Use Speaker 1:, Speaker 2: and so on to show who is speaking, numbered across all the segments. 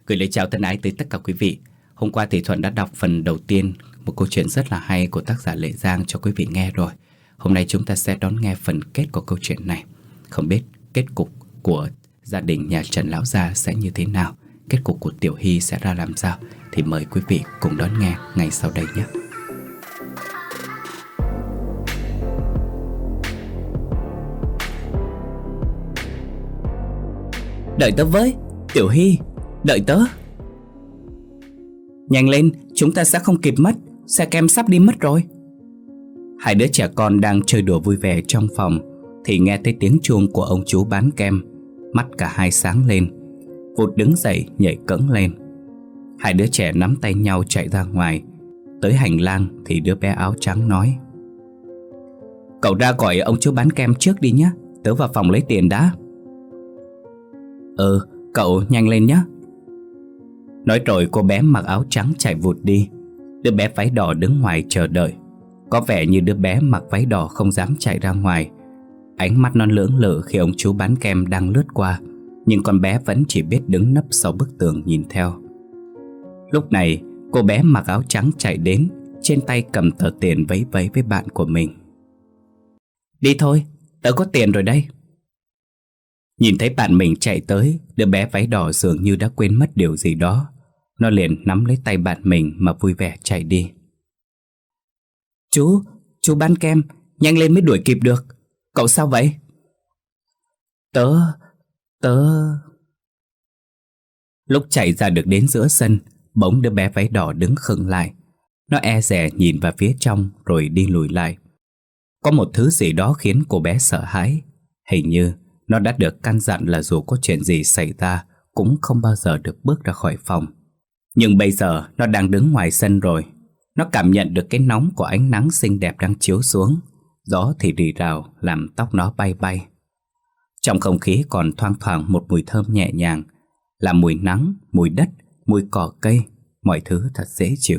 Speaker 1: Gửi lời chào thân ái tới tất cả quý vị. Hôm qua thì Thuận đã đọc phần đầu tiên một câu chuyện rất là hay của tác giả Lệ Giang cho quý vị nghe rồi. Hôm nay chúng ta sẽ đón nghe phần kết của câu chuyện này. Không biết kết cục của gia đình nhà Trần Lão Gia sẽ như thế nào, kết cục của Tiểu Hy sẽ ra làm sao, thì mời quý vị cùng đón nghe ngay sau đây nhé. Đợi tớ với, Tiểu Hy, đợi tớ. Nhanh lên, chúng ta sẽ không kịp mất, xe kem sắp đi mất rồi. Hai đứa trẻ con đang chơi đùa vui vẻ trong phòng thì nghe thấy tiếng chuông của ông chú bán kem. Mắt cả hai sáng lên, vụt đứng dậy nhảy cẫng lên. Hai đứa trẻ nắm tay nhau chạy ra ngoài. Tới hành lang thì đứa bé áo trắng nói: Cậu ra gọi ông chú bán kem trước đi nhé, tớ vào phòng lấy tiền đã. Cậu nhanh lên nhé. Nói rồi cô bé mặc áo trắng chạy vụt đi. Đứa bé váy đỏ đứng ngoài chờ đợi. Có vẻ như đứa bé mặc váy đỏ không dám chạy ra ngoài. Ánh mắt nó lưỡng lự khi ông chú bán kem đang lướt qua, nhưng con bé vẫn chỉ biết đứng nấp sau bức tường nhìn theo. Lúc này cô bé mặc áo trắng chạy đến, trên tay cầm tờ tiền vẫy vẫy với bạn của mình. Đi thôi, tớ có tiền rồi đây. Nhìn thấy bạn mình chạy tới, đứa bé váy đỏ dường như đã quên mất điều gì đó. Nó liền nắm lấy tay bạn mình mà vui vẻ chạy đi. Chú bán kem, nhanh lên mới đuổi kịp được. Cậu sao vậy? Tớ... Lúc chạy ra được đến giữa sân, bỗng đứa bé váy đỏ đứng khựng lại. Nó e dè nhìn vào phía trong rồi đi lùi lại. Có một thứ gì đó khiến cô bé sợ hãi. Hình như nó đã được căn dặn là dù có chuyện gì xảy ra cũng không bao giờ được bước ra khỏi phòng. Nhưng bây giờ nó đang đứng ngoài sân rồi. Nó cảm nhận được cái nóng của ánh nắng xinh đẹp đang chiếu xuống. Gió thì rì rào làm tóc nó bay bay. Trong không khí còn thoang thoảng một mùi thơm nhẹ nhàng, là mùi nắng, mùi đất, mùi cỏ cây. Mọi thứ thật dễ chịu.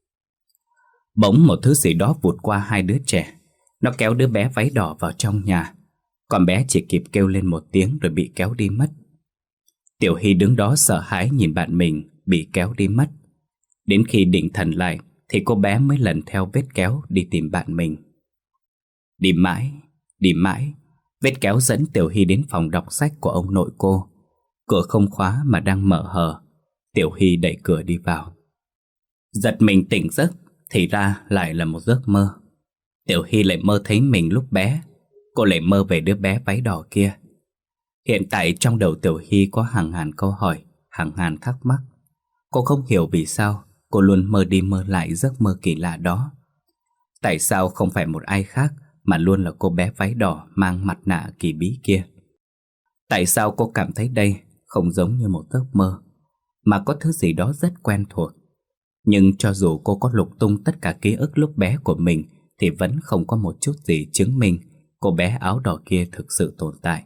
Speaker 1: Bỗng một thứ gì đó vụt qua hai đứa trẻ. Nó kéo đứa bé váy đỏ vào trong nhà. Con bé chỉ kịp kêu lên một tiếng rồi bị kéo đi mất. Tiểu Hy đứng đó sợ hãi nhìn bạn mình bị kéo đi mất. Đến khi định thần lại thì cô bé mới lần theo vết kéo đi tìm bạn mình. Đi mãi, vết kéo dẫn Tiểu Hy đến phòng đọc sách của ông nội cô. Cửa không khóa mà đang mở hờ. Tiểu Hy đẩy cửa đi vào. Giật mình tỉnh giấc thì ra lại là một giấc mơ. Tiểu Hy lại mơ thấy mình lúc bé. Cô lại mơ về đứa bé váy đỏ kia. Hiện tại trong đầu Tiểu Hy có hàng ngàn câu hỏi, hàng ngàn thắc mắc. Cô không hiểu vì sao cô luôn mơ đi mơ lại giấc mơ kỳ lạ đó. Tại sao không phải một ai khác mà luôn là cô bé váy đỏ mang mặt nạ kỳ bí kia? Tại sao cô cảm thấy đây không giống như một giấc mơ, mà có thứ gì đó rất quen thuộc? Nhưng cho dù cô có lục tung tất cả ký ức lúc bé của mình thì vẫn không có một chút gì chứng minh cô bé áo đỏ kia thực sự tồn tại.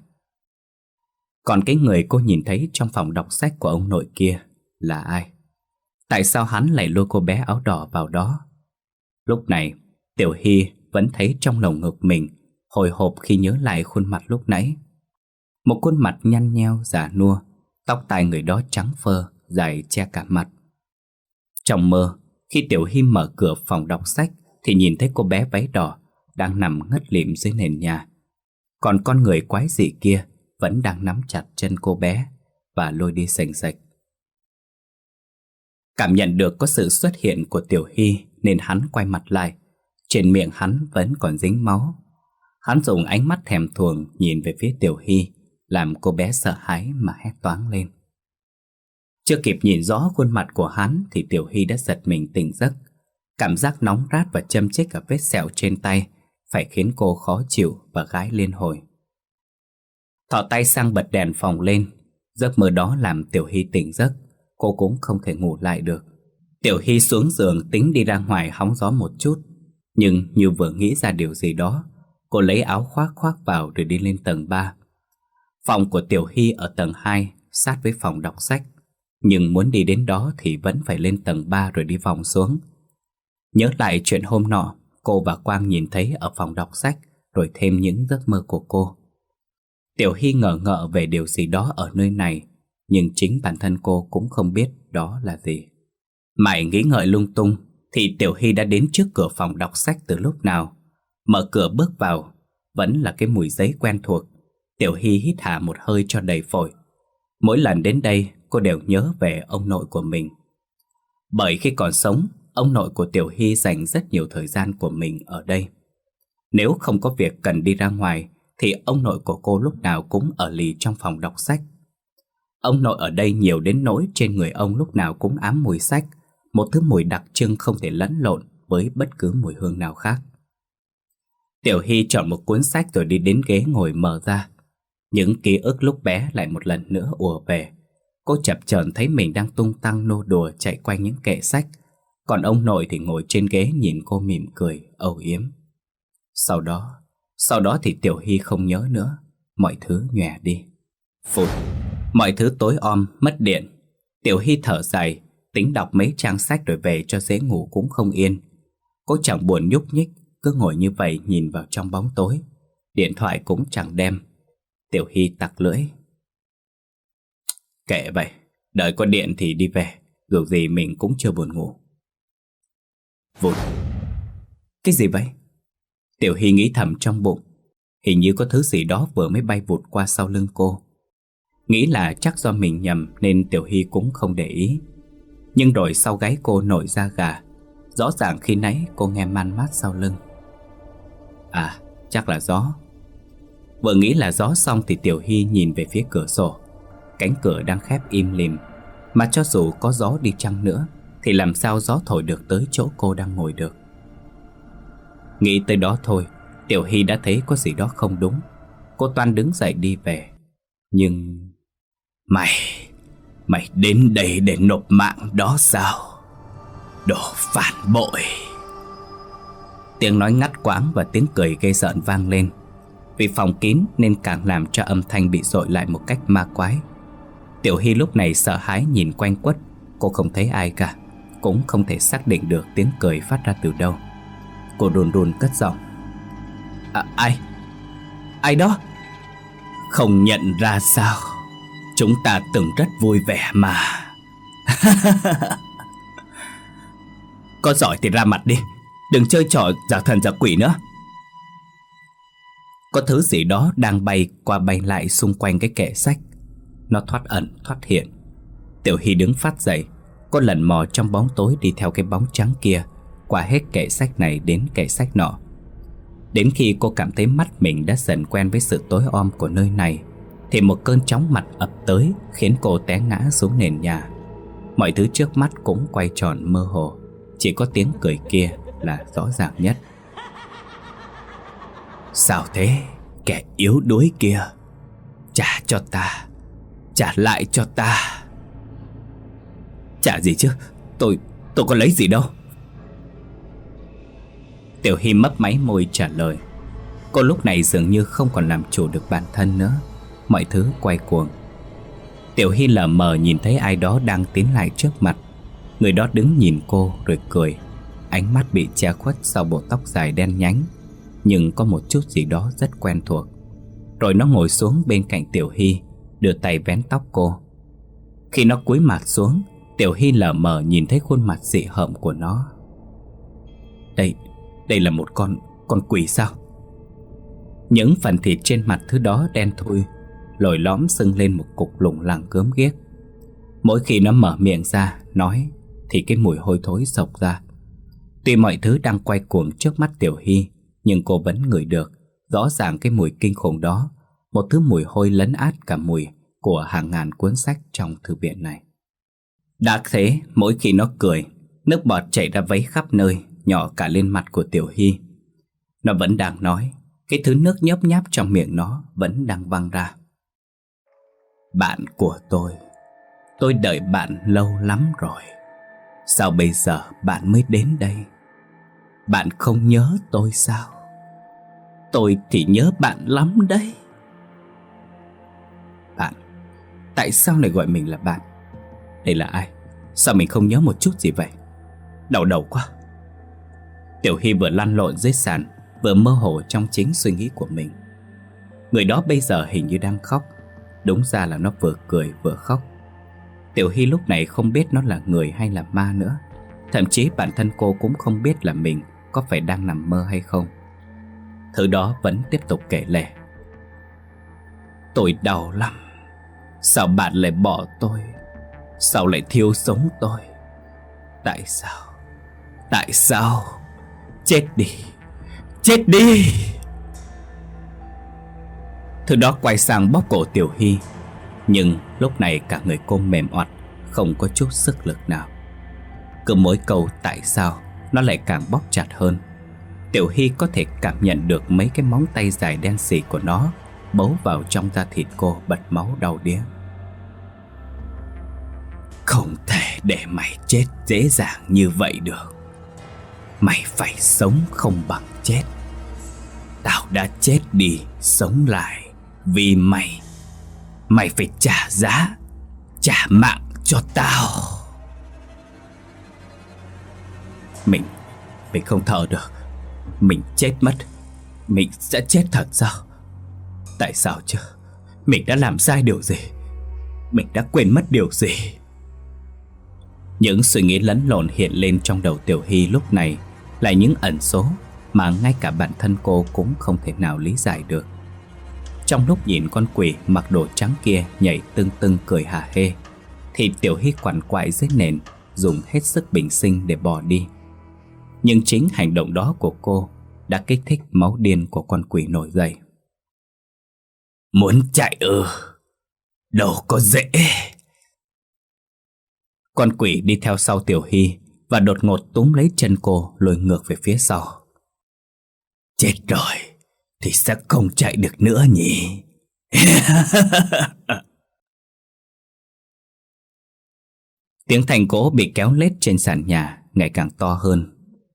Speaker 1: Còn cái người cô nhìn thấy trong phòng đọc sách của ông nội kia là ai? Tại sao hắn lại lôi cô bé áo đỏ vào đó? Lúc này Tiểu Hy vẫn thấy trong lồng ngực mình hồi hộp khi nhớ lại khuôn mặt lúc nãy. Một khuôn mặt nhăn nheo già nua, tóc tai người đó trắng phơ, dài che cả mặt. Trong mơ, khi Tiểu Hy mở cửa phòng đọc sách thì nhìn thấy cô bé váy đỏ đang nằm ngất lịm dưới nền nhà. Còn con người quái dị kia vẫn đang nắm chặt chân cô bé và lôi đi xềnh xệch. Cảm nhận được có sự xuất hiện của Tiểu Hy nên hắn quay mặt lại. Trên miệng hắn vẫn còn dính máu. Hắn dùng ánh mắt thèm thuồng nhìn về phía Tiểu Hy, làm cô bé sợ hãi mà hét toáng lên. Chưa kịp nhìn rõ khuôn mặt của hắn thì Tiểu Hy đã giật mình tỉnh giấc. Cảm giác nóng rát và châm chích ở vết sẹo trên tay phải khiến cô khó chịu và gái liên hồi. Thò tay sang bật đèn phòng lên. Giấc mơ đó làm Tiểu Hy tỉnh giấc. Cô cũng không thể ngủ lại được. Tiểu Hy xuống giường tính đi ra ngoài hóng gió một chút. Nhưng như vừa nghĩ ra điều gì đó, cô lấy áo khoác vào rồi đi lên tầng 3. Phòng của Tiểu Hy ở tầng 2, sát với phòng đọc sách. Nhưng muốn đi đến đó thì vẫn phải lên tầng 3 rồi đi vòng xuống. Nhớ lại chuyện hôm nọ cô và Quang nhìn thấy ở phòng đọc sách, rồi thêm những giấc mơ của cô. Tiểu Hy ngờ ngợ về điều gì đó ở nơi này. nhưng chính bản thân cô cũng không biết đó là gì. Mãi nghĩ ngợi lung tung thì Tiểu Hy đã đến trước cửa phòng đọc sách từ lúc nào. Mở cửa bước vào, vẫn là cái mùi giấy quen thuộc. Tiểu Hy hít hà một hơi cho đầy phổi. Mỗi lần đến đây cô đều nhớ về ông nội của mình. Bởi khi còn sống, ông nội của Tiểu Hy dành rất nhiều thời gian của mình ở đây. Nếu không có việc cần đi ra ngoài thì ông nội của cô lúc nào cũng ở lì trong phòng đọc sách. Ông nội ở đây nhiều đến nỗi trên người ông lúc nào cũng ám mùi sách, một thứ mùi đặc trưng không thể lẫn lộn với bất cứ mùi hương nào khác. Tiểu Hy chọn một cuốn sách rồi đi đến ghế ngồi mở ra. Những ký ức lúc bé lại một lần nữa ùa về. Cô chập chờn thấy mình đang tung tăng nô đùa chạy quanh những kệ sách, còn ông nội thì ngồi trên ghế nhìn cô mỉm cười âu yếm. Sau đó thì Tiểu Hy không nhớ nữa. Mọi thứ nhòe đi. Phụt, mọi thứ tối om, mất điện. Tiểu Hy thở dài, tính đọc mấy trang sách rồi về cho dễ ngủ cũng không yên. Cô chẳng buồn nhúc nhích, cứ ngồi như vậy nhìn vào trong bóng tối. Điện thoại cũng chẳng đem. Tiểu Hy tặc lưỡi. Kệ vậy, đợi có điện thì đi về, dù gì mình cũng chưa buồn ngủ. Vụt. Cái gì vậy? Tiểu Hy nghĩ thầm trong bụng. Hình như có thứ gì đó vừa mới bay vụt qua sau lưng cô. Nghĩ là chắc do mình nhầm nên Tiểu Hy cũng không để ý. Nhưng rồi sau gáy cô nổi da gà. Rõ ràng khi nãy cô nghe man mát sau lưng. À, chắc là gió. Vừa nghĩ là gió xong thì Tiểu Hy nhìn về phía cửa sổ. Cánh cửa đang khép im lìm, mà cho dù có gió đi chăng nữa thì làm sao gió thổi được tới chỗ cô đang ngồi được. Nghĩ tới đó thôi, Tiểu Hy đã thấy có gì đó không đúng. Cô toan đứng dậy đi về. Nhưng... Mày đến đây để nộp mạng đó sao? Đồ phản bội! Tiếng nói ngắt quãng và tiếng cười gây rợn vang lên. Vì phòng kín nên càng làm cho âm thanh bị dội lại một cách ma quái. Tiểu Hy lúc này sợ hãi nhìn quanh quất. Cô không thấy ai cả, cũng không thể xác định được tiếng cười phát ra từ đâu. Cô run run cất giọng. Ai đó? Không nhận ra sao? Chúng ta từng rất vui vẻ mà. Có giỏi thì ra mặt đi, đừng chơi trò giả thần giả quỷ nữa. Có thứ gì đó đang bay qua bay lại xung quanh cái kệ sách. Nó thoát ẩn thoát hiện. Tiểu Hy đứng phát dậy. Cô lần mò trong bóng tối đi theo cái bóng trắng kia, qua hết kệ sách này đến kệ sách nọ. Đến khi cô cảm thấy mắt mình đã dần quen với sự tối om của nơi này thì một cơn chóng mặt ập tới, khiến cô té ngã xuống nền nhà. Mọi thứ trước mắt cũng quay tròn mơ hồ, chỉ có tiếng cười kia là rõ ràng nhất. Sao thế, kẻ yếu đuối kia? Trả cho ta, trả lại cho ta. Trả gì chứ, tôi có lấy gì đâu. Tiểu Hy mấp máy môi trả lời. Cô lúc này dường như không còn làm chủ được bản thân nữa. Mọi thứ quay cuồng. Tiểu Hy lờ mờ nhìn thấy ai đó đang tiến lại trước mặt. Người đó đứng nhìn cô rồi cười. Ánh mắt bị che khuất sau bộ tóc dài đen nhánh, nhưng có một chút gì đó rất quen thuộc. Rồi nó ngồi xuống bên cạnh Tiểu Hy, đưa tay vén tóc cô. Khi nó cúi mặt xuống, Tiểu Hy lờ mờ nhìn thấy khuôn mặt dị hợm của nó. Đây là một con quỷ sao? Những phần thịt trên mặt thứ đó đen thui, lồi lõm sưng lên một cục lủng lẳng gớm ghiếc. Mỗi khi nó mở miệng ra nói thì cái mùi hôi thối xộc ra. Tuy mọi thứ đang quay cuồng trước mắt Tiểu Hy, nhưng cô vẫn ngửi được rõ ràng cái mùi kinh khủng đó. Một thứ mùi hôi lấn át cả mùi của hàng ngàn cuốn sách trong thư viện này. Đã thế, mỗi khi nó cười, nước bọt chảy ra vấy khắp nơi, nhỏ cả lên mặt của Tiểu Hy. Nó vẫn đang nói, cái thứ nước nhấp nháp trong miệng nó vẫn đang văng ra. Bạn của tôi đợi bạn lâu lắm rồi. Sao bây giờ bạn mới đến đây? Bạn không nhớ tôi sao? Tôi thì nhớ bạn lắm đấy. Bạn? Tại sao lại gọi mình là bạn? Đây là ai? Sao mình không nhớ một chút gì vậy? Đau đầu quá. Tiểu Hy vừa lăn lộn dưới sàn, vừa mơ hồ trong chính suy nghĩ của mình. Người đó bây giờ hình như đang khóc. Đúng ra là nó vừa cười vừa khóc. Tiểu Hy lúc này không biết nó là người hay là ma nữa. Thậm chí bản thân cô cũng không biết là mình có phải đang nằm mơ hay không. Thứ đó vẫn tiếp tục kể lể. Tôi đau lắm. Sao bạn lại bỏ tôi? Sao lại thiếu sống tôi? Tại sao? Tại sao? Chết đi! Chết đi! Thứ đó quay sang bóp cổ Tiểu Hy. Nhưng lúc này cả người cô mềm oặt, không có chút sức lực nào. Cứ mỗi câu tại sao nó lại càng bóp chặt hơn. Tiểu Hy có thể cảm nhận được mấy cái móng tay dài đen sì của nó bấu vào trong da thịt cô, bật máu đau điếng. Không thể để mày chết dễ dàng như vậy được. Mày phải sống không bằng chết. Tao đã chết đi, sống lại vì mày. Mày phải trả giá, trả mạng cho tao. Mình không thở được. Mình chết mất. Mình sẽ chết thật sao? Tại sao chứ? Mình đã làm sai điều gì? Mình đã quên mất điều gì? Những suy nghĩ lẫn lộn hiện lên trong đầu Tiểu Hy lúc này là những ẩn số mà ngay cả bản thân cô cũng không thể nào lý giải được. Trong lúc nhìn con quỷ mặc đồ trắng kia nhảy tưng tưng cười hả hê, thì Tiểu Hy quằn quại dưới nền, dùng hết sức bình sinh để bỏ đi. Nhưng chính hành động đó của cô đã kích thích máu điên của con quỷ nổi dậy. Muốn chạy đâu có dễ. Con quỷ đi theo sau Tiểu Hy và đột ngột túm lấy chân cô lôi ngược về phía sau. Chết rồi thì sẽ không chạy được nữa nhỉ? Tiếng thành gỗ bị kéo lết trên sàn nhà ngày càng to hơn.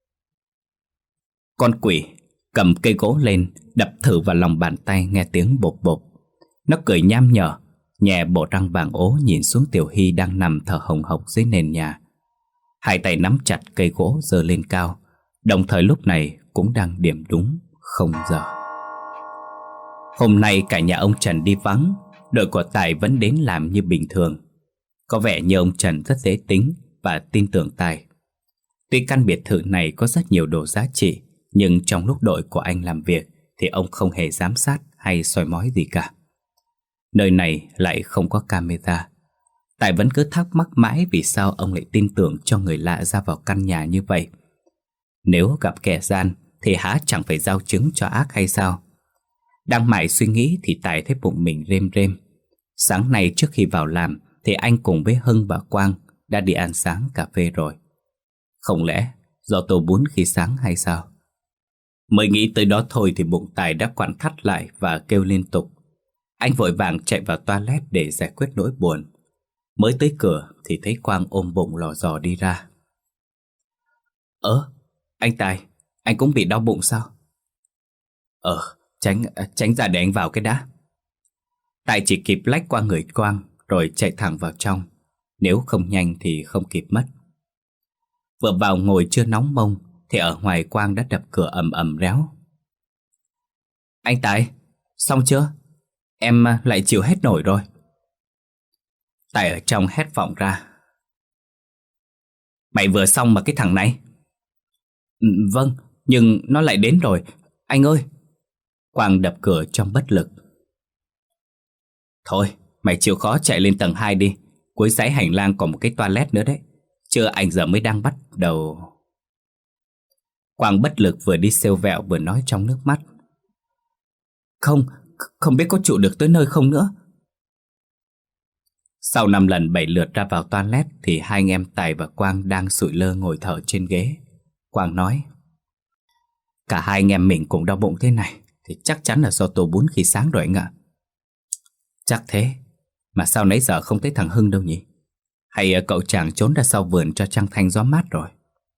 Speaker 1: Con quỷ cầm cây gỗ lên, đập thử vào lòng bàn tay, nghe tiếng bộp bộp. Nó cười nham nhở, nhẹ bộ răng vàng ố nhìn xuống Tiểu Hy đang nằm thở hồng hộc dưới nền nhà. Hai tay nắm chặt cây gỗ giơ lên cao, đồng thời lúc này cũng đang điểm đúng 0 giờ. Hôm nay cả nhà ông Trần đi vắng, đội của Tài vẫn đến làm như bình thường. Có vẻ như ông Trần rất dễ tính và tin tưởng Tài. Tuy căn biệt thự này có rất nhiều đồ giá trị, nhưng trong lúc đội của anh làm việc thì ông không hề giám sát hay soi mói gì cả. Nơi này lại không có camera. Tài vẫn cứ thắc mắc mãi vì sao ông lại tin tưởng cho người lạ ra vào căn nhà như vậy. Nếu gặp kẻ gian thì há chẳng phải giao chứng cho ác hay sao? Đang mải suy nghĩ thì Tài thấy bụng mình rêm rêm. Sáng nay trước khi vào làm thì anh cùng với Hưng và Quang đã đi ăn sáng cà phê rồi. Không lẽ do tô bún khi sáng hay sao? Mới nghĩ tới đó thôi thì bụng Tài đã quặn thắt lại và kêu liên tục. Anh vội vàng chạy vào toilet để giải quyết nỗi buồn. Mới tới cửa thì thấy Quang ôm bụng lò dò đi ra. Anh Tài, anh cũng bị đau bụng sao? Tránh ra để anh vào cái đã. Tài chỉ kịp lách qua người Quang rồi chạy thẳng vào trong. Nếu không nhanh thì không kịp mất. Vừa vào ngồi chưa nóng mông thì ở ngoài Quang đã đập cửa ầm ầm réo. Anh Tài, xong chưa? Em lại chịu hết nổi rồi. Tài ở trong hét vọng ra. Mày vừa xong mà cái thằng này? Vâng, nhưng nó lại đến rồi. Anh ơi! Quang đập cửa trong bất lực. Thôi, mày chịu khó chạy lên tầng 2 đi. Cuối dãy hành lang còn một cái toilet nữa đấy. Chưa anh giờ mới đang bắt đầu. Quang bất lực vừa đi xêu vẹo vừa nói trong nước mắt. Không biết có trụ được tới nơi không nữa. Sau 5 lần 7 lượt ra vào toilet thì hai anh em Tài và Quang đang sụi lơ ngồi thở trên ghế. Quang nói. Cả hai anh em mình cũng đau bụng thế này thì chắc chắn là do tô bún khi sáng rồi anh ạ. Chắc thế. Mà sao nãy giờ không thấy thằng Hưng đâu nhỉ? Hay cậu chàng trốn ra sau vườn cho trăng thanh gió mát rồi?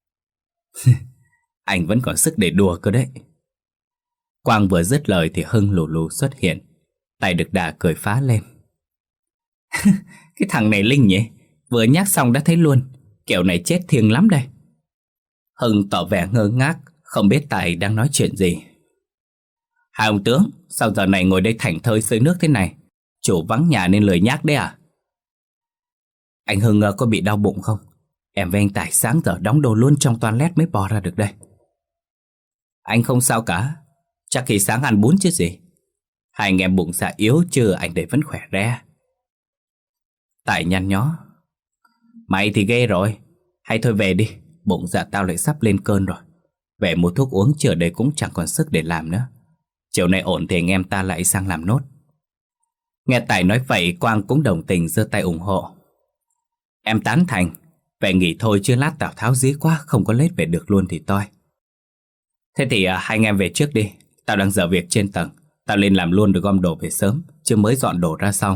Speaker 1: Anh vẫn còn sức để đùa cơ đấy. Quang vừa dứt lời thì Hưng lù lù xuất hiện. Tài được đà cười phá lên. Cái thằng này linh nhỉ? Vừa nhắc xong đã thấy luôn. Kiểu này chết thiêng lắm đây. Hưng tỏ vẻ ngơ ngác, không biết Tài đang nói chuyện gì. Hai ông tướng, sao giờ này ngồi đây thảnh thơi sơi nước thế này? Chủ vắng nhà nên lười nhác đấy à? Anh Hưng có bị đau bụng không? Em với anh Tài sáng giờ đóng đồ luôn trong toilet mới bò ra được đây. Anh không sao cả. Chắc khi sáng ăn bún chứ gì. Hai anh em bụng dạ yếu chứ anh đấy vẫn khỏe re. Tài nhăn nhó. Mày thì ghê rồi. Hay thôi về đi. Bụng dạ tao lại sắp lên cơn rồi. Về mua thuốc uống chứ ở đây cũng chẳng còn sức để làm nữa. Chiều nay ổn thì anh em ta lại sang làm nốt. Nghe Tài nói vậy, Quang cũng đồng tình giơ tay ủng hộ. Em tán thành. Về nghỉ thôi chứ lát Tào Tháo dí quá, không có lết về được luôn thì toi. Thế thì hai anh em về trước đi. Tao đang dở việc trên tầng. Tao lên làm luôn được gom đồ về sớm, chứ mới dọn đồ ra xong.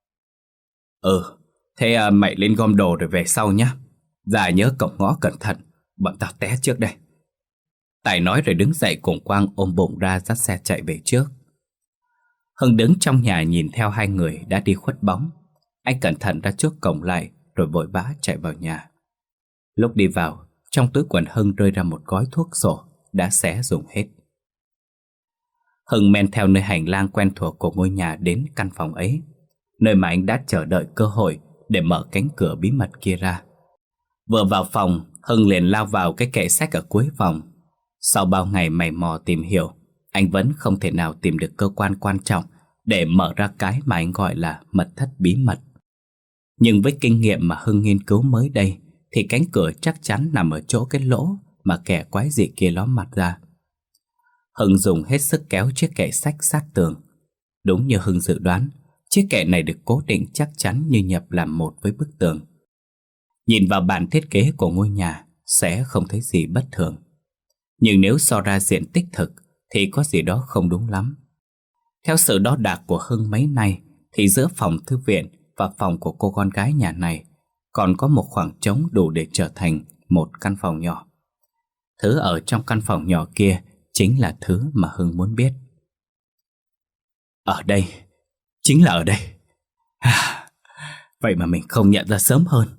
Speaker 1: Thế mày lên gom đồ rồi về sau nhá. Dạ nhớ cổng ngõ cẩn thận. Bọn tao té trước đây. Tài nói rồi đứng dậy cùng Quang ôm bụng ra dắt xe chạy về trước. Hưng đứng trong nhà nhìn theo hai người đã đi khuất bóng. Anh cẩn thận ra trước cổng lại rồi vội vã chạy vào nhà. Lúc đi vào, trong túi quần Hưng rơi ra một gói thuốc sổ đã xé dùng hết. Hưng men theo nơi hành lang quen thuộc của ngôi nhà đến căn phòng ấy, nơi mà anh đã chờ đợi cơ hội để mở cánh cửa bí mật kia ra. Vừa vào phòng, Hưng liền lao vào cái kệ sách ở cuối phòng. Sau bao ngày mày mò tìm hiểu, anh vẫn không thể nào tìm được cơ quan quan trọng để mở ra cái mà anh gọi là mật thất bí mật. Nhưng với kinh nghiệm mà Hưng nghiên cứu mới đây, thì cánh cửa chắc chắn nằm ở chỗ cái lỗ mà kẻ quái dị kia ló mặt ra. Hưng dùng hết sức kéo chiếc kệ sách sát tường. Đúng như Hưng dự đoán, chiếc kệ này được cố định chắc chắn như nhập làm một với bức tường. Nhìn vào bản thiết kế của ngôi nhà sẽ không thấy gì bất thường. Nhưng nếu so ra diện tích thực thì có gì đó không đúng lắm. Theo sự đo đạc của Hưng mấy nay thì giữa phòng thư viện và phòng của cô con gái nhà này còn có một khoảng trống đủ để trở thành một căn phòng nhỏ. Thứ ở trong căn phòng nhỏ kia chính là thứ mà Hưng muốn biết. Ở đây, chính là ở đây. Vậy mà mình không nhận ra sớm hơn.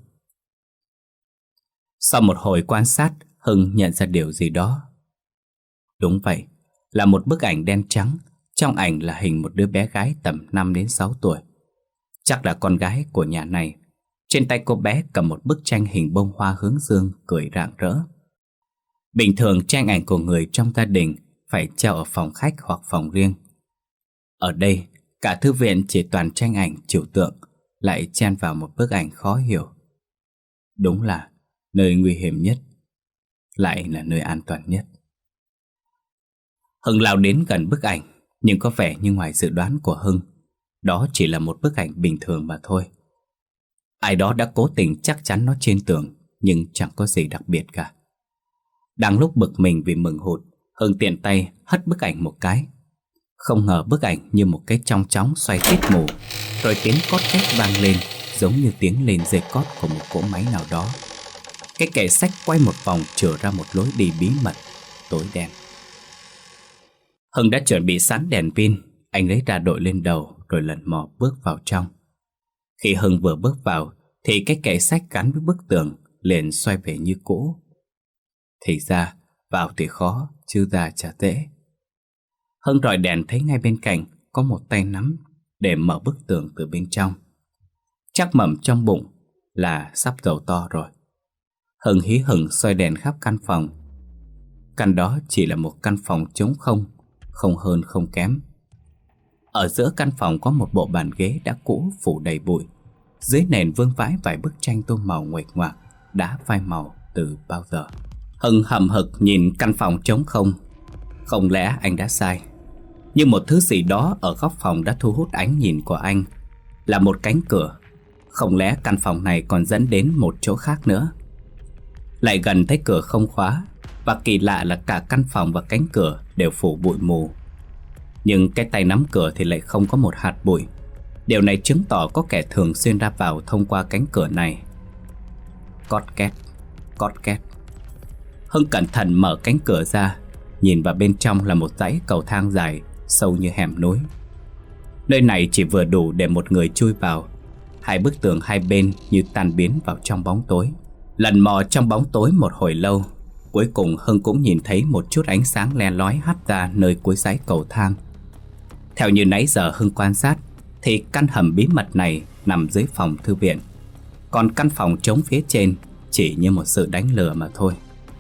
Speaker 1: Sau một hồi quan sát, Hưng nhận ra điều gì đó. Đúng vậy, là một bức ảnh đen trắng. Trong ảnh là hình một đứa bé gái tầm 5 đến 6 tuổi. Chắc là con gái của nhà này. Trên tay cô bé cầm một bức tranh hình bông hoa hướng dương cười rạng rỡ. Bình thường tranh ảnh của người trong gia đình phải treo ở phòng khách hoặc phòng riêng. Ở đây, cả thư viện chỉ toàn tranh ảnh trừu tượng, lại chen vào một bức ảnh khó hiểu. Đúng là nơi nguy hiểm nhất, lại là nơi an toàn nhất. Hưng lao đến gần bức ảnh, nhưng có vẻ như ngoài dự đoán của Hưng, đó chỉ là một bức ảnh bình thường mà thôi. Ai đó đã cố tình chắc chắn nó trên tường, nhưng chẳng có gì đặc biệt cả. Đang lúc bực mình vì mừng hụt, Hưng tiện tay hất bức ảnh một cái. Không ngờ bức ảnh như một cái chong chóng xoay tít mù, rồi tiếng cót két vang lên, giống như tiếng lên dây cót của một cỗ máy nào đó. Cái kệ sách quay một vòng trở ra một lối đi bí mật, tối đen. Hưng đã chuẩn bị sẵn đèn pin. Anh lấy ra đội lên đầu rồi lần mò bước vào trong. Khi Hưng vừa bước vào thì cái kệ sách gắn với bức tường liền xoay về như cũ. Thì ra vào thì khó, chứ ra chả dễ. Hưng rọi đèn thấy ngay bên cạnh có một tay nắm để mở bức tường từ bên trong. Chắc mầm trong bụng là sắp giàu to rồi. Hưng hí hửng soi đèn khắp căn phòng. Căn đó chỉ là một căn phòng trống không, không hơn không kém. Ở giữa căn phòng có một bộ bàn ghế đã cũ phủ đầy bụi. Dưới nền vương vãi vài bức tranh tô màu nguệch ngoạc đã phai màu từ bao giờ. Hưng hậm hực nhìn căn phòng trống không. Không lẽ anh đã sai? Nhưng một thứ gì đó ở góc phòng đã thu hút ánh nhìn của anh. Là một cánh cửa. Không lẽ căn phòng này còn dẫn đến một chỗ khác nữa? Lại gần thấy cửa không khóa. Và kỳ lạ là cả căn phòng và cánh cửa đều phủ bụi mù. Nhưng cái tay nắm cửa thì lại không có một hạt bụi. Điều này chứng tỏ có kẻ thường xuyên ra vào thông qua cánh cửa này. Cót két, cót két. Hưng cẩn thận mở cánh cửa ra. Nhìn vào bên trong là một dãy cầu thang dài, sâu như hẻm núi. Nơi này chỉ vừa đủ để một người chui vào. Hai bức tường hai bên như tan biến vào trong bóng tối. Lần mò trong bóng tối một hồi lâu, cuối cùng Hưng cũng nhìn thấy một chút ánh sáng le lói hắt ra nơi cuối dãy cầu thang. Theo như nãy giờ Hưng quan sát thì căn hầm bí mật này nằm dưới phòng thư viện. Còn căn phòng trống phía trên chỉ như một sự đánh lừa mà thôi.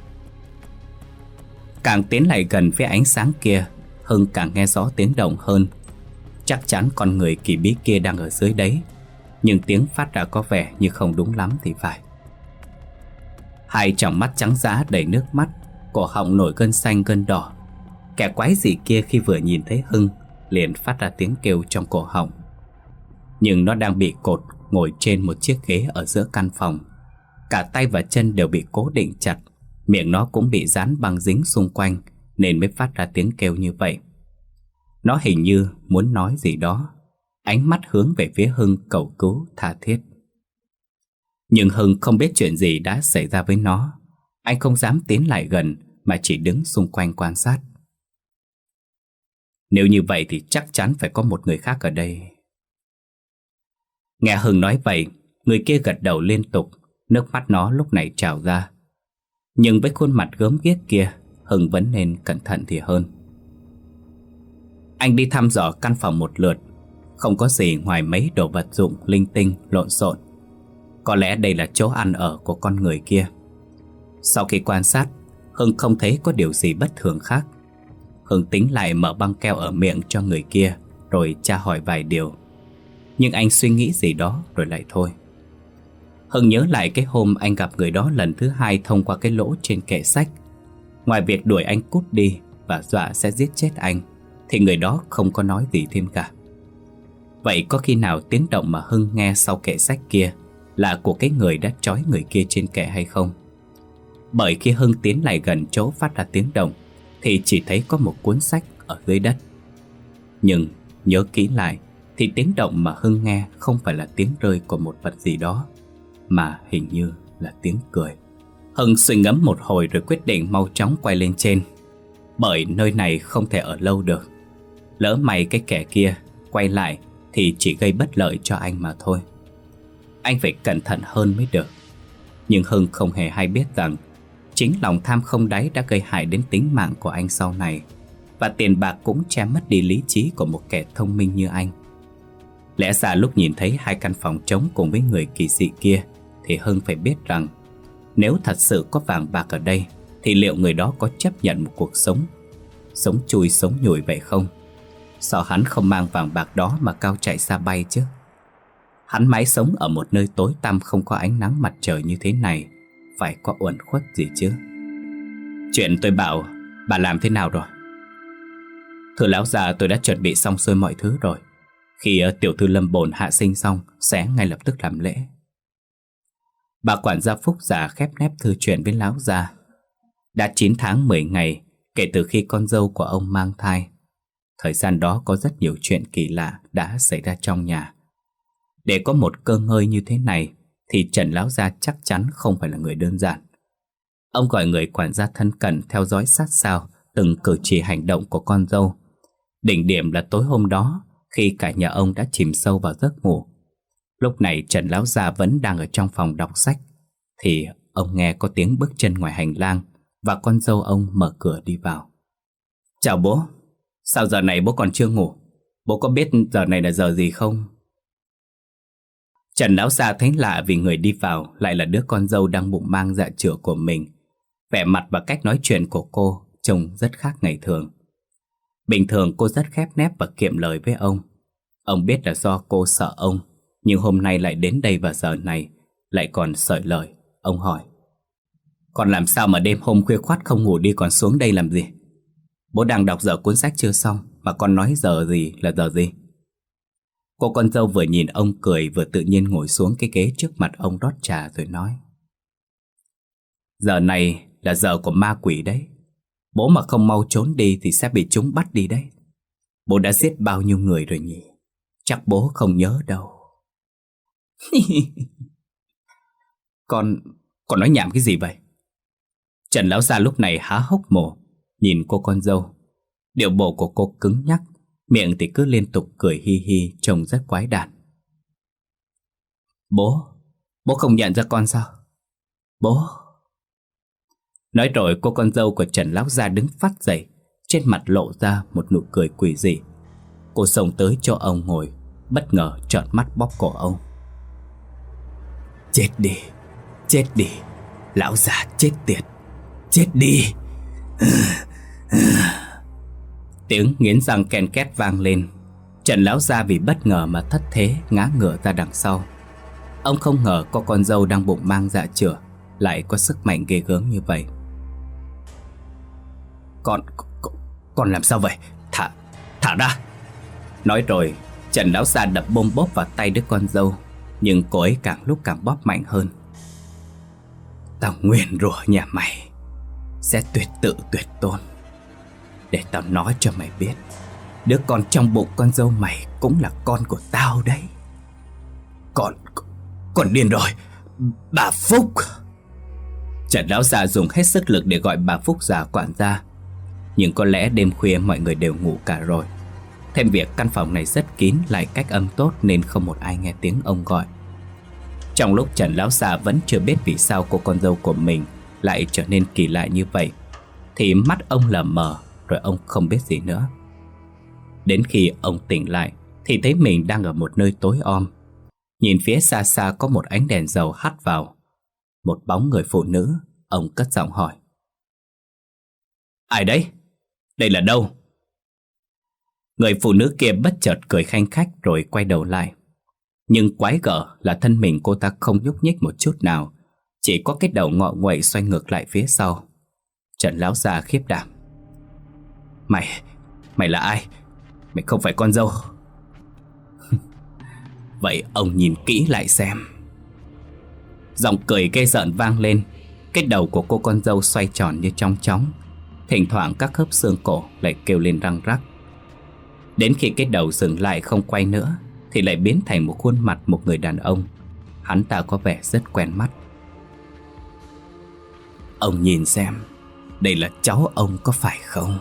Speaker 1: Càng tiến lại gần phía ánh sáng kia, Hưng càng nghe rõ tiếng động hơn. Chắc chắn con người kỳ bí kia đang ở dưới đấy, nhưng tiếng phát ra có vẻ như không đúng lắm thì phải. Hai tròng mắt trắng dã đầy nước mắt, cổ họng nổi gân xanh gân đỏ. Kẻ quái dị kia khi vừa nhìn thấy Hưng liền phát ra tiếng kêu trong cổ họng. Nhưng nó đang bị cột ngồi trên một chiếc ghế ở giữa căn phòng. Cả tay và chân đều bị cố định chặt, miệng nó cũng bị dán băng dính xung quanh, nên mới phát ra tiếng kêu như vậy. Nó hình như muốn nói gì đó, ánh mắt hướng về phía Hưng cầu cứu tha thiết. Nhưng Hưng không biết chuyện gì đã xảy ra với nó. Anh không dám tiến lại gần mà chỉ đứng xung quanh quan sát. Nếu như vậy thì chắc chắn phải có một người khác ở đây. Nghe Hưng nói vậy, người kia gật đầu liên tục, nước mắt nó lúc này trào ra. Nhưng với khuôn mặt gớm ghiếc kia, Hưng vẫn nên cẩn thận thì hơn. Anh đi thăm dò căn phòng một lượt, không có gì ngoài mấy đồ vật dụng linh tinh lộn xộn. Có lẽ đây là chỗ ăn ở của con người kia. Sau khi quan sát, Hưng không thấy có điều gì bất thường khác. Hưng tính lại mở băng keo ở miệng cho người kia, rồi tra hỏi vài điều. Nhưng anh suy nghĩ gì đó rồi lại thôi. Hưng nhớ lại cái hôm anh gặp người đó lần thứ hai thông qua cái lỗ trên kệ sách. Ngoài việc đuổi anh cút đi và dọa sẽ giết chết anh, thì người đó không có nói gì thêm cả. Vậy có khi nào tiếng động mà Hưng nghe sau kệ sách kia là của cái người đã trói người kia trên kệ hay không? Bởi khi Hưng tiến lại gần chỗ phát ra tiếng động thì chỉ thấy có một cuốn sách ở dưới đất. Nhưng nhớ kỹ lại thì tiếng động mà Hưng nghe không phải là tiếng rơi của một vật gì đó, mà hình như là tiếng cười. Hưng suy ngẫm một hồi rồi quyết định mau chóng quay lên trên, bởi nơi này không thể ở lâu được. Lỡ may cái kẻ kia quay lại thì chỉ gây bất lợi cho anh mà thôi. Anh phải cẩn thận hơn mới được. Nhưng Hưng không hề hay biết rằng chính lòng tham không đáy đã gây hại đến tính mạng của anh sau này, và tiền bạc cũng che mất đi lý trí của một kẻ thông minh như anh. Lẽ ra lúc nhìn thấy hai căn phòng trống cùng với người kỳ dị kia thì Hưng phải biết rằng nếu thật sự có vàng bạc ở đây thì liệu người đó có chấp nhận một cuộc sống sống chui sống nhủi vậy không? Sao hắn không mang vàng bạc đó mà cao chạy xa bay chứ? Hắn mãi sống ở một nơi tối tăm không có ánh nắng mặt trời như thế này, phải có uẩn khuất gì chứ? Chuyện tôi bảo bà làm thế nào rồi? Thưa lão già, tôi đã chuẩn bị xong xuôi mọi thứ rồi. Khi tiểu thư Lâm Bồn hạ sinh xong sẽ ngay lập tức làm lễ. Bà quản gia Phúc già khép nép thư chuyện với lão già. Đã 9 tháng 10 ngày kể từ khi con dâu của ông mang thai. Thời gian đó có rất nhiều chuyện kỳ lạ đã xảy ra trong nhà. Để có một cơ ngơi như thế này thì Trần lão gia chắc chắn không phải là người đơn giản. Ông gọi người quản gia thân cận theo dõi sát sao từng cử chỉ hành động của con dâu. Đỉnh điểm là tối hôm đó, khi cả nhà ông đã chìm sâu vào giấc ngủ. Lúc này Trần lão gia vẫn đang ở trong phòng đọc sách, thì ông nghe có tiếng bước chân ngoài hành lang và con dâu ông mở cửa đi vào. Chào bố, sao giờ này bố còn chưa ngủ? Bố có biết giờ này là giờ gì không? Trần lão gia thấy lạ vì người đi vào lại là đứa con dâu đang bụng mang dạ chửa của mình. Vẻ mặt và cách nói chuyện của cô trông rất khác ngày thường. Bình thường cô rất khép nép và kiệm lời với ông. Ông biết là do cô sợ ông, nhưng hôm nay lại đến đây vào giờ này, lại còn sởi lời. Ông hỏi: Con làm sao mà đêm hôm khuya khoắt không ngủ đi còn xuống đây làm gì? Bố đang đọc dở cuốn sách chưa xong mà con nói giờ gì là giờ gì? Cô con dâu vừa nhìn ông cười vừa tự nhiên ngồi xuống cái ghế trước mặt ông rót trà rồi nói: Giờ này là giờ của ma quỷ đấy. Bố mà không mau trốn đi thì sẽ bị chúng bắt đi đấy. Bố đã giết bao nhiêu người rồi nhỉ? Chắc bố không nhớ đâu. Con nói nhảm cái gì vậy? Trần lão gia lúc này há hốc mồm nhìn cô con dâu. Điệu bộ của cô cứng nhắc, miệng thì cứ liên tục cười hi hi, trông rất quái đản. Bố không nhận ra con sao? Bố. Nói rồi cô con dâu của Trần lão gia đứng phắt dậy, trên mặt lộ ra một nụ cười quỷ dị. Cô xông tới chỗ ông ngồi, bất ngờ trợn mắt bóp cổ ông. Chết đi, chết đi, lão già chết tiệt, chết đi. Tiếng nghiến răng ken két vang lên. Trần lão gia vì bất ngờ mà thất thế ngã ngửa ra đằng sau. Ông không ngờ có con dâu đang bụng mang dạ chửa lại có sức mạnh ghê gớm như vậy. Con làm sao vậy? Thả ra. Nói rồi Trần lão gia đập bôm bốp vào tay đứa con dâu, nhưng cô ấy càng lúc càng bóp mạnh hơn. Tao nguyền rủa nhà mày sẽ tuyệt tự tuyệt tôn. Để tao nói cho mày biết, đứa con trong bụng con dâu mày cũng là con của tao đấy. Con điên rồi. Bà Phúc. Trần lão già dùng hết sức lực để gọi bà Phúc già quản gia. Nhưng có lẽ đêm khuya mọi người đều ngủ cả rồi. Thêm việc căn phòng này rất kín, lại cách âm tốt nên không một ai nghe tiếng ông gọi. Trong lúc Trần lão già vẫn chưa biết vì sao cô con dâu của mình lại trở nên kỳ lạ như vậy, thì mắt ông lờ mờ, rồi ông không biết gì nữa. Đến khi ông tỉnh lại thì thấy mình đang ở một nơi tối om. Nhìn phía xa xa có một ánh đèn dầu hắt vào. Một bóng người phụ nữ. Ông cất giọng hỏi: Ai đấy? Đây là đâu? Người phụ nữ kia bất chợt cười khanh khách rồi quay đầu lại. Nhưng quái gở là thân mình cô ta không nhúc nhích một chút nào, chỉ có cái đầu ngọ nguậy xoay ngược lại phía sau. Trần lão già khiếp đảm: Mày là ai? Mày không phải con dâu. Vậy ông nhìn kỹ lại xem. Giọng cười ghê rợn vang lên. Cái đầu của cô con dâu xoay tròn như chong chóng. Thỉnh thoảng các khớp xương cổ lại kêu lên răng rắc. Đến khi cái đầu dừng lại không quay nữa thì lại biến thành một khuôn mặt một người đàn ông. Hắn ta có vẻ rất quen mắt. Ông nhìn xem, đây là cháu ông có phải không?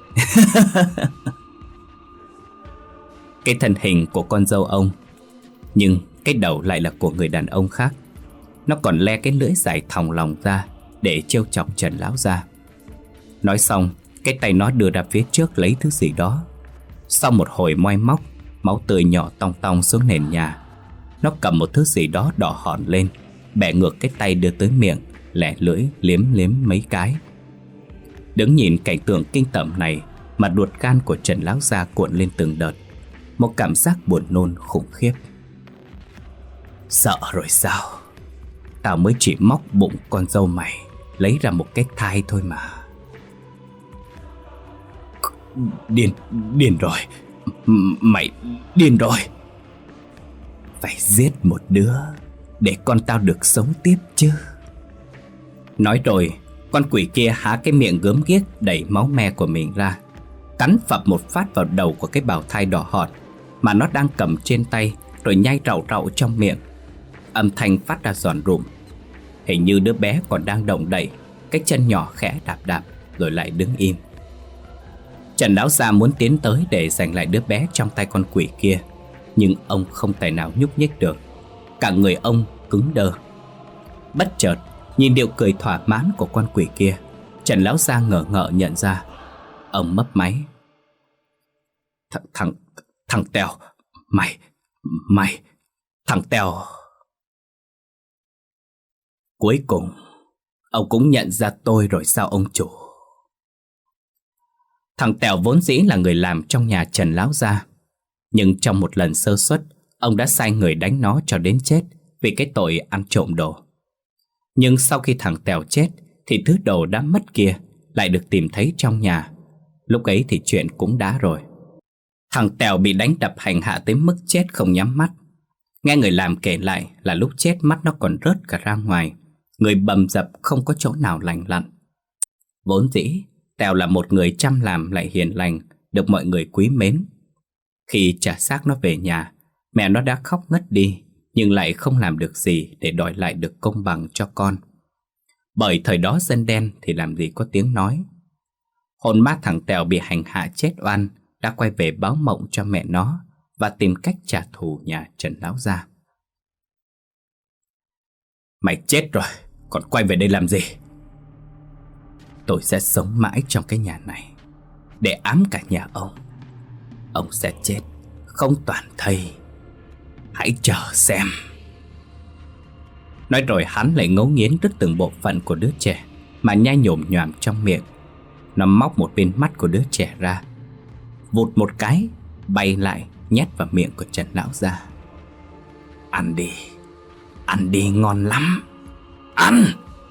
Speaker 1: Cái thân hình của con dâu ông, nhưng cái đầu lại là của người đàn ông khác. Nó còn le cái lưỡi dài thòng lòng ra để trêu chọc Trần lão gia. Nói xong, cái tay nó đưa ra phía trước lấy thứ gì đó. Sau một hồi moi móc, máu tươi nhỏ tong tong xuống nền nhà. Nó cầm một thứ gì đó đỏ hòn lên, bẻ ngược cái tay đưa tới miệng, lẻ lưỡi liếm liếm mấy cái. Đứng nhìn cảnh tượng kinh tởm này mà ruột gan của Trần lão gia cuộn lên từng đợt. Một cảm giác buồn nôn khủng khiếp. Sợ rồi sao? Tao mới chỉ móc bụng con dâu mày lấy ra một cái thai thôi mà. Điên rồi. Mày điên rồi. Phải giết một đứa để con tao được sống tiếp chứ. Nói rồi, con quỷ kia há cái miệng gớm ghiếc đẩy máu me của mình ra, cắn phập một phát vào đầu của cái bào thai đỏ hòn mà nó đang cầm trên tay, rồi nhai rậu rậu trong miệng. Âm thanh phát ra giòn rụm. Hình như đứa bé còn đang động đậy, cái chân nhỏ khẽ đạp đạp rồi lại đứng im. Trần lão gia muốn tiến tới để giành lại đứa bé trong tay con quỷ kia, nhưng ông không tài nào nhúc nhích được. Cả người ông cứng đơ. Bất chợt nhìn điệu cười thỏa mãn của con quỷ kia, Trần lão gia ngờ ngợ nhận ra. Ông mấp máy: Thằng Tèo, mày, thằng Tèo. Cuối cùng ông cũng nhận ra tôi rồi sao ông chủ? Thằng Tèo vốn dĩ là người làm trong nhà Trần lão gia, nhưng trong một lần sơ suất, ông đã sai người đánh nó cho đến chết vì cái tội ăn trộm đồ. Nhưng sau khi thằng Tèo chết thì thứ đồ đã mất kia lại được tìm thấy trong nhà. Lúc ấy thì chuyện cũng đã rồi. Thằng Tèo bị đánh đập hành hạ tới mức chết không nhắm mắt. Nghe người làm kể lại là lúc chết mắt nó còn rớt cả ra ngoài, người bầm dập không có chỗ nào lành lặn. Vốn dĩ Tèo là một người chăm làm lại hiền lành, được mọi người quý mến. Khi trả xác nó về nhà, mẹ nó đã khóc ngất đi, nhưng lại không làm được gì để đòi lại được công bằng cho con. Bởi thời đó dân đen thì làm gì có tiếng nói. Hồn ma thằng Tèo bị hành hạ chết oan đã quay về báo mộng cho mẹ nó và tìm cách trả thù nhà Trần lão gia. Mày chết rồi, còn quay về đây làm gì? Tôi sẽ sống mãi trong cái nhà này để ám cả nhà ông. Ông sẽ chết không toàn thây. Hãy chờ xem. Nói rồi hắn lại ngấu nghiến đứt từng bộ phận của đứa trẻ mà nhai nhổm nhoàm trong miệng. Nó móc một bên mắt của đứa trẻ ra, vụt một cái bay lại nhét vào miệng của Trần lão gia. Ăn đi ngon lắm, ăn.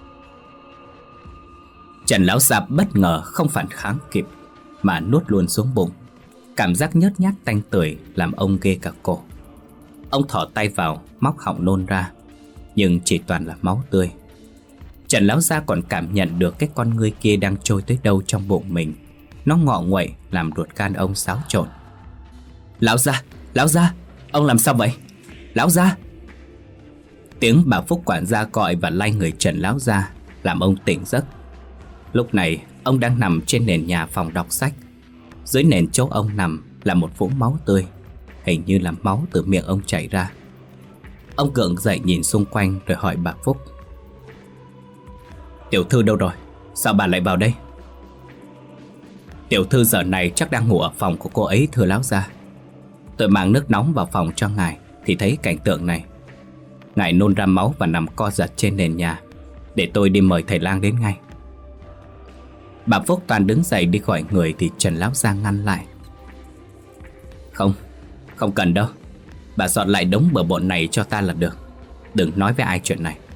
Speaker 1: Trần lão gia bất ngờ không phản kháng kịp mà nuốt luôn xuống bụng. Cảm giác nhớt nhát tanh tưởi làm ông ghê cả cổ. Ông thò tay vào móc họng nôn ra, nhưng chỉ toàn là máu tươi. Trần lão gia còn cảm nhận được cái con ngươi kia đang trôi tới đâu trong bụng mình. Nó ngọ nguậy làm ruột gan ông xáo trộn. Lão gia, ông làm sao vậy? Lão gia! Tiếng bà Phúc quản gia gọi và lay người Trần lão gia làm ông tỉnh giấc. Lúc này ông đang nằm trên nền nhà phòng đọc sách. Dưới nền chỗ ông nằm là một vũng máu tươi, hình như là máu từ miệng ông chảy ra. Ông gượng dậy nhìn xung quanh rồi hỏi bà Phúc: Tiểu thư đâu rồi? Sao bà lại vào đây? Tiểu thư giờ này chắc đang ngủ ở phòng của cô ấy, thưa lão gia. Tôi mang nước nóng vào phòng cho ngài thì thấy cảnh tượng này. Ngài nôn ra máu và nằm co giật trên nền nhà. Để tôi đi mời thầy lang đến ngay. Bà Phúc toàn đứng dậy đi gọi người thì Trần lão gia ngăn lại: Không cần đâu. Bà dọn lại đống bừa bộn này cho ta là được. Đừng nói với ai chuyện này.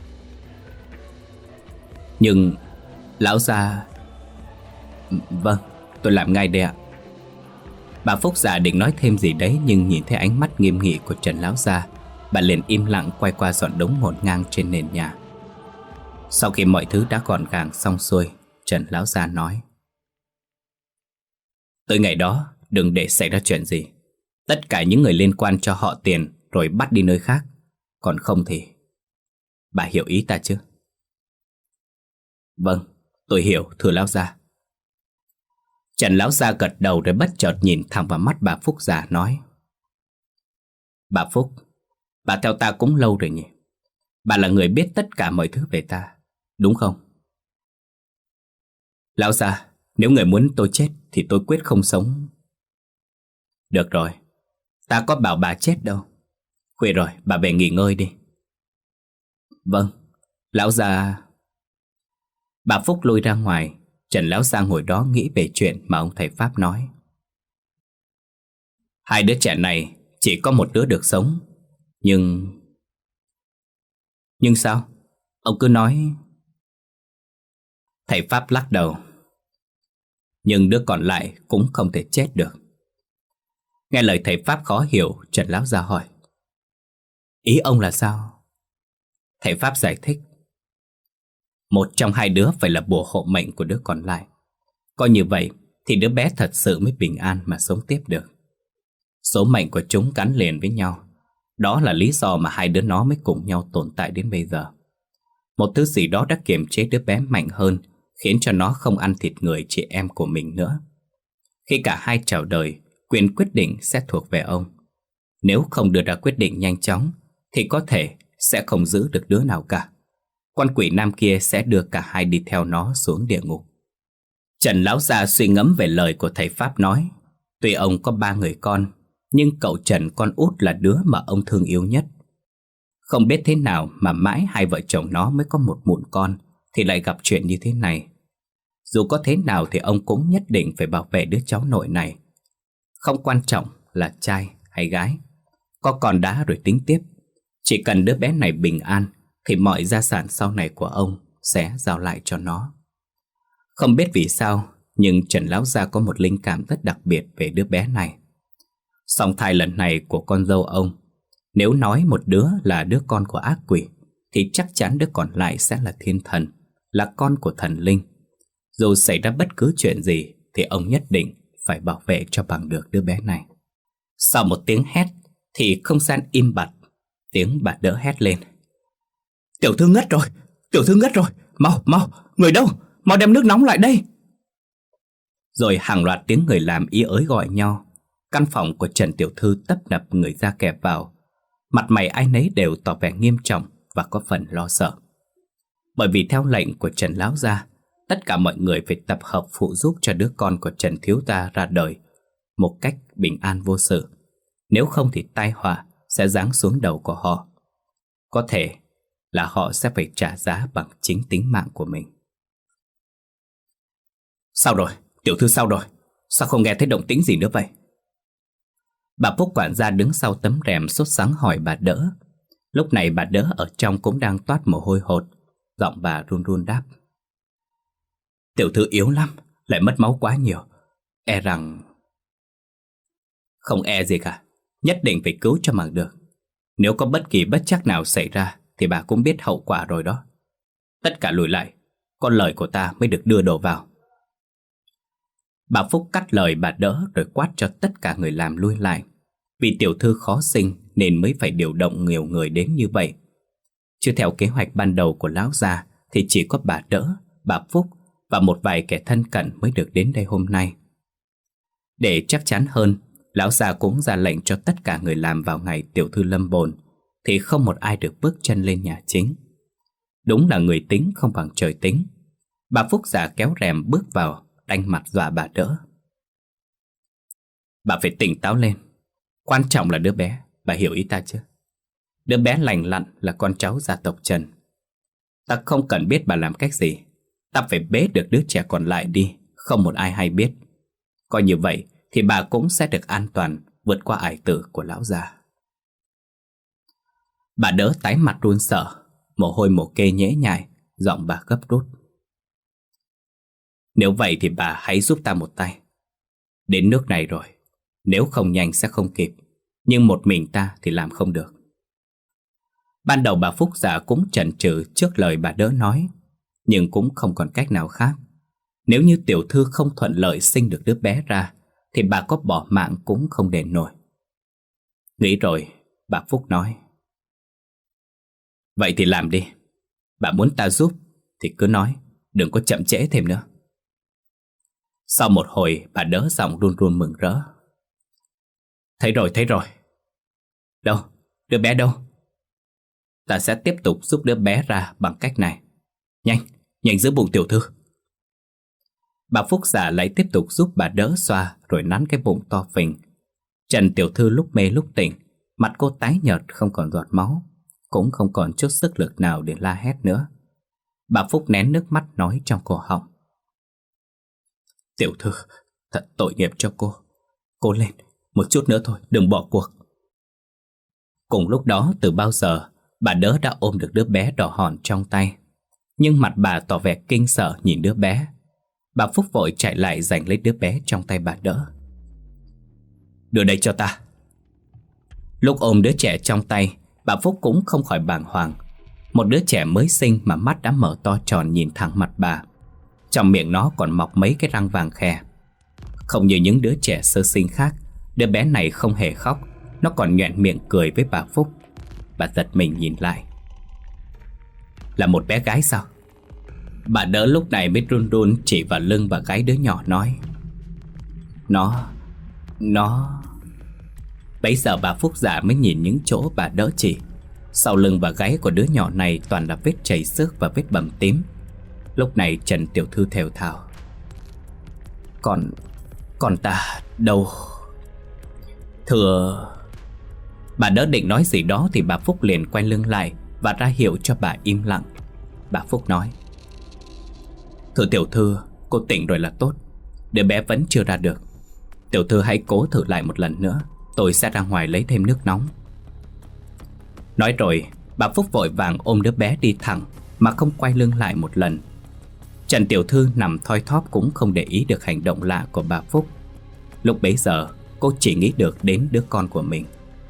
Speaker 1: Nhưng lão gia... Vâng, tôi làm ngay đây ạ. Bà Phúc già định nói thêm gì đấy, nhưng nhìn thấy ánh mắt nghiêm nghị của Trần lão gia, bà liền im lặng quay qua dọn đống ngổn ngang trên nền nhà. Sau khi mọi thứ đã gọn gàng xong xuôi, Trần lão gia nói: Tới ngày đó đừng để xảy ra chuyện gì. Tất cả những người liên quan cho họ tiền rồi bắt đi nơi khác. Còn không thì... Bà hiểu ý ta chứ? Vâng, tôi hiểu, thưa lão gia. Trần lão gia gật đầu rồi bất chợt nhìn thẳng vào mắt bà Phúc già nói: Bà Phúc, bà theo ta cũng lâu rồi nhỉ? Bà là người biết tất cả mọi thứ về ta, đúng không? Lão gia, nếu người muốn tôi chết thì tôi quyết không sống. Được rồi, ta có bảo bà chết đâu. Khuya rồi, bà về nghỉ ngơi đi. Vâng, lão gia. Bà Phúc lui ra ngoài. Trần lão gia ngồi đó nghĩ về chuyện mà ông thầy Pháp nói. Hai đứa trẻ này chỉ có một đứa được sống. Nhưng sao? Ông cứ nói. Thầy Pháp lắc đầu. Nhưng đứa còn lại cũng không thể chết được. Nghe lời thầy Pháp khó hiểu, Trần lão gia hỏi: Ý ông là sao? Thầy Pháp giải thích: Một trong hai đứa phải là bùa hộ mệnh của đứa còn lại. Coi như vậy thì đứa bé thật sự mới bình an mà sống tiếp được. Số mệnh của chúng gắn liền với nhau. Đó là lý do mà hai đứa nó mới cùng nhau tồn tại đến bây giờ. Một thứ gì đó đã kiềm chế đứa bé mạnh hơn, khiến cho nó không ăn thịt người chị em của mình nữa. Khi cả hai chào đời, quyền quyết định sẽ thuộc về ông. Nếu không đưa ra quyết định nhanh chóng thì có thể sẽ không giữ được đứa nào cả. Con quỷ nam kia sẽ đưa cả hai đi theo nó xuống địa ngục. Trần lão gia suy ngẫm về lời của thầy Pháp nói. Tuy ông có 3 người con, nhưng cậu Trần con út là đứa mà ông thương yêu nhất. Không biết thế nào mà mãi hai vợ chồng nó mới có một mụn con thì lại gặp chuyện như thế này. Dù có thế nào thì ông cũng nhất định phải bảo vệ đứa cháu nội này. Không quan trọng là trai hay gái, có con đã rồi tính tiếp. Chỉ cần đứa bé này bình an thì mọi gia sản sau này của ông sẽ giao lại cho nó. Không biết vì sao, nhưng Trần lão gia có một linh cảm rất đặc biệt về đứa bé này. Song thai lần này của con dâu ông, nếu nói một đứa là đứa con của ác quỷ thì chắc chắn đứa còn lại sẽ là thiên thần, là con của thần linh. Dù xảy ra bất cứ chuyện gì thì ông nhất định phải bảo vệ cho bằng được đứa bé này. Sau một tiếng hét thì không gian im bặt. Tiếng bà đỡ hét lên: Tiểu thư ngất rồi, tiểu thư ngất rồi, mau, người đâu, mau đem nước nóng lại đây. Rồi hàng loạt tiếng người làm ý ới gọi nhau. Căn phòng của Trần tiểu thư tấp nập người ra kẹp vào. Mặt mày ai nấy đều tỏ vẻ nghiêm trọng và có phần lo sợ. Bởi vì theo lệnh của Trần lão gia, tất cả mọi người phải tập hợp phụ giúp cho đứa con của Trần thiếu gia ra đời một cách bình an vô sự. Nếu không thì tai họa sẽ giáng xuống đầu của họ. Có thể là họ sẽ phải trả giá bằng chính tính mạng của mình. Sao rồi? Tiểu thư sao rồi? Sao không nghe thấy động tĩnh gì nữa vậy? Bà Phúc quản gia đứng sau tấm rèm sốt sắng hỏi bà Đỡ. Lúc này bà Đỡ ở trong cũng đang toát mồ hôi hột. Giọng bà run run đáp. Tiểu thư yếu lắm, lại mất máu quá nhiều. E rằng... Không e gì cả, nhất định phải cứu cho bằng được. Nếu có bất kỳ bất trắc nào xảy ra thì bà cũng biết hậu quả rồi đó. Tất cả lùi lại, con lời của ta mới được đưa đồ vào. Bà Phúc cắt lời bà Đỡ rồi quát cho tất cả người làm lui lại. Vì tiểu thư khó sinh nên mới phải điều động nhiều người đến như vậy. Chứ theo kế hoạch ban đầu của lão già thì chỉ có bà Đỡ, bà Phúc và một vài kẻ thân cận mới được đến đây hôm nay. Để chắc chắn hơn, lão già cũng ra lệnh cho tất cả người làm vào ngày tiểu thư lâm bồn thì không một ai được bước chân lên nhà chính. Đúng là người tính không bằng trời tính. Bà Phúc già kéo rèm bước vào, đanh mặt dọa bà Đỡ. Bà phải tỉnh táo lên. Quan trọng là đứa bé, bà hiểu ý ta chứ? Đứa bé lành lặn là con cháu gia tộc Trần. Ta không cần biết bà làm cách gì. Ta phải bế được đứa trẻ còn lại đi, không một ai hay biết. Coi như vậy thì bà cũng sẽ được an toàn vượt qua ải tử của lão già. Bà Đỡ tái mặt run sợ, mồ hôi mồ kê nhễ nhại, giọng bà gấp rút. Nếu vậy thì bà hãy giúp ta một tay. Đến nước này rồi, nếu không nhanh sẽ không kịp, nhưng một mình ta thì làm không được. Ban đầu bà Phúc già cũng chần chừ trước lời bà Đỡ nói, nhưng cũng không còn cách nào khác. Nếu như tiểu thư không thuận lợi sinh được đứa bé ra thì bà có bỏ mạng cũng không đền nổi. Nghĩ rồi, bà Phúc nói. Vậy thì làm đi. Bà muốn ta giúp thì cứ nói, đừng có chậm trễ thêm nữa. Sau một hồi bà Đỡ giọng run run mừng rỡ. Thấy rồi. Đâu? Đứa bé đâu? Ta sẽ tiếp tục giúp đứa bé ra bằng cách này. Nhanh giữ bụng tiểu thư. Bà Phúc già lại tiếp tục giúp bà Đỡ xoa rồi nắn cái bụng to phình. Trần tiểu thư lúc mê lúc tỉnh, mặt cô tái nhợt không còn giọt máu, cũng không còn chút sức lực nào để la hét nữa. Bà Phúc nén nước mắt nói trong cổ họng. Tiểu thư, thật tội nghiệp cho cô. Cố lên, một chút nữa thôi, đừng bỏ cuộc. Cùng lúc đó từ bao giờ bà Đỡ đã ôm được đứa bé đỏ hòn trong tay. Nhưng mặt bà tỏ vẻ kinh sợ nhìn đứa bé. Bà Phúc vội chạy lại giành lấy đứa bé trong tay bà Đỡ. Đưa đây cho ta. Lúc ôm đứa trẻ trong tay, bà Phúc cũng không khỏi bàng hoàng. Một đứa trẻ mới sinh mà mắt đã mở to tròn nhìn thẳng mặt bà. Trong miệng nó còn mọc mấy cái răng vàng khè. Không như những đứa trẻ sơ sinh khác, đứa bé này không hề khóc, nó còn nhoẻn miệng cười với bà Phúc. Bà giật mình nhìn lại. Là một bé gái sao? Bà Đỡ lúc này mới run run chỉ vào lưng và gáy đứa nhỏ nói. Nó... Bấy giờ bà Phúc già mới nhìn những chỗ bà Đỡ chỉ. Sau lưng và gáy của đứa nhỏ này toàn là vết chảy xước và vết bầm tím. Lúc này Trần tiểu thư thều thào. Còn ta đâu? Thưa... Bà Đỡ định nói gì đó thì bà Phúc liền quay lưng lại và ra hiệu cho bà im lặng. Bà Phúc nói. Thưa tiểu thư, cô tỉnh rồi là tốt. Đứa bé vẫn chưa ra được. Tiểu thư hãy cố thử lại một lần nữa. Tôi sẽ ra ngoài lấy thêm nước nóng. Nói rồi bà Phúc vội vàng ôm đứa bé đi thẳng mà không quay lưng lại một lần. Trần tiểu thư nằm thoi thóp cũng không để ý được hành động lạ của bà Phúc. Lúc bấy giờ cô chỉ nghĩ được đến đứa con của mình.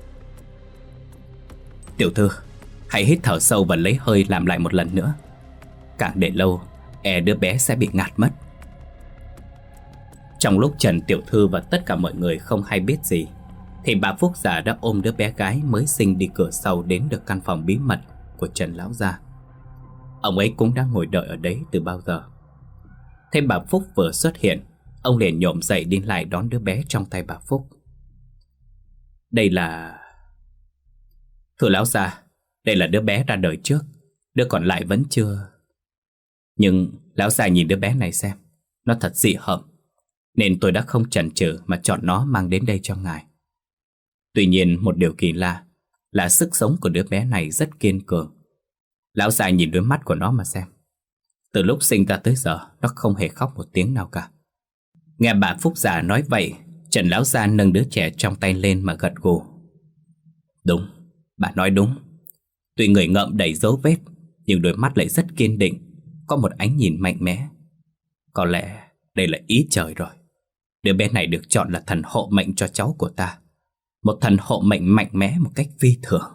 Speaker 1: Tiểu thư, hãy hít thở sâu và lấy hơi làm lại một lần nữa. Càng để lâu e đứa bé sẽ bị ngạt mất. Trong lúc Trần tiểu thư và tất cả mọi người không hay biết gì thì bà Phúc già đã ôm đứa bé gái mới sinh đi cửa sau đến được căn phòng bí mật của Trần lão gia. Ông ấy cũng đang ngồi đợi ở đấy từ bao giờ. Thế bà Phúc vừa xuất hiện, ông liền nhổm dậy đi lại đón đứa bé trong tay bà Phúc. Đây là... Thưa lão gia, đây là đứa bé ra đời trước, đứa còn lại vẫn chưa. Nhưng lão gia nhìn đứa bé này xem, nó thật dị hợm, nên tôi đã không chần chừ mà chọn nó mang đến đây cho ngài. Tuy nhiên một điều kỳ lạ là sức sống của đứa bé này rất kiên cường. Lão già nhìn đôi mắt của nó mà xem. Từ lúc sinh ra tới giờ nó không hề khóc một tiếng nào cả. Nghe bà Phúc già nói vậy, Trần lão gia nâng đứa trẻ trong tay lên mà gật gù. Đúng, bà nói đúng. Tuy người ngợm đầy dấu vết, nhưng đôi mắt lại rất kiên định, có một ánh nhìn mạnh mẽ. Có lẽ đây là ý trời rồi. Đứa bé này được chọn là thần hộ mệnh cho cháu của ta. Một thần hộ mệnh mạnh mẽ một cách phi thường.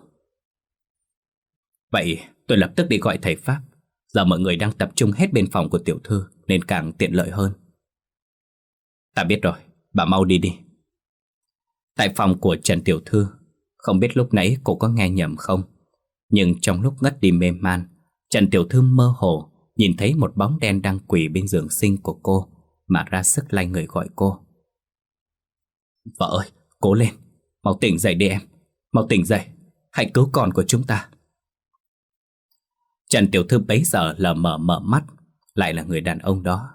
Speaker 1: Vậy tôi lập tức đi gọi thầy Pháp. Giờ mọi người đang tập trung hết bên phòng của tiểu thư, nên càng tiện lợi hơn. Ta biết rồi, bà mau đi đi. Tại phòng của Trần tiểu thư, không biết lúc nãy cô có nghe nhầm không, nhưng trong lúc ngất đi mê man, Trần tiểu thư mơ hồ nhìn thấy một bóng đen đang quỳ bên giường sinh của cô, mà ra sức lay người gọi cô. Vợ ơi, cố lên, mau tỉnh dậy đi em. Mau tỉnh dậy, hãy cứu con của chúng ta. Trần tiểu thư bấy giờ lờ mờ mở mắt. Lại là người đàn ông đó.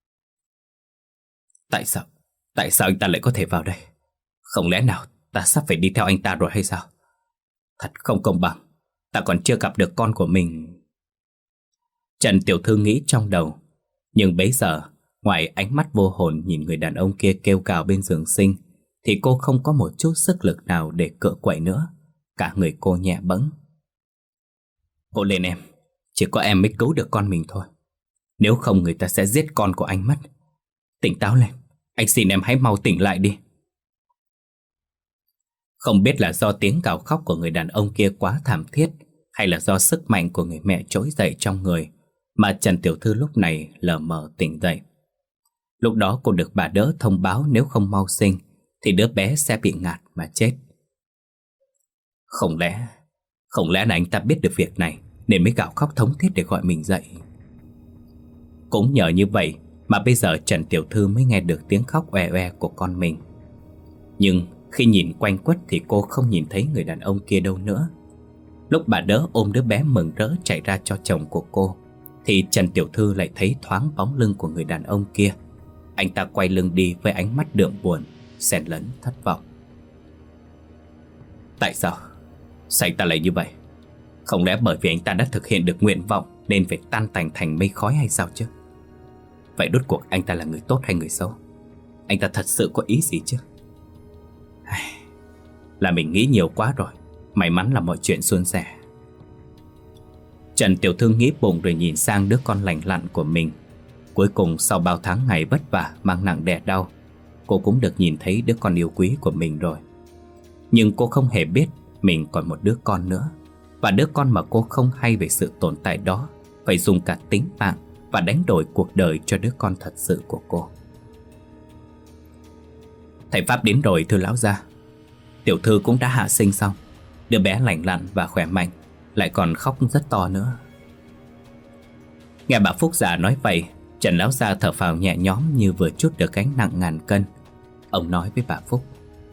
Speaker 1: Tại sao anh ta lại có thể vào đây? Không lẽ nào ta sắp phải đi theo anh ta rồi hay sao? Thật không công bằng. Ta còn chưa gặp được con của mình. Trần tiểu thư nghĩ trong đầu. Nhưng bấy giờ, ngoài ánh mắt vô hồn nhìn người đàn ông kia kêu gào bên giường sinh, thì cô không có một chút sức lực nào để cựa quậy nữa. Cả người cô nhẹ bẫng. Cố lên em, chỉ có em mới cứu được con mình thôi. Nếu không người ta sẽ giết con của anh mất. Tỉnh táo lên, anh xin em hãy mau tỉnh lại đi. Không biết là do tiếng gào khóc của người đàn ông kia quá thảm thiết, hay là do sức mạnh của người mẹ trỗi dậy trong người, mà Trần tiểu thư lúc này lờ mờ tỉnh dậy. Lúc đó cô được bà đỡ thông báo nếu không mau sinh thì đứa bé sẽ bị ngạt mà chết. Không lẽ là anh ta biết được việc này nên mới gào khóc thống thiết để gọi mình dậy. Cũng nhờ như vậy mà bây giờ Trần tiểu thư mới nghe được tiếng khóc oe oe của con mình. Nhưng khi nhìn quanh quất thì cô không nhìn thấy người đàn ông kia đâu nữa. Lúc bà đỡ ôm đứa bé mừng rỡ chạy ra cho chồng của cô, thì Trần tiểu thư lại thấy thoáng bóng lưng của người đàn ông kia. Anh ta quay lưng đi với ánh mắt đượm buồn, xen lẫn thất vọng. Tại sao anh ta lại như vậy? Không lẽ bởi vì anh ta đã thực hiện được nguyện vọng nên phải tan tành thành mây khói hay sao chứ? Vậy rốt cuộc anh ta là người tốt hay người xấu? Anh ta thật sự có ý gì chứ? Là mình nghĩ nhiều quá rồi. May mắn là mọi chuyện suôn sẻ. Trần tiểu thư nghĩ bụng rồi nhìn sang đứa con lành lặn của mình. Cuối cùng sau bao tháng ngày vất vả mang nặng đè đau, cô cũng được nhìn thấy đứa con yêu quý của mình rồi. Nhưng cô không hề biết mình còn một đứa con nữa. Và đứa con mà cô không hay về sự tồn tại đó phải dùng cả tính mạng và đánh đổi cuộc đời cho đứa con thật sự của cô. Thầy Pháp đến rồi thưa lão gia. Tiểu thư cũng đã hạ sinh xong. Đứa bé lành lặn và khỏe mạnh, lại còn khóc rất to nữa. Nghe bà Phúc già nói vậy, Trần lão gia thở phào nhẹ nhõm như vừa trút được gánh nặng ngàn cân. Ông nói với bà Phúc: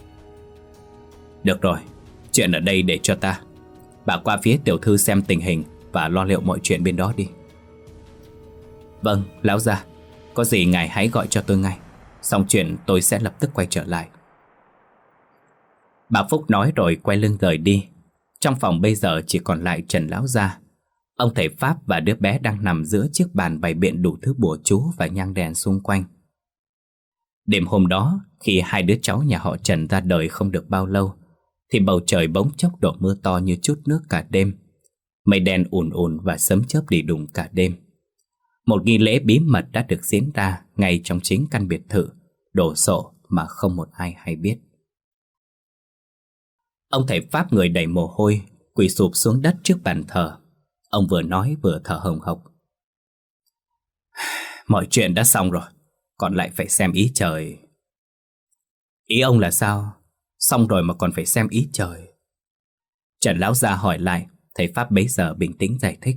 Speaker 1: Được rồi, chuyện ở đây để cho ta. Bà qua phía tiểu thư xem tình hình và lo liệu mọi chuyện bên đó đi. Vâng, lão gia. Có gì ngài hãy gọi cho tôi ngay. Xong chuyện tôi sẽ lập tức quay trở lại. Bà Phúc nói rồi quay lưng rời đi. Trong phòng bây giờ chỉ còn lại Trần lão gia. Ông thầy Pháp và đứa bé đang nằm giữa chiếc bàn bày biện đủ thứ bùa chú và nhang đèn xung quanh. Đêm hôm đó, khi hai đứa cháu nhà họ Trần ra đời không được bao lâu, thì bầu trời bỗng chốc đổ mưa to như chút nước cả đêm. Mây đen ùn ùn và sấm chớp đì đùng cả đêm. Một nghi lễ bí mật đã được diễn ra ngay trong chính căn biệt thự, đồ sộ mà không một ai hay biết. Ông thầy Pháp người đầy mồ hôi, quỳ sụp xuống đất trước bàn thờ. Ông vừa nói vừa thở hồng hộc. Mọi chuyện đã xong rồi, còn lại phải xem ý trời. Ý ông là sao? Xong rồi mà còn phải xem ý trời? Trần lão gia hỏi lại. Thầy Pháp bấy giờ bình tĩnh giải thích.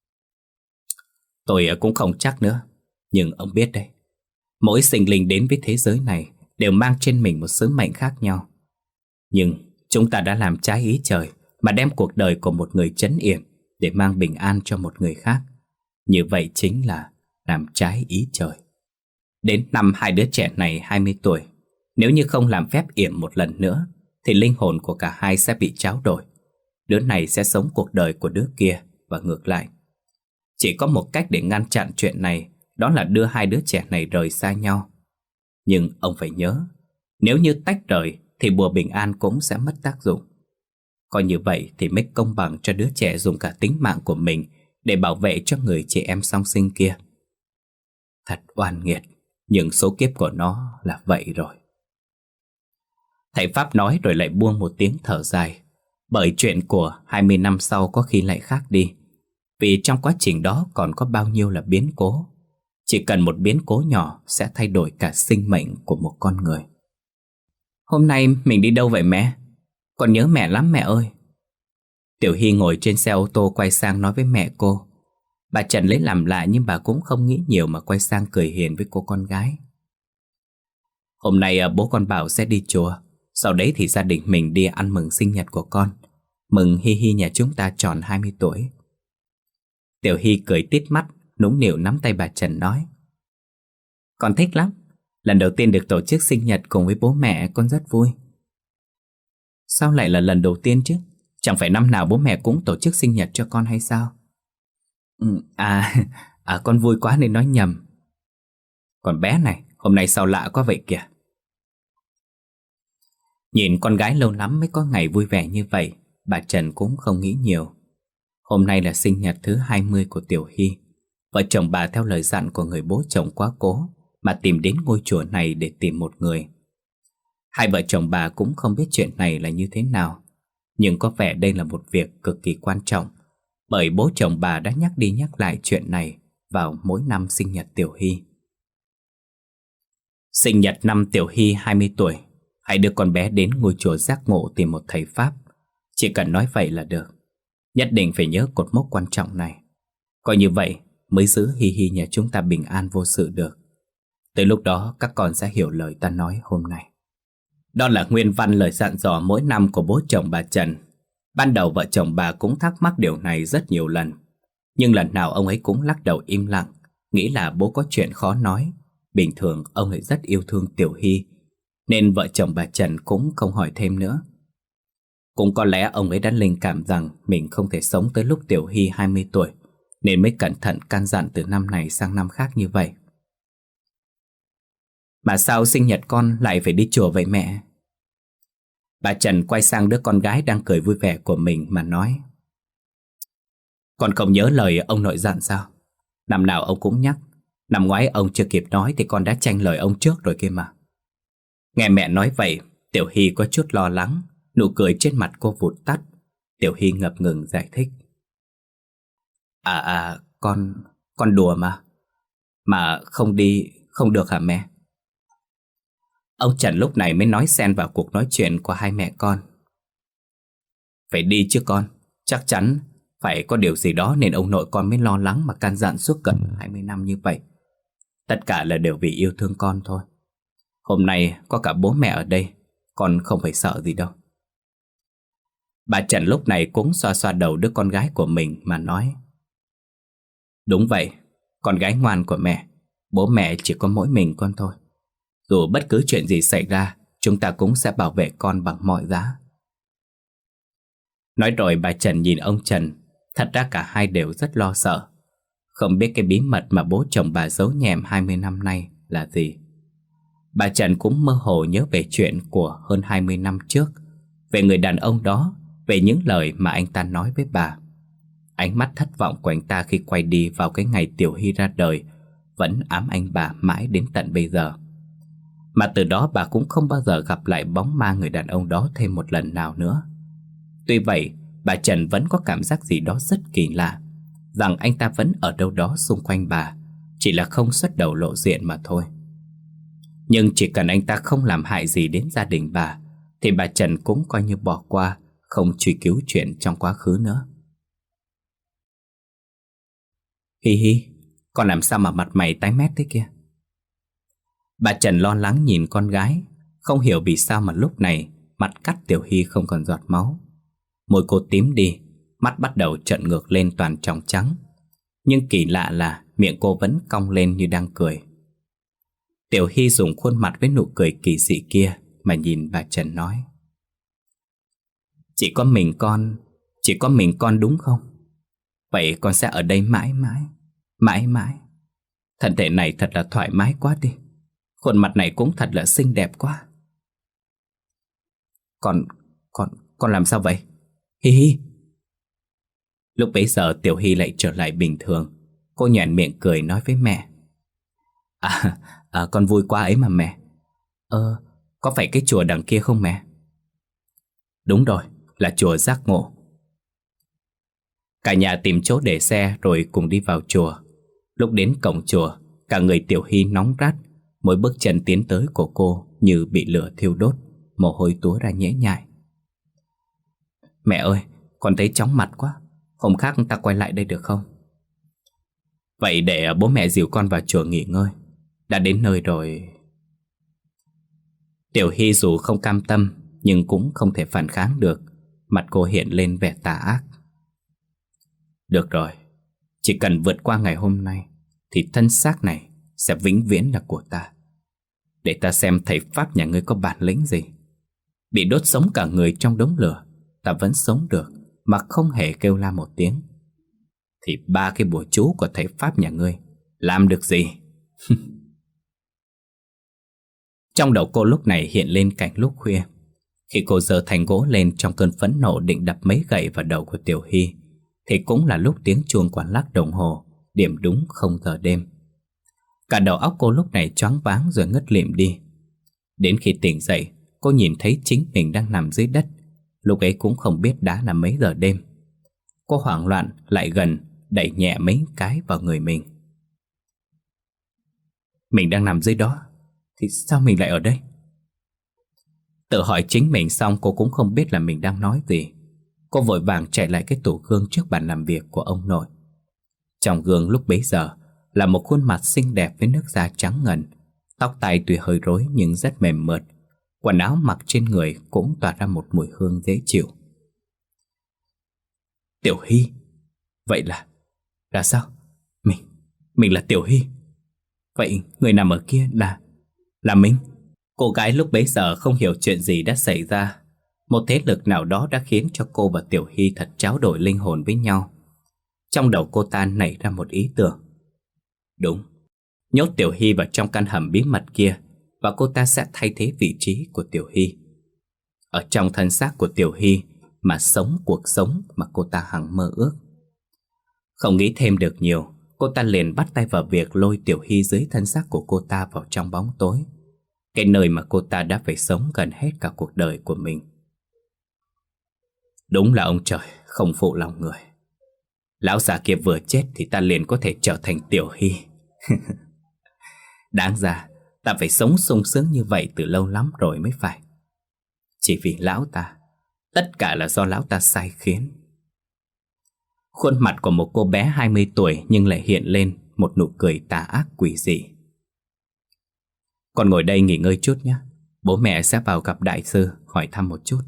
Speaker 1: Tôi cũng không chắc nữa, nhưng ông biết đấy, mỗi sinh linh đến với thế giới này đều mang trên mình một sứ mệnh khác nhau. Nhưng chúng ta đã làm trái ý trời mà đem cuộc đời của một người trấn yểm để mang bình an cho một người khác. Như vậy chính là làm trái ý trời. Đến năm hai đứa trẻ này 20 tuổi, nếu như không làm phép yểm một lần nữa thì linh hồn của cả hai sẽ bị tráo đổi. Đứa này sẽ sống cuộc đời của đứa kia, và ngược lại. Chỉ có một cách để ngăn chặn chuyện này, đó là đưa hai đứa trẻ này rời xa nhau. Nhưng ông phải nhớ, nếu như tách rời thì bùa bình an cũng sẽ mất tác dụng. Coi như vậy thì mới công bằng cho đứa trẻ dùng cả tính mạng của mình để bảo vệ cho người chị em song sinh kia. Thật oan nghiệt, nhưng số kiếp của nó là vậy rồi. Thầy Pháp nói rồi lại buông một tiếng thở dài, bởi chuyện của 20 năm sau có khi lại khác đi. Vì trong quá trình đó còn có bao nhiêu là biến cố. Chỉ cần một biến cố nhỏ sẽ thay đổi cả sinh mệnh của một con người. Hôm nay mình đi đâu vậy mẹ? Con nhớ mẹ lắm mẹ ơi. Tiểu Hy ngồi trên xe ô tô quay sang nói với mẹ cô. Bà Trần lấy làm lạ nhưng bà cũng không nghĩ nhiều mà quay sang cười hiền với cô con gái. Hôm nay bố con bảo sẽ đi chùa. Sau đấy thì gia đình mình đi ăn mừng sinh nhật của con. Mừng Hi Hi nhà chúng ta tròn 20 tuổi. Tiểu Hy cười tít mắt, nũng nịu nắm tay bà Trần nói. Con thích lắm. Lần đầu tiên được tổ chức sinh nhật cùng với bố mẹ con rất vui. Sao lại là lần đầu tiên chứ? Chẳng phải năm nào bố mẹ cũng tổ chức sinh nhật cho con hay sao? Con vui quá nên nói nhầm. Còn bé này, hôm nay sao lạ quá vậy kìa. Nhìn con gái lâu lắm mới có ngày vui vẻ như vậy, bà Trần cũng không nghĩ nhiều. Hôm nay là sinh nhật thứ 20 của Tiểu Hy. Vợ chồng bà theo lời dặn của người bố chồng quá cố mà tìm đến ngôi chùa này để tìm một người. Hai vợ chồng bà cũng không biết chuyện này là như thế nào, nhưng có vẻ đây là một việc cực kỳ quan trọng, bởi bố chồng bà đã nhắc đi nhắc lại chuyện này vào mỗi năm sinh nhật Tiểu Hy. Sinh nhật năm Tiểu Hy 20 tuổi, hãy đưa con bé đến ngôi chùa giác ngộ tìm một thầy Pháp. Chỉ cần nói vậy là được. Nhất định phải nhớ cột mốc quan trọng này. Coi như vậy mới giữ Hi Hi nhà chúng ta bình an vô sự được. Tới lúc đó các con sẽ hiểu lời ta nói hôm nay. Đó là nguyên văn lời dặn dò mỗi năm của bố chồng bà Trần. Ban đầu vợ chồng bà cũng thắc mắc điều này rất nhiều lần, nhưng lần nào ông ấy cũng lắc đầu im lặng, nghĩ là bố có chuyện khó nói. Bình thường ông ấy rất yêu thương Tiểu Hy, nên vợ chồng bà Trần cũng không hỏi thêm nữa. Cũng có lẽ ông ấy đã linh cảm rằng mình không thể sống tới lúc Tiểu Hy 20 tuổi, nên mới cẩn thận căn dặn từ năm này sang năm khác như vậy. Mà sao sinh nhật con lại phải đi chùa vậy mẹ? Bà Trần quay sang đứa con gái đang cười vui vẻ của mình mà nói. Con không nhớ lời ông nội dặn sao? Năm nào ông cũng nhắc. Năm ngoái ông chưa kịp nói thì con đã tranh lời ông trước rồi kia mà. Nghe mẹ nói vậy, Tiểu Hy có chút lo lắng. Nụ cười trên mặt cô vụt tắt. Tiểu Hy ngập ngừng giải thích. Con đùa mà. Mà không đi, không được hả mẹ? Ông Trần lúc này mới nói xen vào cuộc nói chuyện của hai mẹ con. Phải đi chứ con. Chắc chắn phải có điều gì đó nên ông nội con mới lo lắng mà can dặn suốt gần 20 năm như vậy. Tất cả là đều vì yêu thương con thôi. Hôm nay có cả bố mẹ ở đây, con không phải sợ gì đâu. Bà Trần lúc này cũng xoa xoa đầu đứa con gái của mình mà nói. Đúng vậy, con gái ngoan của mẹ. Bố mẹ chỉ có mỗi mình con thôi. Dù bất cứ chuyện gì xảy ra, chúng ta cũng sẽ bảo vệ con bằng mọi giá. Nói rồi bà Trần nhìn ông Trần. Thật ra cả hai đều rất lo sợ, không biết cái bí mật mà bố chồng bà giấu nhẹm 20 năm nay là gì. Bà Trần cũng mơ hồ nhớ về chuyện của hơn 20 năm trước, về người đàn ông đó, về những lời mà anh ta nói với bà. Ánh mắt thất vọng của anh ta khi quay đi vào cái ngày Tiểu Hy ra đời vẫn ám ảnh bà mãi đến tận bây giờ. Mà từ đó bà cũng không bao giờ gặp lại bóng ma người đàn ông đó thêm một lần nào nữa. Tuy vậy, bà Trần vẫn có cảm giác gì đó rất kỳ lạ, rằng anh ta vẫn ở đâu đó xung quanh bà, chỉ là không xuất đầu lộ diện mà thôi. Nhưng chỉ cần anh ta không làm hại gì đến gia đình bà, thì bà Trần cũng coi như bỏ qua, không truy cứu chuyện trong quá khứ nữa. Hi Hi, con làm sao mà mặt mày tái mét thế kia? Bà Trần lo lắng nhìn con gái, không hiểu vì sao mà lúc này mặt cắt Tiểu Hy không còn giọt máu. Môi cô tím đi, mắt bắt đầu trợn ngược lên toàn tròng trắng. Nhưng kỳ lạ là miệng cô vẫn cong lên như đang cười. Tiểu Hy dùng khuôn mặt với nụ cười kỳ dị kia mà nhìn bà Trần nói. Chỉ có mình con đúng không? Vậy con sẽ ở đây mãi mãi, mãi mãi. Thân thể này thật là thoải mái quá đi. Khuôn mặt này cũng thật là xinh đẹp quá. Con làm sao vậy? Hi hi. Lúc bấy giờ Tiểu Hy lại trở lại bình thường. Cô nhoẻn miệng cười nói với mẹ. Con vui quá ấy mà mẹ. Có phải cái chùa đằng kia không mẹ? Đúng rồi, là chùa Giác Ngộ. Cả nhà tìm chỗ để xe rồi cùng đi vào chùa. Lúc đến cổng chùa, cả người Tiểu Hy nóng rát. Mỗi bước chân tiến tới của cô như bị lửa thiêu đốt, mồ hôi túa ra nhễ nhại. Mẹ ơi, con thấy chóng mặt quá. Hôm khác ta quay lại đây được không? Vậy để bố mẹ dìu con vào chùa nghỉ ngơi. Đã đến nơi rồi. Tiểu Hy dù không cam tâm nhưng cũng không thể phản kháng được. Mặt cô hiện lên vẻ tà ác. Được rồi, chỉ cần vượt qua ngày hôm nay thì thân xác này sẽ vĩnh viễn là của ta. Để ta xem thầy Pháp nhà ngươi có bản lĩnh gì. Bị đốt sống cả người trong đống lửa, ta vẫn sống được mà không hề kêu la một tiếng. Thì 3 cái bùa chú của thầy Pháp nhà ngươi làm được gì? Trong đầu cô lúc này hiện lên cảnh lúc khuya. Khi cô giơ thành gỗ lên trong cơn phẫn nộ định đập mấy gậy vào đầu của Tiểu Hy, thì cũng là lúc tiếng chuông quả lắc đồng hồ điểm đúng 0 giờ đêm. Cả đầu óc cô lúc này choáng váng rồi ngất lịm đi. Đến khi tỉnh dậy, cô nhìn thấy chính mình đang nằm dưới đất. Lúc ấy cũng không biết đã là mấy giờ đêm. Cô hoảng loạn lại gần, đẩy nhẹ mấy cái vào người mình. Mình đang nằm dưới đó, thì sao mình lại ở đây? Tự hỏi chính mình xong cô cũng không biết là mình đang nói gì. Cô vội vàng chạy lại cái tủ gương trước bàn làm việc của ông nội. Trong gương lúc bấy giờ là một khuôn mặt xinh đẹp với nước da trắng ngần. Tóc tai tuy hơi rối nhưng rất mềm mượt. Quần áo mặc trên người cũng tỏa ra một mùi hương dễ chịu. Tiểu Hy. Vậy là sao? Mình là Tiểu Hy. Vậy người nằm ở kia là mình? Cô gái lúc bấy giờ không hiểu chuyện gì đã xảy ra. Một thế lực nào đó đã khiến cho cô và Tiểu Hy thật tráo đổi linh hồn với nhau. Trong đầu cô ta nảy ra một ý tưởng. Đúng, nhốt Tiểu Hy vào trong căn hầm bí mật kia, và cô ta sẽ thay thế vị trí của Tiểu Hy. Ở trong thân xác của Tiểu Hy mà sống cuộc sống mà cô ta hằng mơ ước. Không nghĩ thêm được nhiều, cô ta liền bắt tay vào việc lôi Tiểu Hy dưới thân xác của cô ta vào trong bóng tối. Cái nơi mà cô ta đã phải sống gần hết cả cuộc đời của mình. Đúng là ông trời không phụ lòng người. Lão già kia vừa chết thì ta liền có thể trở thành Tiểu Hy. Đáng ra ta phải sống sung sướng như vậy từ lâu lắm rồi mới phải. Chỉ vì lão ta. Tất cả là do lão ta sai khiến. Khuôn mặt của một cô bé 20 tuổi nhưng lại hiện lên một nụ cười tà ác quỷ dị. Con ngồi đây nghỉ ngơi chút nhé. Bố mẹ sẽ vào gặp đại sư hỏi thăm một chút.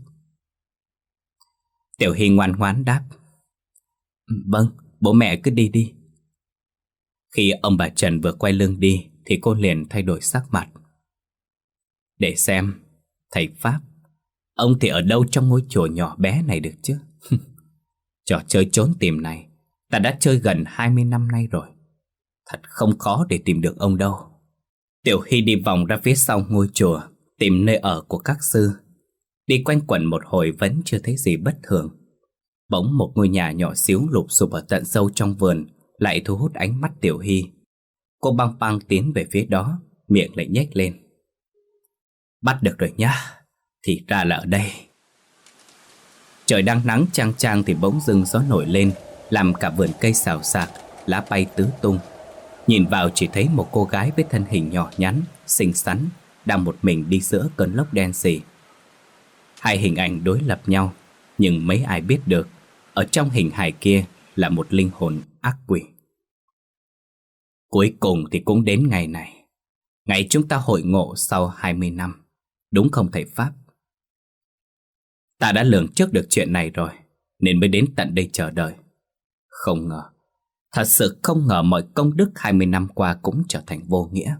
Speaker 1: Tiểu Hy ngoan ngoãn đáp. Vâng, bố mẹ cứ đi đi. Khi ông bà Trần vừa quay lưng đi thì cô liền thay đổi sắc mặt. Để xem, thầy Pháp, ông thì ở đâu trong ngôi chùa nhỏ bé này được chứ? Trò chơi trốn tìm này ta đã chơi gần 20 năm nay rồi. Thật không khó để tìm được ông đâu. Tiểu Hy đi vòng ra phía sau ngôi chùa, tìm nơi ở của các sư. Đi quanh quẩn một hồi vẫn chưa thấy gì bất thường. Bỗng một ngôi nhà nhỏ xíu lụp xụp ở tận sâu trong vườn lại thu hút ánh mắt Tiểu Hy. Cô băng băng tiến về phía đó, miệng lại nhếch lên. Bắt được rồi nhá, thì ra là ở đây. Trời đang nắng chang chang thì bỗng dưng gió nổi lên, làm cả vườn cây xào xạc, lá bay tứ tung. Nhìn vào chỉ thấy một cô gái với thân hình nhỏ nhắn, xinh xắn, đang một mình đi giữa cơn lốc đen sì. Hai hình ảnh đối lập nhau, nhưng mấy ai biết được ở trong hình hài kia là một linh hồn ác quỷ. Cuối cùng thì cũng đến ngày này, ngày chúng ta hội ngộ sau 20 năm. Đúng không thầy Pháp? Ta đã lường trước được chuyện này rồi, nên mới đến tận đây chờ đợi. Không ngờ, thật sự không ngờ mọi công đức 20 năm qua cũng trở thành vô nghĩa.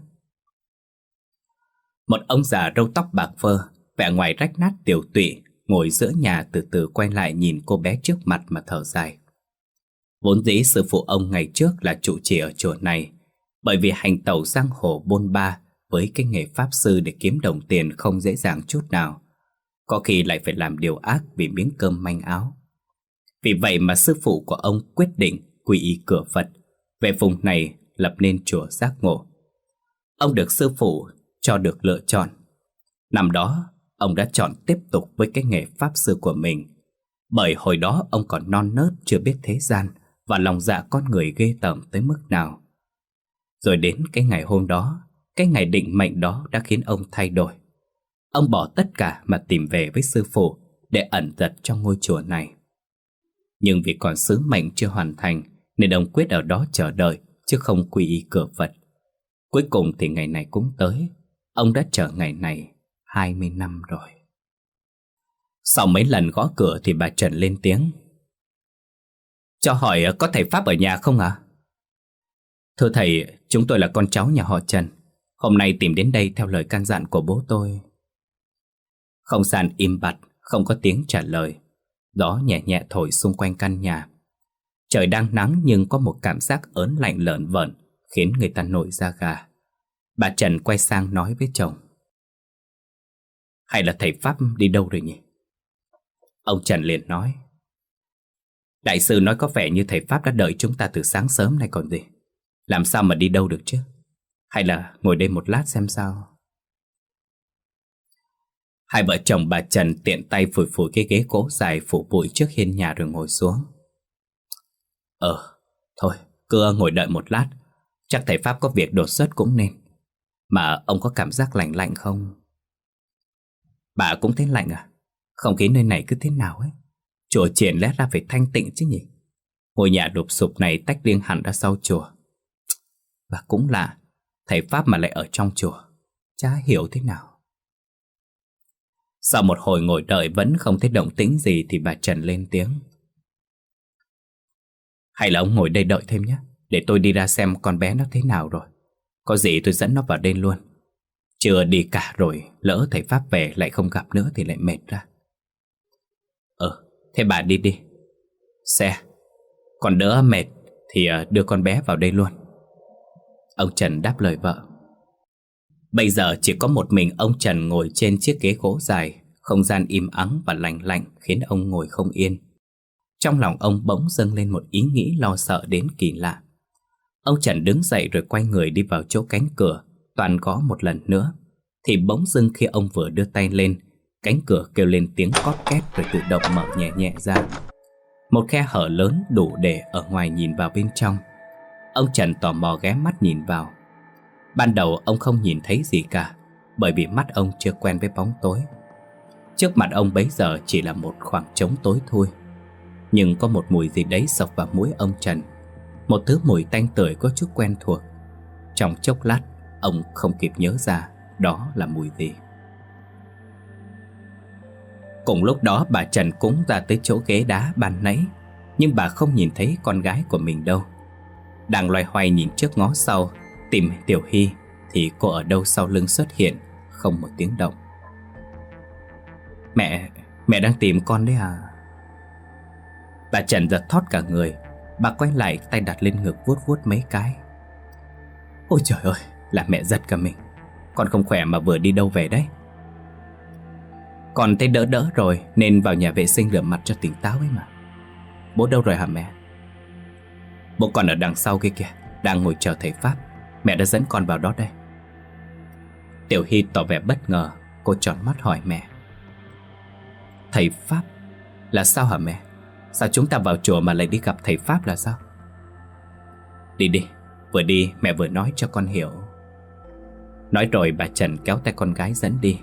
Speaker 1: Một ông già râu tóc bạc phơ, vẻ ngoài rách nát tiều tụy, ngồi giữa nhà từ từ quay lại nhìn cô bé trước mặt mà thở dài. Vốn dĩ sư phụ ông ngày trước là trụ trì ở chùa này, bởi vì hành tẩu giang hồ bôn ba với cái nghề pháp sư để kiếm đồng tiền không dễ dàng chút nào. Có khi lại phải làm điều ác vì miếng cơm manh áo. Vì vậy mà sư phụ của ông quyết định quy y cửa Phật, về vùng này lập nên chùa Giác Ngộ. Ông được sư phụ cho được lựa chọn. Năm đó, ông đã chọn tiếp tục với cái nghề pháp sư của mình, bởi hồi đó ông còn non nớt chưa biết thế gian và lòng dạ con người ghê tởm tới mức nào. Rồi đến cái ngày hôm đó, cái ngày định mệnh đó đã khiến ông thay đổi. Ông bỏ tất cả mà tìm về với sư phụ để ẩn giật trong ngôi chùa này. Nhưng vì còn sứ mệnh chưa hoàn thành nên ông quyết ở đó chờ đợi chứ không quy y cửa Phật. Cuối cùng thì ngày này cũng tới. Ông đã chờ ngày này 20 năm rồi. Sau mấy lần gõ cửa thì bà Trần lên tiếng. Cho hỏi có thầy Pháp ở nhà không ạ? Thưa thầy, chúng tôi là con cháu nhà họ Trần. Hôm nay tìm đến đây theo lời căn dặn của bố tôi. Không gian im bặt, không có tiếng trả lời. Gió nhẹ nhẹ thổi xung quanh căn nhà. Trời đang nắng nhưng có một cảm giác ớn lạnh lợn vợn khiến người ta nổi da gà. Bà Trần quay sang nói với chồng. Hay là thầy Pháp đi đâu rồi nhỉ? Ông Trần liền nói. Đại sư nói có vẻ như thầy Pháp đã đợi chúng ta từ sáng sớm này còn gì. Làm sao mà đi đâu được chứ? Hay là ngồi đây một lát xem sao? Hai vợ chồng bà Trần tiện tay phủi phủi cái ghế gỗ dài phủ bụi trước hiên nhà rồi ngồi xuống. Thôi, cứ ngồi đợi một lát. Chắc thầy Pháp có việc đột xuất cũng nên. Mà ông có cảm giác lạnh lạnh không? Bà cũng thấy lạnh à? Không khí nơi này cứ thế nào ấy. Chùa triển lẽ ra phải thanh tịnh chứ nhỉ? Ngôi nhà đụp sụp này tách riêng hẳn ra sau chùa. Và cũng lạ, thầy Pháp mà lại ở trong chùa. Chả hiểu thế nào. Sau một hồi ngồi đợi vẫn không thấy động tĩnh gì thì bà Trần lên tiếng. Hay là ông ngồi đây đợi thêm nhé, để tôi đi ra xem con bé nó thế nào rồi. Có gì tôi dẫn nó vào đây luôn. Chưa đi cả rồi, lỡ thầy Pháp về lại không gặp nữa thì lại mệt ra. Thế bà đi đi. Xe. Còn đỡ mệt thì đưa con bé vào đây luôn. Ông Trần đáp lời vợ. Bây giờ chỉ có một mình ông Trần ngồi trên chiếc ghế gỗ dài. Không gian im ắng và lạnh lạnh khiến ông ngồi không yên. Trong lòng ông bỗng dâng lên một ý nghĩ lo sợ đến kỳ lạ. Ông Trần đứng dậy rồi quay người đi vào chỗ cánh cửa, toàn gõ một lần nữa. Thì bỗng dưng khi ông vừa đưa tay lên, cánh cửa kêu lên tiếng cót két rồi tự động mở nhẹ nhẹ ra. Một khe hở lớn đủ để ở ngoài nhìn vào bên trong. Ông Trần tò mò ghé mắt nhìn vào. Ban đầu ông không nhìn thấy gì cả, bởi vì mắt ông chưa quen với bóng tối. Trước mặt ông bấy giờ chỉ là một khoảng trống tối thui. Nhưng có một mùi gì đấy xộc vào mũi ông Trần. Một thứ mùi tanh tưởi có chút quen thuộc. Trong chốc lát, ông không kịp nhớ ra đó là mùi gì. Cùng lúc đó bà Trần cũng ra tới chỗ ghế đá ban nãy, nhưng bà không nhìn thấy con gái của mình đâu. Đang loay hoay nhìn trước ngó sau tìm Tiểu Hy thì cô ở đâu sau lưng xuất hiện, không một tiếng động. Mẹ đang tìm con đấy à? Bà Trần giật thót cả người. Bà quay lại, tay đặt lên ngực vuốt vuốt mấy cái. Ôi trời ơi, làm mẹ giật cả mình. Con không khỏe mà vừa đi đâu về đấy? Con thấy đỡ đỡ rồi nên vào nhà vệ sinh rửa mặt cho tỉnh táo ấy mà. Bố đâu rồi hả mẹ? Bố con ở đằng sau kia kìa, đang ngồi chờ thầy Pháp. Mẹ đã dẫn con vào đó đây. Tiểu Hy tỏ vẻ bất ngờ. Cô tròn mắt hỏi mẹ. Thầy Pháp? Là sao hả mẹ? Sao chúng ta vào chùa mà lại đi gặp thầy Pháp là sao? Đi đi, vừa đi mẹ vừa nói cho con hiểu. Nói rồi bà Trần kéo tay con gái dẫn đi.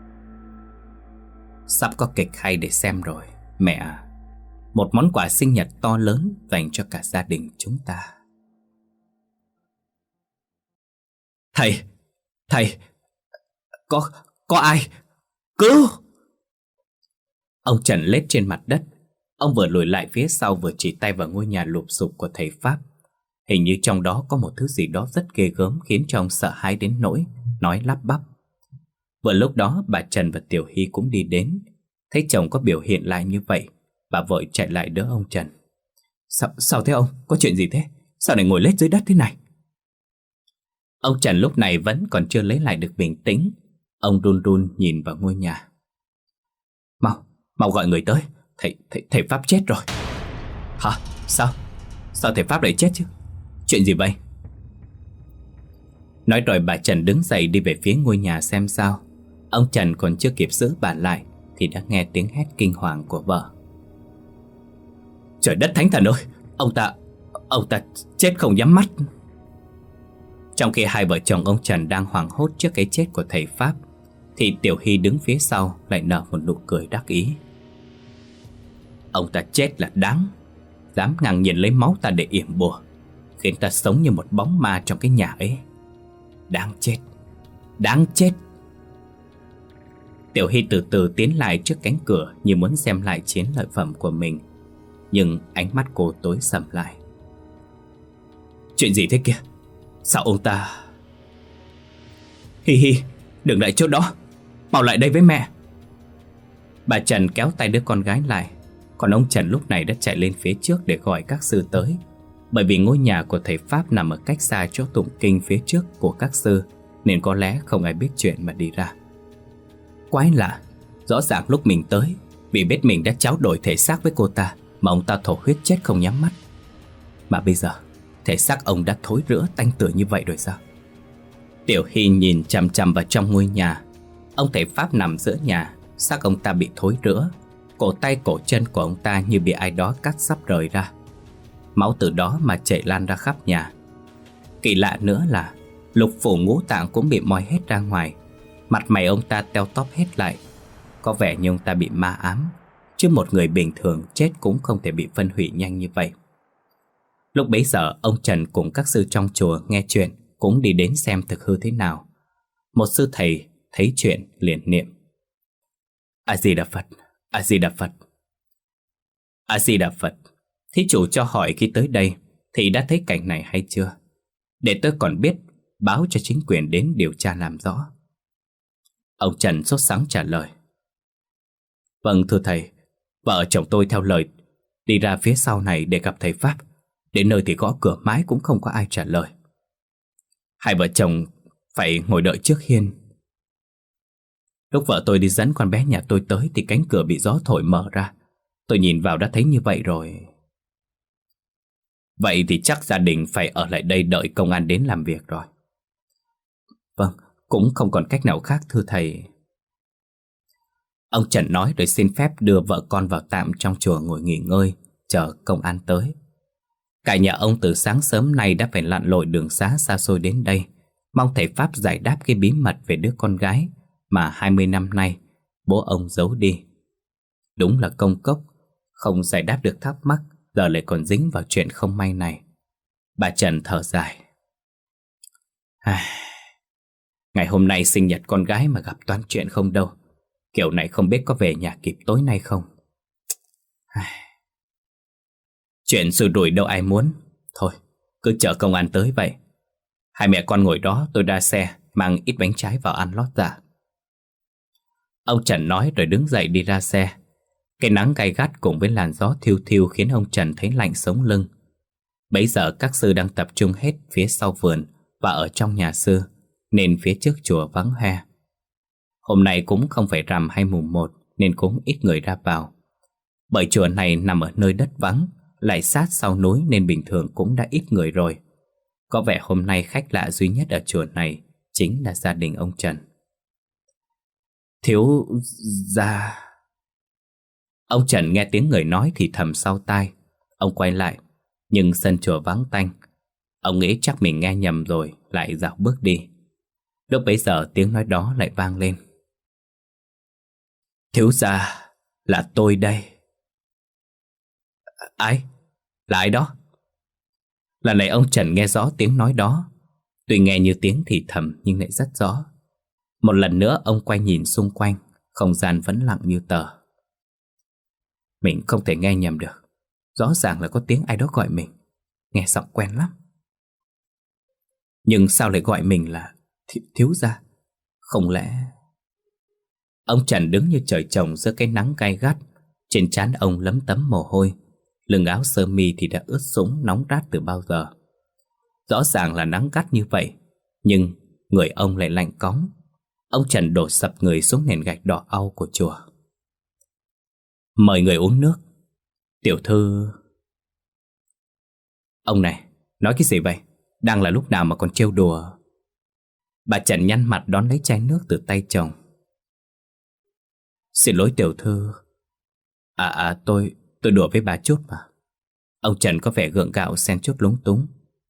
Speaker 1: Sắp có kịch hay để xem rồi mẹ à. Một món quà sinh nhật to lớn dành cho cả gia đình chúng ta. Thầy Có ai? Cứu! Ông Trần lết trên mặt đất. Ông vừa lùi lại phía sau vừa chỉ tay vào ngôi nhà lụp xụp của thầy Pháp. Hình như trong đó có một thứ gì đó rất ghê gớm khiến cho ông sợ hãi đến nỗi nói lắp bắp. Vừa lúc đó bà Trần và Tiểu Hy cũng đi đến. Thấy chồng có biểu hiện lại như vậy, bà vội chạy lại đỡ ông Trần. Sao thế ông? Có chuyện gì thế? Sao lại ngồi lết dưới đất thế này? Ông Trần lúc này vẫn còn chưa lấy lại được bình tĩnh. Ông run run nhìn vào ngôi nhà. Mau gọi người tới. Thầy Pháp chết rồi. Hả? Sao thầy Pháp lại chết chứ? Chuyện gì vậy? Nói rồi bà Trần đứng dậy đi về phía ngôi nhà xem sao. Ông Trần còn chưa kịp giữ bà lại thì đã nghe tiếng hét kinh hoàng của vợ. Trời đất thánh thần ơi! Ông ta chết không nhắm mắt. Trong khi hai vợ chồng ông Trần đang hoảng hốt trước cái chết của thầy Pháp, thì Tiểu Hy đứng phía sau lại nở một nụ cười đắc ý. Ông ta chết là đáng. Dám ngang nhiên lấy máu ta để yểm bùa, khiến ta sống như một bóng ma trong cái nhà ấy. Đáng chết. Đáng chết. Tiểu Hy từ từ tiến lại trước cánh cửa như muốn xem lại chiến lợi phẩm của mình. Nhưng ánh mắt cô tối sầm lại. Chuyện gì thế kia? Sao ông ta... Hi, đừng lại chỗ đó. Mau lại đây với mẹ. Bà Trần kéo tay đứa con gái lại. Còn ông Trần lúc này đã chạy lên phía trước để gọi các sư tới. Bởi vì ngôi nhà của thầy Pháp nằm ở cách xa chỗ tụng kinh phía trước của các sư, nên có lẽ không ai biết chuyện mà đi ra. Quái lạ, rõ ràng lúc mình tới, vì biết mình đã tráo đổi thể xác với cô ta, mà ông ta thổ huyết chết không nhắm mắt. Mà bây giờ thể xác ông đã thối rữa tanh tưởi như vậy rồi sao? Tiểu Hy nhìn chằm chằm vào trong ngôi nhà. Ông thầy Pháp nằm giữa nhà, xác ông ta bị thối rữa. Cổ tay cổ chân của ông ta như bị ai đó cắt sắp rời ra. Máu từ đó mà chảy lan ra khắp nhà. Kỳ lạ nữa là lục phủ ngũ tạng cũng bị moi hết ra ngoài. Mặt mày ông ta teo tóp hết lại. Có vẻ như ông ta bị ma ám, chứ một người bình thường chết cũng không thể bị phân hủy nhanh như vậy. Lúc bấy giờ ông Trần cùng các sư trong chùa nghe chuyện cũng đi đến xem thực hư thế nào. Một sư thầy thấy chuyện liền niệm: A Di Đà Phật, A Di Đà Phật, A Di Đà Phật. Thí chủ cho hỏi khi tới đây thì đã thấy cảnh này hay chưa? Để tôi còn biết báo cho chính quyền đến điều tra làm rõ. Ông Trần sốt sắng trả lời: Vâng thưa thầy, vợ chồng tôi theo lời đi ra phía sau này để gặp thầy Pháp. Đến nơi thì gõ cửa mãi cũng không có ai trả lời. Hai vợ chồng phải ngồi đợi trước hiên. Lúc vợ tôi đi dẫn con bé nhà tôi tới thì cánh cửa bị gió thổi mở ra. Tôi nhìn vào đã thấy như vậy rồi. Vậy thì chắc gia đình phải ở lại đây đợi công an đến làm việc rồi. Vâng, cũng không còn cách nào khác thưa thầy. Ông Trần nói rồi xin phép đưa vợ con vào tạm trong chùa ngồi nghỉ ngơi, chờ công an tới. Cả nhà ông từ sáng sớm nay đã phải lặn lội đường xá xa xôi đến đây, mong thầy Pháp giải đáp cái bí mật về đứa con gái mà 20 năm nay bố ông giấu đi. Đúng là công cốc, không giải đáp được thắc mắc, giờ lại còn dính vào chuyện không may này. Bà Trần thở dài. Ngày hôm nay sinh nhật con gái mà gặp toán chuyện không đâu. Kiểu này không biết có về nhà kịp tối nay không. Chuyện xui rủi đâu ai muốn. Thôi, cứ chờ công an tới vậy. Hai mẹ con ngồi đó, tôi ra xe mang ít bánh trái vào ăn lót dạ. Ông Trần nói rồi đứng dậy đi ra xe. Cái nắng gay gắt cùng với làn gió thiêu thiêu khiến ông Trần thấy lạnh sống lưng. Bấy giờ các sư đang tập trung hết phía sau vườn và ở trong nhà sư, nên phía trước chùa vắng hoe. Hôm nay cũng không phải rằm hay mùng 1 nên cũng ít người ra vào. Bởi chùa này nằm ở nơi đất vắng, lại sát sau núi nên bình thường cũng đã ít người rồi. Có vẻ hôm nay khách lạ duy nhất ở chùa này chính là gia đình ông Trần. Thiếu gia... Ông Trần nghe tiếng người nói thì thầm sau tai. Ông quay lại, nhưng sân chùa vắng tanh. Ông nghĩ chắc mình nghe nhầm rồi, lại dạo bước đi. Lúc bấy giờ tiếng nói đó lại vang lên. Thiếu gia, là tôi đây. Ai? Là ai đó? Lần này ông Trần nghe rõ tiếng nói đó. Tuy nghe như tiếng thì thầm nhưng lại rất rõ. Một lần nữa ông quay nhìn xung quanh, không gian vẫn lặng như tờ. Mình không thể nghe nhầm được. Rõ ràng là có tiếng ai đó gọi mình. Nghe giọng quen lắm. Nhưng sao lại gọi mình là thiếu gia? Không lẽ... Ông Trần đứng như trời trồng giữa cái nắng gay gắt. Trên trán ông lấm tấm mồ hôi. Lưng áo sơ mi thì đã ướt sũng nóng rát từ bao giờ. Rõ ràng là nắng gắt như vậy, nhưng người ông lại lạnh cóng. Ông Trần đổ sập người xuống nền gạch đỏ au của chùa. Mời người uống nước. Tiểu thư... Ông này, nói cái gì vậy? Đang là lúc nào mà còn trêu đùa? Bà Trần nhăn mặt đón lấy chai nước từ tay chồng. Xin lỗi tiểu thư. Tôi đùa với bà chút mà. Ông Trần có vẻ gượng gạo xen chút lúng túng.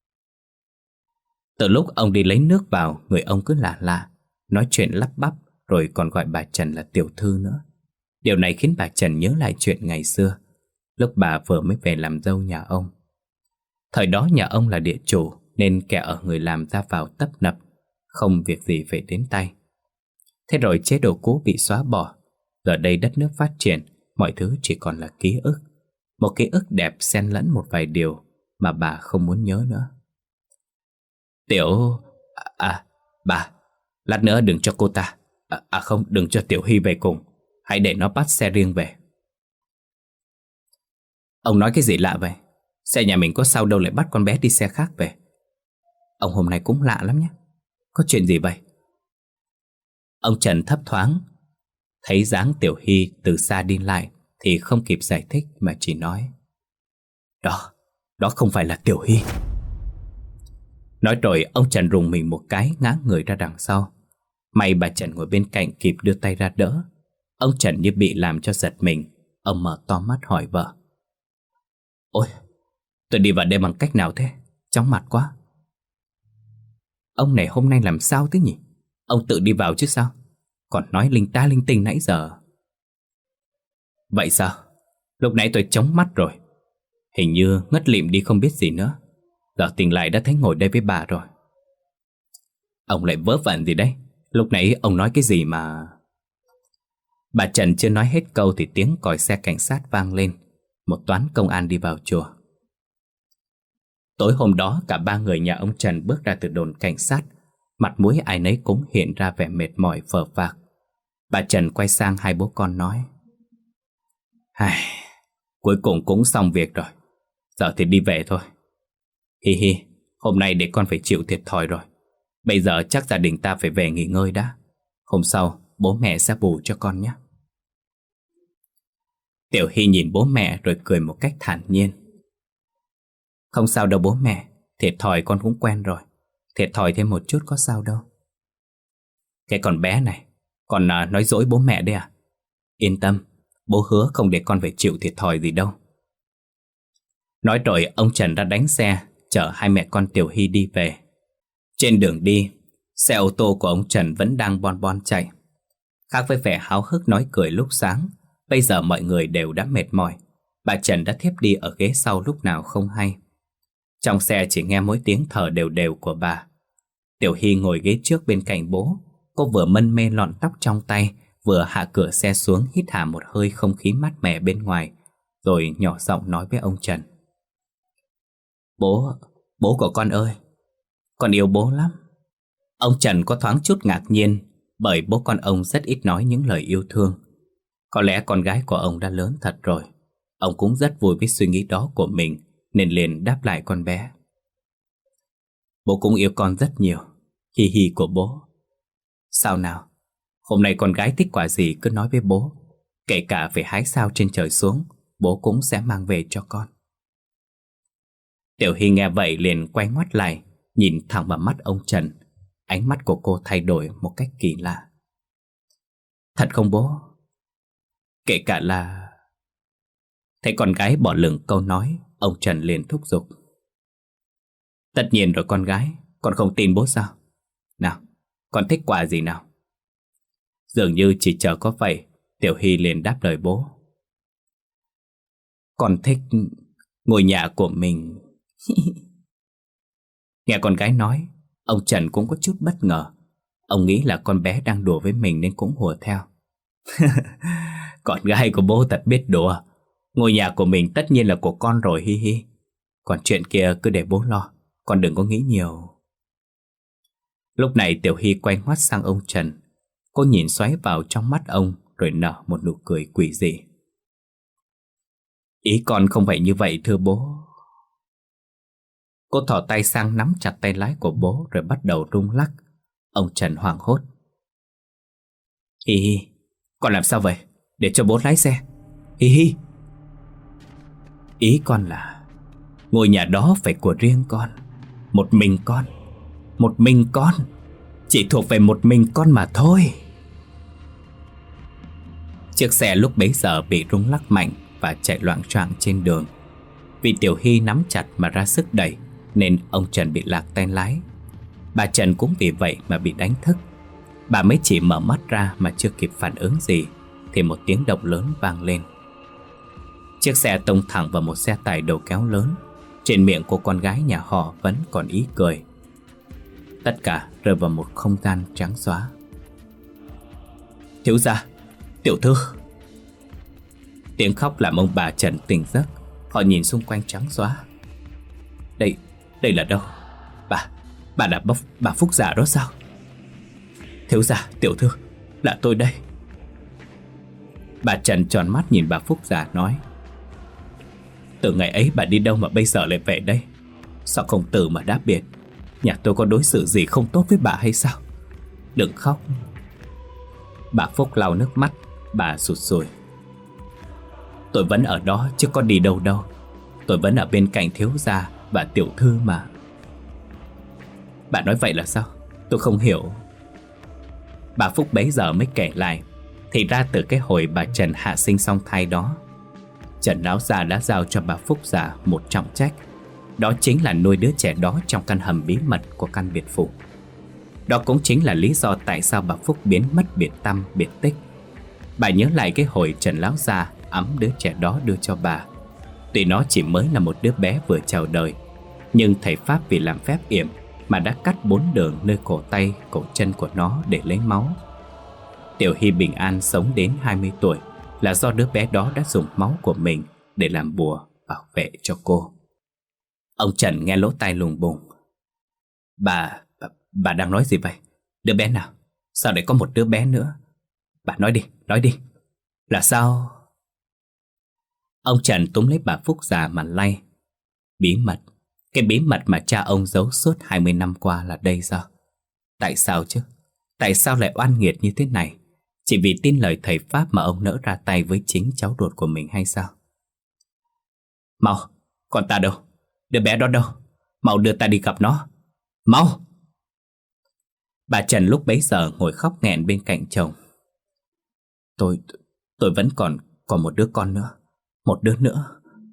Speaker 1: Từ lúc ông đi lấy nước vào, người ông cứ lạ lạ, nói chuyện lắp bắp, rồi còn gọi bà Trần là tiểu thư nữa. Điều này khiến bà Trần nhớ lại chuyện ngày xưa, lúc bà vừa mới về làm dâu nhà ông. Thời đó nhà ông là địa chủ, nên kẻ ở người làm ra vào tấp nập, không việc gì phải đến tay. Thế rồi chế độ cũ bị xóa bỏ. Giờ đây đất nước phát triển, mọi thứ chỉ còn là ký ức. Một ký ức đẹp xen lẫn một vài điều mà bà không muốn nhớ nữa. Bà, lát nữa đừng cho cô ta, không, đừng cho Tiểu Hy về cùng. Hãy để nó bắt xe riêng về. Ông nói cái gì lạ vậy? Xe nhà mình có sao đâu lại bắt con bé đi xe khác về. Ông hôm nay cũng lạ lắm nhé. Có chuyện gì vậy? Ông Trần thấp thoáng. Thấy dáng Tiểu Hy từ xa đi lại thì không kịp giải thích mà chỉ nói: Đó không phải là Tiểu Hy. Nói rồi ông Trần rùng mình một cái, ngã người ra đằng sau. May bà Trần ngồi bên cạnh kịp đưa tay ra đỡ. Ông Trần như bị làm cho giật mình. Ông mở to mắt hỏi vợ: Ôi, tôi đi vào đây bằng cách nào thế? Chóng mặt quá. Ông này hôm nay làm sao thế nhỉ? Ông tự đi vào chứ sao? Còn nói linh ta linh tinh nãy giờ. Vậy sao? Lúc nãy tôi chóng mắt rồi. Hình như ngất lịm đi không biết gì nữa. Giờ tỉnh lại đã thấy ngồi đây với bà rồi. Ông lại vớ vẩn gì đấy? Lúc nãy ông nói cái gì mà... Bà Trần chưa nói hết câu thì tiếng còi xe cảnh sát vang lên. Một toán công an đi vào chùa. Tối hôm đó cả ba người nhà ông Trần bước ra từ đồn cảnh sát. Mặt mũi ai nấy cũng hiện ra vẻ mệt mỏi phờ phạc. Bà Trần quay sang hai bố con nói: Cuối cùng cũng xong việc rồi. Giờ thì đi về thôi. Hi hi, hôm nay để con phải chịu thiệt thòi rồi. Bây giờ chắc gia đình ta phải về nghỉ ngơi đã. Hôm sau bố mẹ sẽ bù cho con nhé. Tiểu Hy nhìn bố mẹ rồi cười một cách thản nhiên. Không sao đâu bố mẹ, thiệt thòi con cũng quen rồi. Thiệt thòi thêm một chút có sao đâu. Cái con bé này, con nói dối bố mẹ đấy à? Yên tâm, bố hứa không để con phải chịu thiệt thòi gì đâu. Nói rồi ông Trần đã đánh xe chở hai mẹ con Tiểu Hy đi về. Trên đường đi, xe ô tô của ông Trần vẫn đang bon bon chạy. Khác với vẻ háo hức nói cười lúc sáng, bây giờ mọi người đều đã mệt mỏi. Bà Trần đã thiếp đi ở ghế sau lúc nào không hay. Trong xe chỉ nghe mỗi tiếng thở đều đều của bà. Tiểu Hy ngồi ghế trước bên cạnh bố. Cô vừa mân mê lọn tóc trong tay, vừa hạ cửa xe xuống hít hà một hơi không khí mát mẻ bên ngoài, rồi nhỏ giọng nói với ông Trần: Bố của con ơi, con yêu bố lắm. Ông Trần có thoáng chút ngạc nhiên, bởi bố con ông rất ít nói những lời yêu thương. Có lẽ con gái của ông đã lớn thật rồi. Ông cũng rất vui với suy nghĩ đó của mình, nên liền đáp lại con bé: Bố cũng yêu con rất nhiều. Hi hi của bố. Sao nào, hôm nay con gái thích quả gì cứ nói với bố. Kể cả phải hái sao trên trời xuống, bố cũng sẽ mang về cho con. Tiểu Hy nghe vậy liền quay ngoắt lại, nhìn thẳng vào mắt ông Trần. Ánh mắt của cô thay đổi một cách kỳ lạ. Thật không bố? Kể cả là... Thấy con gái bỏ lửng câu nói, ông Trần liền thúc giục: Tất nhiên rồi con gái, con không tin bố sao? Nào, con thích quà gì nào? Dường như chỉ chờ có vậy, Tiểu Hy liền đáp lời bố: Con thích ngôi nhà của mình. Nghe con gái nói, ông Trần cũng có chút bất ngờ. Ông nghĩ là con bé đang đùa với mình nên cũng hùa theo. Con gái của bố thật biết đùa. Ngôi nhà của mình tất nhiên là của con rồi hi hi. Còn chuyện kia cứ để bố lo, con đừng có nghĩ nhiều. Lúc này Tiểu Hy quay ngoắt sang ông Trần. Cô nhìn xoáy vào trong mắt ông rồi nở một nụ cười quỷ dị. Ý con không phải như vậy thưa bố. Cô thò tay sang nắm chặt tay lái của bố rồi bắt đầu rung lắc. Ông Trần hoảng hốt. Hi hi, con làm sao vậy? Để cho bố lái xe. Hi hi. Ý con là ngôi nhà đó phải của riêng con. Một mình con. Một mình con. Chỉ thuộc về một mình con mà thôi. Chiếc xe lúc bấy giờ bị rung lắc mạnh và chạy loạng choạng trên đường. Vì Tiểu Hy nắm chặt mà ra sức đẩy nên ông Trần bị lạc tay lái. Bà Trần cũng vì vậy mà bị đánh thức. Bà mới chỉ mở mắt ra mà chưa kịp phản ứng gì thì một tiếng động lớn vang lên. Chiếc xe tông thẳng vào một xe tải đầu kéo lớn. Trên miệng của con gái nhà họ vẫn còn ý cười. Tất cả rơi vào một không gian trắng xóa. Thiếu gia, tiểu thư. Tiếng khóc làm ông bà Trần tỉnh giấc. Họ nhìn xung quanh trắng xóa. Đây là đâu? Bà là bà Phúc giả đó sao? Thiếu gia, tiểu thư, là tôi đây. Bà Trần tròn mắt nhìn bà Phúc giả nói. Từ ngày ấy bà đi đâu mà bây giờ lại về đây? Sao không từ mà đáp biệt? Nhà tôi có đối xử gì không tốt với bà hay sao? Đừng khóc. Bà Phúc lau nước mắt. Bà sụt sùi. Tôi vẫn ở đó chứ có đi đâu đâu. Tôi vẫn ở bên cạnh thiếu gia và tiểu thư mà. Bà nói vậy là sao? Tôi không hiểu. Bà Phúc bấy giờ mới kể lại. Thì ra từ cái hồi bà Trần hạ sinh xong thai đó, Trần lão già đã giao cho bà Phúc già một trọng trách. Đó chính là nuôi đứa trẻ đó trong căn hầm bí mật của căn biệt phủ. Đó cũng chính là lý do tại sao bà Phúc biến mất biệt tăm biệt tích. Bà nhớ lại cái hồi Trần lão già ẵm đứa trẻ đó đưa cho bà. Tuy nó chỉ mới là một đứa bé vừa chào đời, nhưng thầy Pháp vì làm phép yểm mà đã cắt 4 đường nơi cổ tay, cổ chân của nó để lấy máu. Tiểu Hy bình an sống đến 20 tuổi là do đứa bé đó đã dùng máu của mình để làm bùa bảo vệ cho cô. Ông Trần nghe lỗ tai lùng bùng. Bà đang nói gì vậy? Đứa bé nào? Sao lại có một đứa bé nữa? Bà nói đi. Là sao? Ông Trần túm lấy bà Phúc già mà lay. Bí mật. Cái bí mật mà cha ông giấu suốt 20 năm qua là đây sao? Tại sao chứ? Tại sao lại oan nghiệt như thế này? Chỉ vì tin lời thầy Pháp mà ông nỡ ra tay với chính cháu ruột của mình hay sao? Mau, con ta đâu? Đứa bé đó đâu? Mau đưa ta đi gặp nó. Mau! Bà Trần lúc bấy giờ ngồi khóc nghẹn bên cạnh chồng. Tôi vẫn còn một đứa con nữa. Một đứa nữa.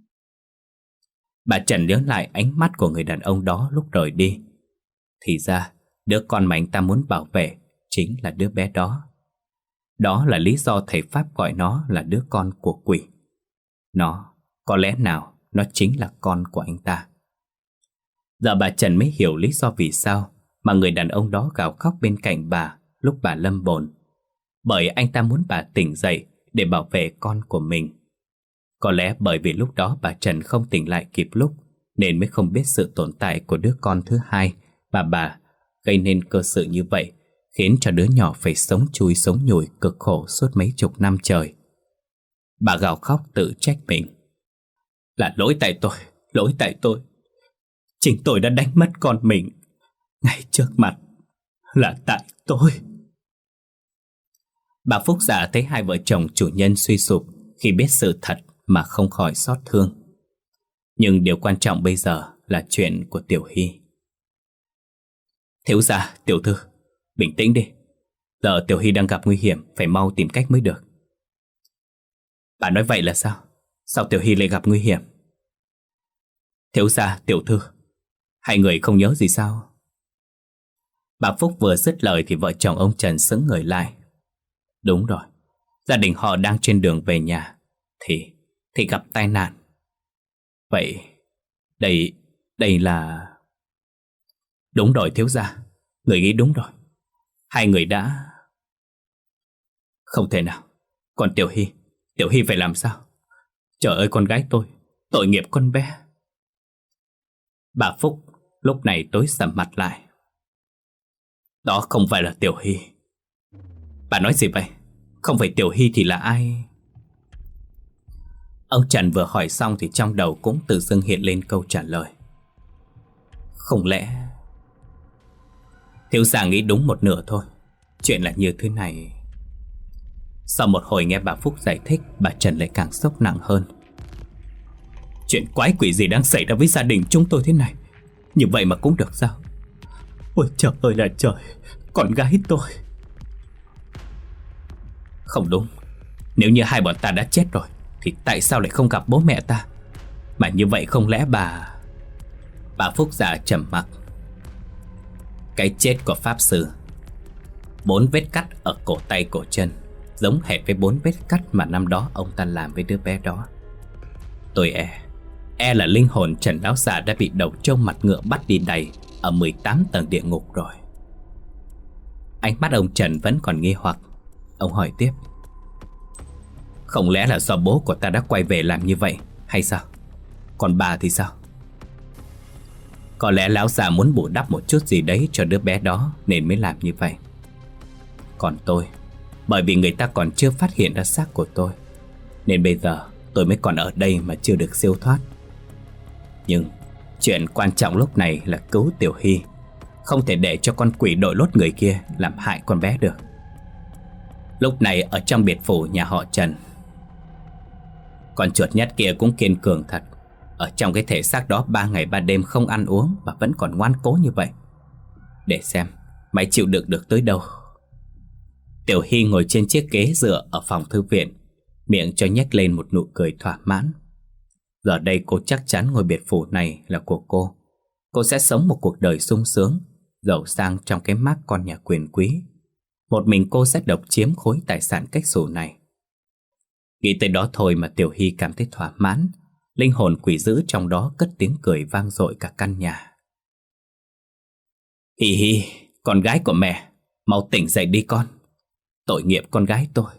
Speaker 1: Bà Trần nhớ lại ánh mắt của người đàn ông đó lúc rời đi. Thì ra đứa con mà anh ta muốn bảo vệ chính là đứa bé đó. Đó là lý do thầy Pháp gọi nó là đứa con của quỷ. Nó, có lẽ nào nó chính là con của anh ta. Giờ bà Trần mới hiểu lý do vì sao mà người đàn ông đó gào khóc bên cạnh bà lúc bà lâm bồn. Bởi anh ta muốn bà tỉnh dậy để bảo vệ con của mình. Có lẽ bởi vì lúc đó bà Trần không tỉnh lại kịp lúc nên mới không biết sự tồn tại của đứa con thứ hai mà bà gây nên cơ sự như vậy, khiến cho đứa nhỏ phải sống chui sống nhủi cực khổ suốt mấy chục năm trời. Bà gào khóc tự trách mình. Là lỗi tại tôi. Chính tôi đã đánh mất con mình ngay trước mặt. Là tại tôi. Bà Phúc già thấy hai vợ chồng chủ nhân suy sụp khi biết sự thật mà không khỏi xót thương. Nhưng điều quan trọng bây giờ là chuyện của Tiểu Hy. Thiếu gia, tiểu thư, bình tĩnh đi. Giờ Tiểu Hy đang gặp nguy hiểm, phải mau tìm cách mới được. Bà nói vậy là sao? Sao Tiểu Hy lại gặp nguy hiểm? Thiếu gia, tiểu thư, hai người không nhớ gì sao? Bà Phúc vừa dứt lời thì vợ chồng ông Trần sững người lại. Đúng rồi, gia đình họ đang trên đường về nhà thì gặp tai nạn. Vậy đây là... Đúng rồi thiếu gia, người nghĩ đúng rồi. Hai người đã... Không thể nào. Còn Tiểu Hy phải làm sao? Trời ơi con gái tôi, tội nghiệp con bé. Bà Phúc lúc này tối sầm mặt lại. Đó không phải là Tiểu Hy. Bà nói gì vậy? Không phải Tiểu Hy thì là ai? Ông Trần vừa hỏi xong thì trong đầu cũng tự dưng hiện lên câu trả lời. Không lẽ... Thiếu gia nghĩ đúng một nửa thôi. Chuyện là như thế này. Sau một hồi nghe bà Phúc giải thích, bà Trần lại càng sốc nặng hơn. Chuyện quái quỷ gì đang xảy ra với gia đình chúng tôi thế này? Như vậy mà cũng được sao? Ôi trời ơi là trời, con gái tôi. Không đúng. Nếu như hai bọn ta đã chết rồi thì tại sao lại không gặp bố mẹ ta? Mà như vậy không lẽ Bà Phúc già trầm mặc. Cái chết của pháp sư, 4 vết cắt ở cổ tay cổ chân, giống hệt với 4 vết cắt mà năm đó ông ta làm với đứa bé đó. Tôi e là linh hồn Trần lão già đã bị đầu trâu mặt ngựa bắt đi đầy ở 18 tầng địa ngục rồi. Ánh mắt ông Trần vẫn còn nghi hoặc. Ông hỏi tiếp. Không lẽ là do bố của ta đã quay về làm như vậy hay sao? Còn bà thì sao? Có lẽ lão già muốn bù đắp một chút gì đấy cho đứa bé đó nên mới làm như vậy. Còn tôi, bởi vì người ta còn chưa phát hiện ra xác của tôi, nên bây giờ tôi mới còn ở đây mà chưa được siêu thoát. Nhưng chuyện quan trọng lúc này là cứu Tiểu Hy. Không thể để cho con quỷ đội lốt người kia làm hại con bé được. Lúc này ở trong biệt phủ nhà họ Trần, con chuột nhắt kia cũng kiên cường thật. Ở trong cái thể xác đó 3 ngày 3 đêm không ăn uống mà vẫn còn ngoan cố như vậy. Để xem mày chịu đựng được tới đâu. Tiểu Hy ngồi trên chiếc ghế dựa ở phòng thư viện, miệng cho nhếch lên một nụ cười thỏa mãn. Giờ đây cô chắc chắn ngôi biệt phủ này là của cô. Cô sẽ sống một cuộc đời sung sướng, giàu sang trong cái mác con nhà quyền quý. Một mình cô sẽ độc chiếm khối tài sản cách xù này. Nghĩ tới đó thôi mà Tiểu Hy cảm thấy thỏa mãn. Linh hồn quỷ dữ trong đó cất tiếng cười vang dội cả căn nhà. Hi hi, con gái của mẹ, mau tỉnh dậy đi con. Tội nghiệp con gái tôi.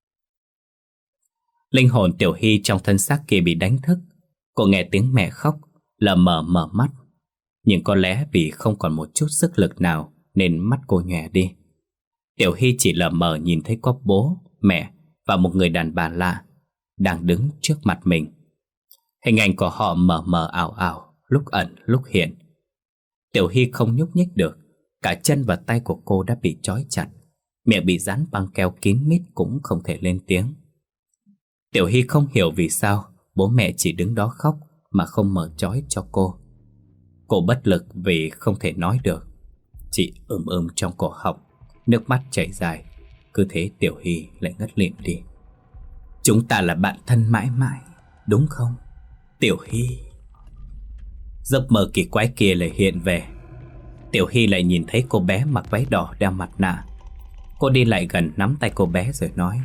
Speaker 1: Linh hồn Tiểu Hy trong thân xác kia bị đánh thức. Cô nghe tiếng mẹ khóc, lờ mờ mở mắt. Nhưng có lẽ vì không còn một chút sức lực nào nên mắt cô nhòe đi. Tiểu Hy chỉ lờ mờ nhìn thấy có bố, mẹ và một người đàn bà lạ đang đứng trước mặt mình. Hình ảnh của họ mờ mờ ảo ảo, lúc ẩn lúc hiện. Tiểu Hy không nhúc nhích được. Cả chân và tay của cô đã bị trói chặt. Miệng bị dán băng keo kín mít cũng không thể lên tiếng. Tiểu Hy không hiểu vì sao bố mẹ chỉ đứng đó khóc mà không mở trói cho cô. Cô bất lực vì không thể nói được, chỉ trong cổ họng, nước mắt chảy dài. Cứ thế Tiểu Hy lại ngất lịm đi. Chúng ta là bạn thân mãi mãi, đúng không Tiểu Hy? Giấc mơ kỳ quái kia lại hiện về. Tiểu Hy lại nhìn thấy cô bé mặc váy đỏ đeo mặt nạ. Cô đi lại gần nắm tay cô bé rồi nói.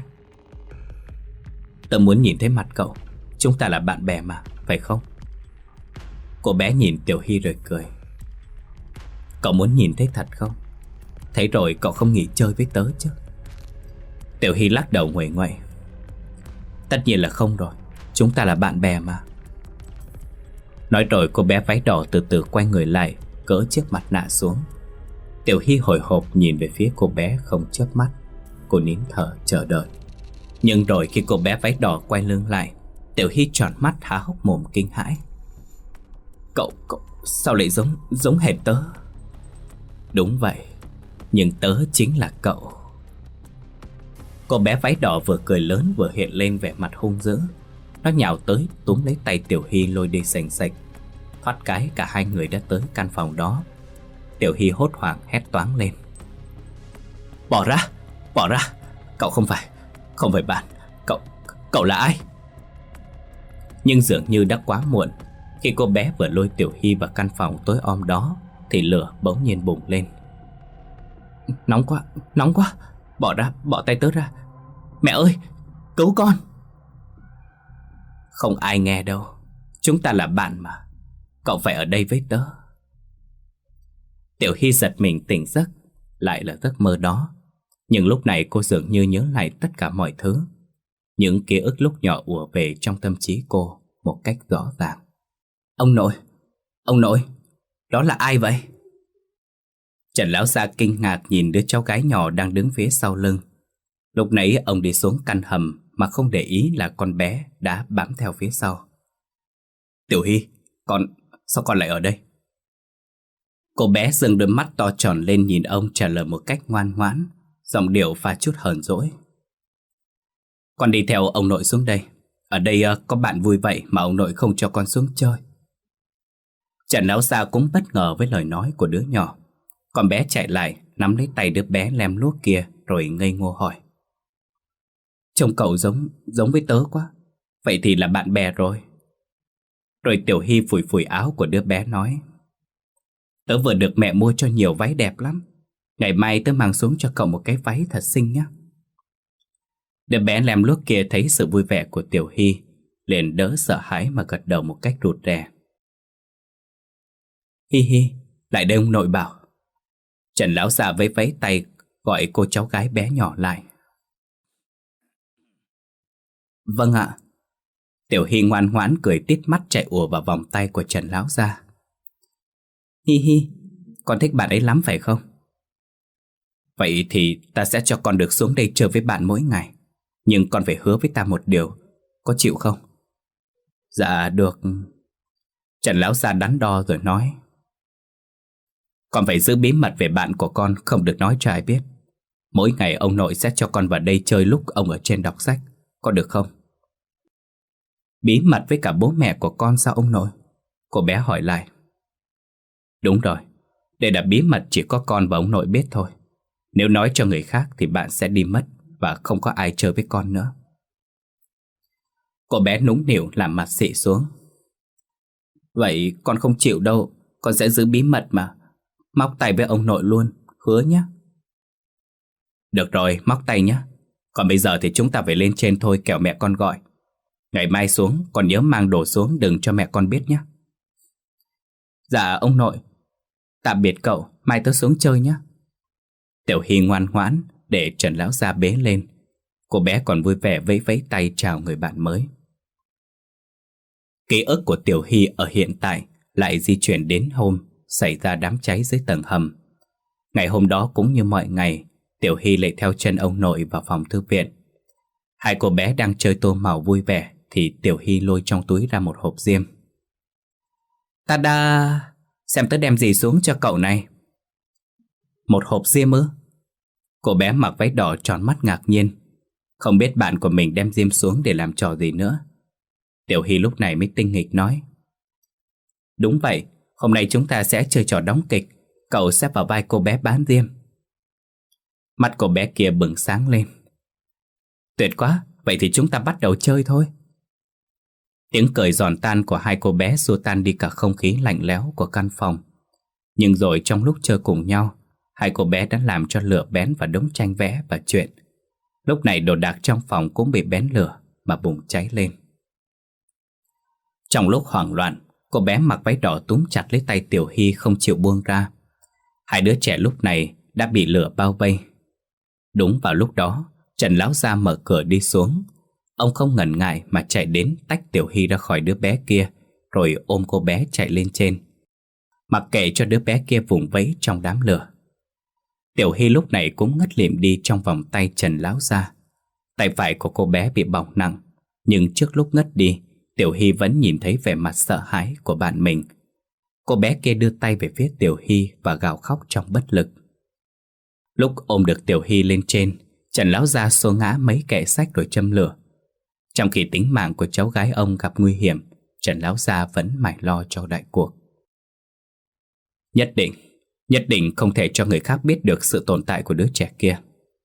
Speaker 1: Tớ muốn nhìn thấy mặt cậu. Chúng ta là bạn bè mà, phải không? Cô bé nhìn Tiểu Hy rồi cười. Cậu muốn nhìn thấy thật không? Thấy rồi cậu không nghỉ chơi với tớ chứ? Tiểu Hy lắc đầu nguậy nguậy. Tất nhiên là không rồi. Chúng ta là bạn bè mà. Nói rồi cô bé váy đỏ từ từ quay người lại, cỡ chiếc mặt nạ xuống. Tiểu Hy hồi hộp nhìn về phía cô bé không chớp mắt. Cô nín thở chờ đợi. Nhưng rồi khi cô bé váy đỏ quay lưng lại, Tiểu Hy tròn mắt há hốc mồm kinh hãi. Cậu sao lại giống hệt tớ? Đúng vậy, nhưng tớ chính là cậu. Cô bé váy đỏ vừa cười lớn vừa hiện lên vẻ mặt hung dữ. Nó nhào tới túm lấy tay Tiểu Hy lôi đi sành sạch. Thoát cái cả hai người đã tới căn phòng đó. Tiểu Hy hốt hoảng hét toáng lên. Bỏ ra, cậu không phải bạn. Cậu là ai? Nhưng dường như đã quá muộn. Khi cô bé vừa lôi Tiểu Hy vào căn phòng tối om đó thì lửa bỗng nhiên bùng lên. Nóng quá, bỏ tay tớ ra. Mẹ ơi, cứu con. Không ai nghe đâu. Chúng ta là bạn mà. Cậu phải ở đây với tớ. Tiểu Hy giật mình tỉnh giấc. Lại là giấc mơ đó. Nhưng lúc này cô dường như nhớ lại tất cả mọi thứ. Những ký ức lúc nhỏ ùa về trong tâm trí cô một cách rõ ràng. Ông nội, đó là ai vậy? Trần lão gia kinh ngạc nhìn đứa cháu gái nhỏ đang đứng phía sau lưng. Lúc nãy ông đi xuống căn hầm mà không để ý là con bé đã bám theo phía sau. Tiểu Hy, sao con lại ở đây? Cô bé dâng đôi mắt to tròn lên nhìn ông, trả lời một cách ngoan ngoãn, giọng điệu pha chút hờn dỗi. Con đi theo ông nội xuống đây. Ở đây có bạn vui vậy mà ông nội không cho con xuống chơi. Trần Lão Gia cũng bất ngờ với lời nói của đứa nhỏ. Con bé chạy lại, nắm lấy tay đứa bé lem luốc kia rồi ngây ngô hỏi. Trông cậu giống với tớ quá. Vậy thì là bạn bè rồi. Rồi Tiểu Hy phủi phủi áo của đứa bé nói. Tớ vừa được mẹ mua cho nhiều váy đẹp lắm. Ngày mai tớ mang xuống cho cậu một cái váy thật xinh nhé. Đứa bé lem luốc kia thấy sự vui vẻ của Tiểu Hy, liền đỡ sợ hãi mà gật đầu một cách rụt rè. Hi hi, lại đây ông nội bảo. Trần Lão Già vẫy vẫy tay gọi cô cháu gái bé nhỏ lại. Vâng ạ. Tiểu Hy ngoan ngoãn cười tít mắt chạy ùa vào vòng tay của Trần Lão Gia. Hi hi, con thích bạn ấy lắm phải không? Vậy thì ta sẽ cho con được xuống đây chơi với bạn mỗi ngày. Nhưng con phải hứa với ta một điều, có chịu không? Dạ được. Trần Lão Gia đắn đo rồi nói. Con phải giữ bí mật về bạn của con, không được nói cho ai biết. Mỗi ngày ông nội sẽ cho con vào đây chơi lúc ông ở trên đọc sách, có được không? Bí mật với cả bố mẹ của con sao ông nội? Cô bé hỏi lại. Đúng rồi, đây là bí mật chỉ có con và ông nội biết thôi. Nếu nói cho người khác thì bạn sẽ đi mất và không có ai chơi với con nữa. Cô bé nũng nịu làm mặt xị xuống. Vậy con không chịu đâu, con sẽ giữ bí mật mà. Móc tay với ông nội luôn, hứa nhé. Được rồi, móc tay nhé. Còn bây giờ thì chúng ta phải lên trên thôi, kẻo mẹ con gọi. Ngày mai xuống, con nhớ mang đồ xuống, đừng cho mẹ con biết nhé. Dạ ông nội. Tạm biệt cậu, mai tớ xuống chơi nhé. Tiểu Hy ngoan ngoãn để Trần Lão Gia bế lên. Cô bé còn vui vẻ vẫy vẫy tay chào người bạn mới. Ký ức của Tiểu Hy ở hiện tại lại di chuyển đến hôm xảy ra đám cháy dưới tầng hầm. Ngày hôm đó cũng như mọi ngày, Tiểu Hy lại theo chân ông nội vào phòng thư viện. Hai cô bé đang chơi tô màu vui vẻ thì Tiểu Hy lôi trong túi ra một hộp diêm. Ta-da! Xem tớ đem gì xuống cho cậu này. Một hộp diêm ư? Cô bé mặc váy đỏ tròn mắt ngạc nhiên, không biết bạn của mình đem diêm xuống để làm trò gì nữa. Tiểu Hy lúc này mới tinh nghịch nói. Đúng vậy, hôm nay chúng ta sẽ chơi trò đóng kịch. Cậu sẽ vào vai cô bé bán diêm. Mắt cô bé kia bừng sáng lên. Tuyệt quá, vậy thì chúng ta bắt đầu chơi thôi. Tiếng cười giòn tan của hai cô bé xua tan đi cả không khí lạnh lẽo của căn phòng. Nhưng rồi trong lúc chơi cùng nhau, hai cô bé đã làm cho lửa bén vào đống tranh vẽ và truyện. Lúc này đồ đạc trong phòng cũng bị bén lửa mà bùng cháy lên. Trong lúc hoảng loạn, cô bé mặc váy đỏ túm chặt lấy tay Tiểu Hy không chịu buông ra. Hai đứa trẻ lúc này đã bị lửa bao vây. Đúng vào lúc đó, Trần Lão Gia mở cửa đi xuống. Ông không ngần ngại mà chạy đến tách Tiểu Hy ra khỏi đứa bé kia, rồi ôm cô bé chạy lên trên, mặc kệ cho đứa bé kia vùng vẫy trong đám lửa. Tiểu Hy lúc này cũng ngất lịm đi trong vòng tay Trần Lão Gia. Tay phải của cô bé bị bỏng nặng, nhưng trước lúc ngất đi, Tiểu Hy vẫn nhìn thấy vẻ mặt sợ hãi của bạn mình. Cô bé kia đưa tay về phía Tiểu Hy và gào khóc trong bất lực. Lúc ôm được Tiểu Hy lên trên, Trần Lão Gia xô ngã mấy kệ sách rồi châm lửa. Trong khi tính mạng của cháu gái ông gặp nguy hiểm, Trần Lão Gia vẫn mải lo cho đại cuộc. Nhất định không thể cho người khác biết được sự tồn tại của đứa trẻ kia.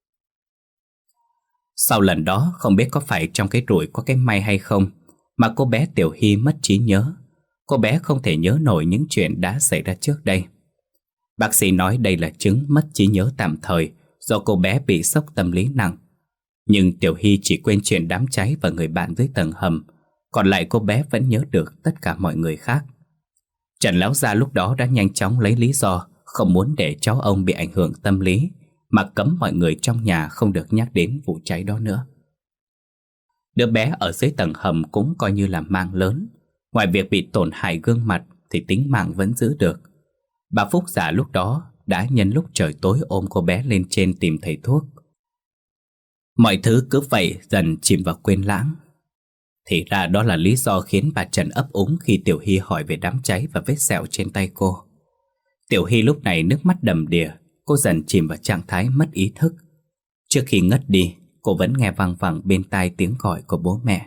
Speaker 1: Sau lần đó, không biết có phải trong cái rủi có cái may hay không mà cô bé Tiểu Hy mất trí nhớ. Cô bé không thể nhớ nổi những chuyện đã xảy ra trước đây. Bác sĩ nói đây là chứng mất trí nhớ tạm thời do cô bé bị sốc tâm lý nặng. Nhưng Tiểu Hy chỉ quên chuyện đám cháy và người bạn dưới tầng hầm, còn lại cô bé vẫn nhớ được tất cả mọi người khác. Trần Lão Gia lúc đó đã nhanh chóng lấy lý do không muốn để cháu ông bị ảnh hưởng tâm lý mà cấm mọi người trong nhà không được nhắc đến vụ cháy đó nữa. Đứa bé ở dưới tầng hầm cũng coi như là mang lớn. Ngoài việc bị tổn hại gương mặt thì tính mạng vẫn giữ được. Bà Phúc già lúc đó đã nhân lúc trời tối ôm cô bé lên trên tìm thầy thuốc. Mọi thứ cứ vậy dần chìm vào quên lãng. Thì ra đó là lý do khiến bà Trần ấp úng khi Tiểu Hy hỏi về đám cháy và vết sẹo trên tay cô. Tiểu Hy lúc này nước mắt đầm đìa, cô dần chìm vào trạng thái mất ý thức. Trước khi ngất đi, cô vẫn nghe văng vẳng bên tai tiếng gọi của bố mẹ.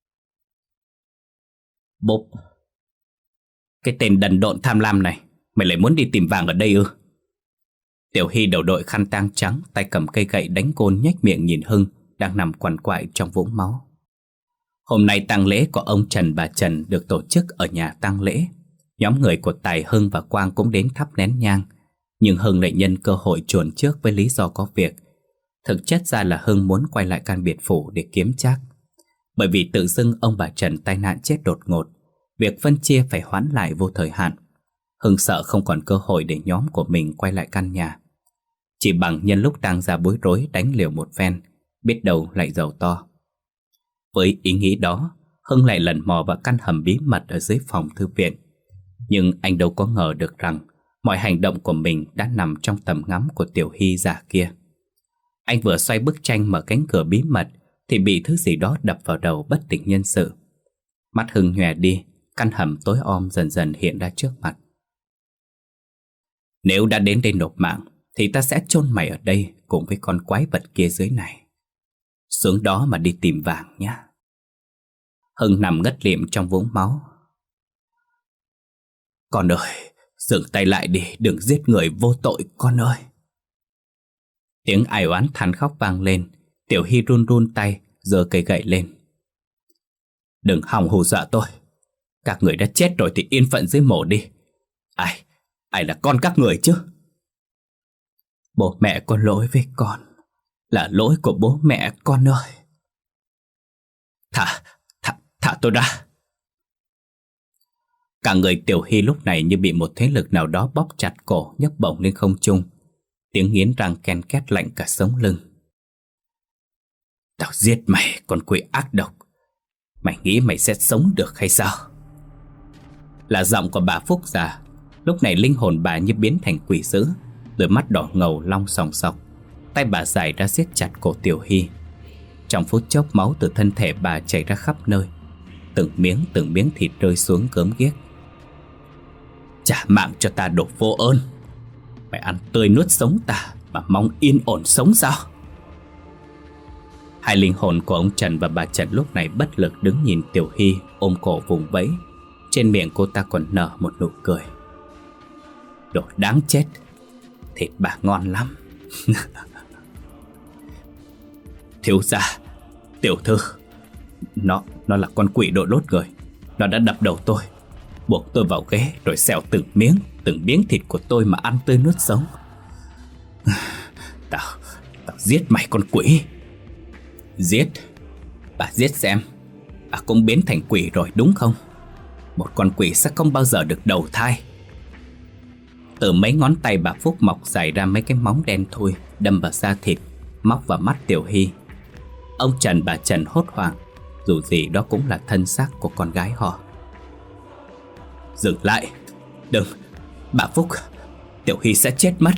Speaker 1: Bốp! Cái tên đần độn tham lam này, mày lại muốn đi tìm vàng ở đây ư? Tiểu Hy đầu đội khăn tang trắng, tay cầm cây gậy đánh côn, nhếch miệng nhìn Hưng đang nằm quằn quại trong vũng máu. Hôm nay tang lễ của ông Trần bà Trần được tổ chức ở nhà tang lễ. Nhóm người của Tài, Hưng và Quang cũng đến thắp nén nhang, nhưng Hưng lại nhân cơ hội chuồn trước với lý do có việc. Thực chất ra là Hưng muốn quay lại căn biệt phủ để kiếm trác. Bởi vì tự dưng ông bà Trần tai nạn chết đột ngột, việc phân chia phải hoãn lại vô thời hạn. Hưng sợ không còn cơ hội để nhóm của mình quay lại căn nhà. Chỉ bằng nhân lúc đang ra bối rối đánh liều một phen, biết đâu lại giàu to. Với ý nghĩ đó, Hưng lại lần mò vào căn hầm bí mật ở dưới phòng thư viện. Nhưng anh đâu có ngờ được rằng mọi hành động của mình đã nằm trong tầm ngắm của Tiểu Hy già kia. Anh vừa xoay bức tranh mở cánh cửa bí mật thì bị thứ gì đó đập vào đầu bất tỉnh nhân sự. Mắt Hưng nhòe đi, căn hầm tối om dần dần hiện ra trước mặt. Nếu đã đến đây nộp mạng thì ta sẽ chôn mày ở đây cùng với con quái vật kia dưới này. Xuống đó mà đi tìm vàng nhé. Hưng nằm ngất lịm trong vũng máu. Con ơi, dừng tay lại đi, đừng giết người vô tội con ơi. Tiếng ai oán than khóc vang lên. Tiểu Hy run run tay, giơ cây gậy lên. Đừng hòng hù dọa tôi. Các người đã chết rồi thì yên phận dưới mộ đi. Ai là con các người chứ? Bố mẹ có lỗi với con. Là lỗi của bố mẹ con ơi. Thả tôi ra. Cả người Tiểu Hy lúc này như bị một thế lực nào đó bóp chặt cổ, nhấc bổng lên không trung. Tiếng nghiến răng ken két lạnh cả sống lưng. Tao giết mày, con quỷ ác độc. Mày nghĩ mày sẽ sống được hay sao? Là giọng của bà Phúc già. Lúc này linh hồn bà như biến thành quỷ dữ, đôi mắt đỏ ngầu long sòng sọc. Tay bà dài ra siết chặt cổ Tiểu Hy. Trong phút chốc máu từ thân thể bà chảy ra khắp nơi. Từng miếng thịt rơi xuống gớm ghiếc. Trả mạng cho ta đồ vô ơn. Mày ăn tươi nuốt sống ta mà mong yên ổn sống sao? Hai linh hồn của ông Trần và bà Trần lúc này bất lực đứng nhìn Tiểu Hy ôm cổ vùng vẫy. Trên miệng cô ta còn nở một nụ cười. Đồ đáng chết. Thịt bà ngon lắm. Thiếu gia, tiểu thư, Nó là con quỷ đội lốt người. Nó đã đập đầu tôi, buộc tôi vào ghế, rồi xẻo từng miếng thịt của tôi mà ăn tươi nuốt sống. Tao giết mày con quỷ. Giết? Bà giết xem. Bà cũng biến thành quỷ rồi đúng không? Một con quỷ sẽ không bao giờ được đầu thai. Từ mấy ngón tay bà Phúc mọc dài ra mấy cái móng đen thui, đâm vào da thịt, móc vào mắt Tiểu Hy. Ông Trần bà Trần hốt hoảng, dù gì đó cũng là thân xác của con gái họ. Dừng lại. Đừng. Bà Phúc, Tiểu Hy sẽ chết mất.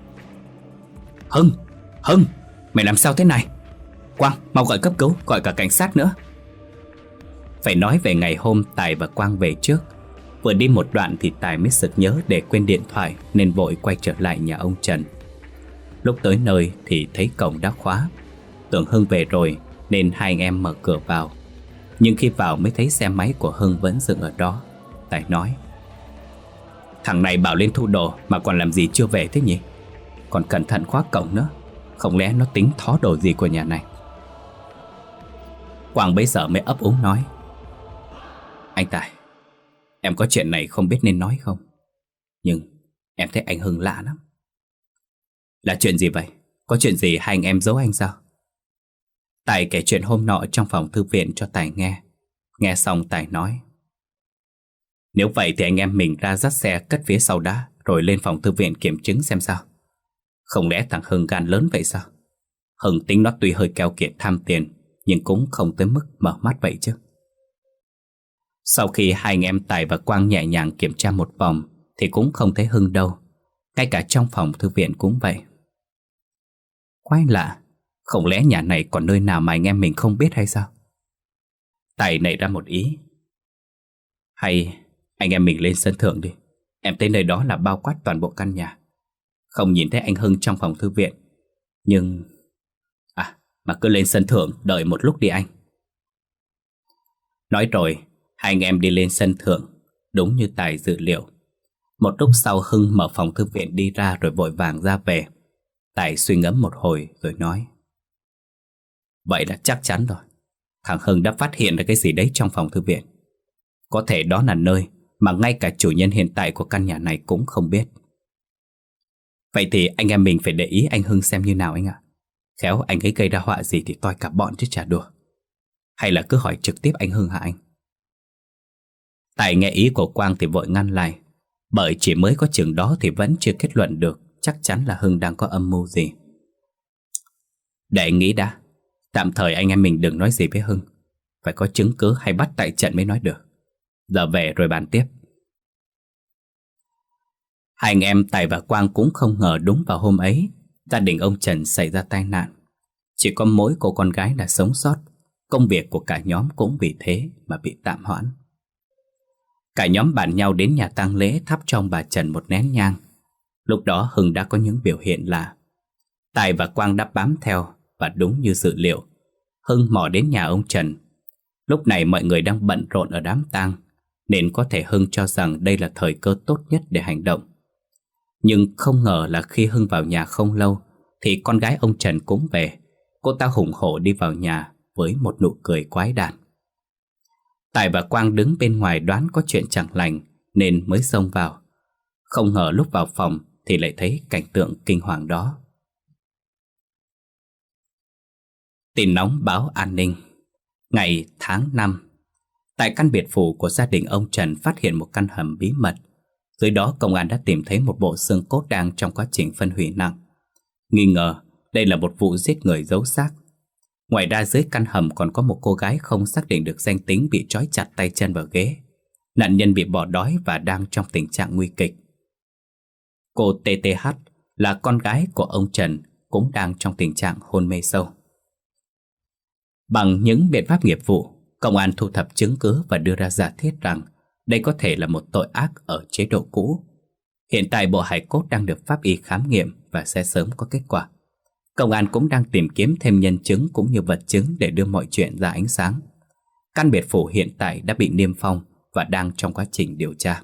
Speaker 1: Hưng, mày làm sao thế này? Quang, mau gọi cấp cứu, gọi cả cảnh sát nữa. Phải nói về ngày hôm Tài và Quang về trước. Vừa đi một đoạn thì Tài mới sực nhớ để quên điện thoại, nên vội quay trở lại nhà ông Trần. Lúc tới nơi thì thấy cổng đã khóa. Tưởng Hưng về rồi nên hai anh em mở cửa vào. Nhưng khi vào mới thấy xe máy của Hưng vẫn dừng ở đó. Tài nói: Thằng này bảo lên thu đồ mà còn làm gì chưa về thế nhỉ? Còn cẩn thận khóa cổng nữa. Không lẽ nó tính thó đồ gì của nhà này? Quang bấy giờ mới ấp úng nói: Anh Tài, em có chuyện này không biết nên nói không, nhưng em thấy anh Hưng lạ lắm. Là chuyện gì vậy? Có chuyện gì hai anh em giấu anh sao? Tài kể chuyện hôm nọ trong phòng thư viện cho Tài nghe. Nghe xong Tài nói: Nếu vậy thì anh em mình ra dắt xe cất phía sau đã, rồi lên phòng thư viện kiểm chứng xem sao. Không lẽ thằng Hưng gan lớn vậy sao? Hưng tính nó tuy hơi keo kiệt tham tiền, nhưng cũng không tới mức mở mắt vậy chứ. Sau khi hai anh em Tài và Quang nhẹ nhàng kiểm tra một vòng thì cũng không thấy Hưng đâu. Ngay cả trong phòng thư viện cũng vậy. Quái lạ, Không lẽ nhà này còn nơi nào mà anh em mình không biết hay sao? Tài nảy ra một ý. Hay anh em mình lên sân thượng đi. Em thấy nơi đó là bao quát toàn bộ căn nhà. Không nhìn thấy anh Hưng trong phòng thư viện. Nhưng... mà cứ lên sân thượng đợi một lúc đi anh. Nói rồi, hai anh em đi lên sân thượng. Đúng như Tài dự liệu. Một lúc sau Hưng mở phòng thư viện đi ra rồi vội vàng ra về. Tài suy ngẫm một hồi rồi nói. Vậy là chắc chắn rồi. Thằng Hưng đã phát hiện ra cái gì đấy trong phòng thư viện. Có thể đó là nơi mà ngay cả chủ nhân hiện tại của căn nhà này cũng không biết. Vậy thì anh em mình phải để ý anh Hưng xem như nào anh ạ. Khéo anh ấy gây ra họa gì thì toi cả bọn chứ chả đùa. Hay là cứ hỏi trực tiếp anh Hưng hả anh? Tài nghe ý của Quang thì vội ngăn lại. Bởi chỉ mới có chừng đó thì vẫn chưa kết luận được chắc chắn là Hưng đang có âm mưu gì. Để anh nghĩ đã. Tạm thời anh em mình đừng nói gì với Hưng. Phải có chứng cứ hay bắt tại trận mới nói được. Giờ về rồi bàn tiếp. Hai anh em Tài và Quang cũng không ngờ đúng vào hôm ấy gia đình ông Trần xảy ra tai nạn. Chỉ có mỗi cô con gái là sống sót. Công việc của cả nhóm cũng vì thế mà bị tạm hoãn. Cả nhóm bàn nhau đến nhà tang lễ thắp cho ông bà Trần một nén nhang. Lúc đó Hưng đã có những biểu hiện lạ. Tài và Quang đã bám theo. Và đúng như dự liệu, Hưng mò đến nhà ông Trần. Lúc này mọi người đang bận rộn ở đám tang, nên có thể Hưng cho rằng đây là thời cơ tốt nhất để hành động. Nhưng không ngờ là khi Hưng vào nhà không lâu thì con gái ông Trần cũng về. Cô ta hùng hổ đi vào nhà với một nụ cười quái đản. Tài và Quang đứng bên ngoài đoán có chuyện chẳng lành nên mới xông vào. Không ngờ lúc vào phòng thì lại thấy cảnh tượng kinh hoàng đó. Tin nóng báo an ninh. Ngày tháng 5, tại căn biệt phủ của gia đình ông Trần phát hiện một căn hầm bí mật. Dưới đó công an đã tìm thấy một bộ xương cốt đang trong quá trình phân hủy nặng. Nghi ngờ đây là một vụ giết người giấu xác. Ngoài ra dưới căn hầm còn có một cô gái không xác định được danh tính bị trói chặt tay chân vào ghế. Nạn nhân bị bỏ đói và đang trong tình trạng nguy kịch. Cô TTH là con gái của ông Trần cũng đang trong tình trạng hôn mê sâu. Bằng những biện pháp nghiệp vụ, công an thu thập chứng cứ và đưa ra giả thiết rằng đây có thể là một tội ác ở chế độ cũ. Hiện tại bộ hài cốt đang được pháp y khám nghiệm và sẽ sớm có kết quả. Công an cũng đang tìm kiếm thêm nhân chứng cũng như vật chứng để đưa mọi chuyện ra ánh sáng. Căn biệt phủ hiện tại đã bị niêm phong và đang trong quá trình điều tra.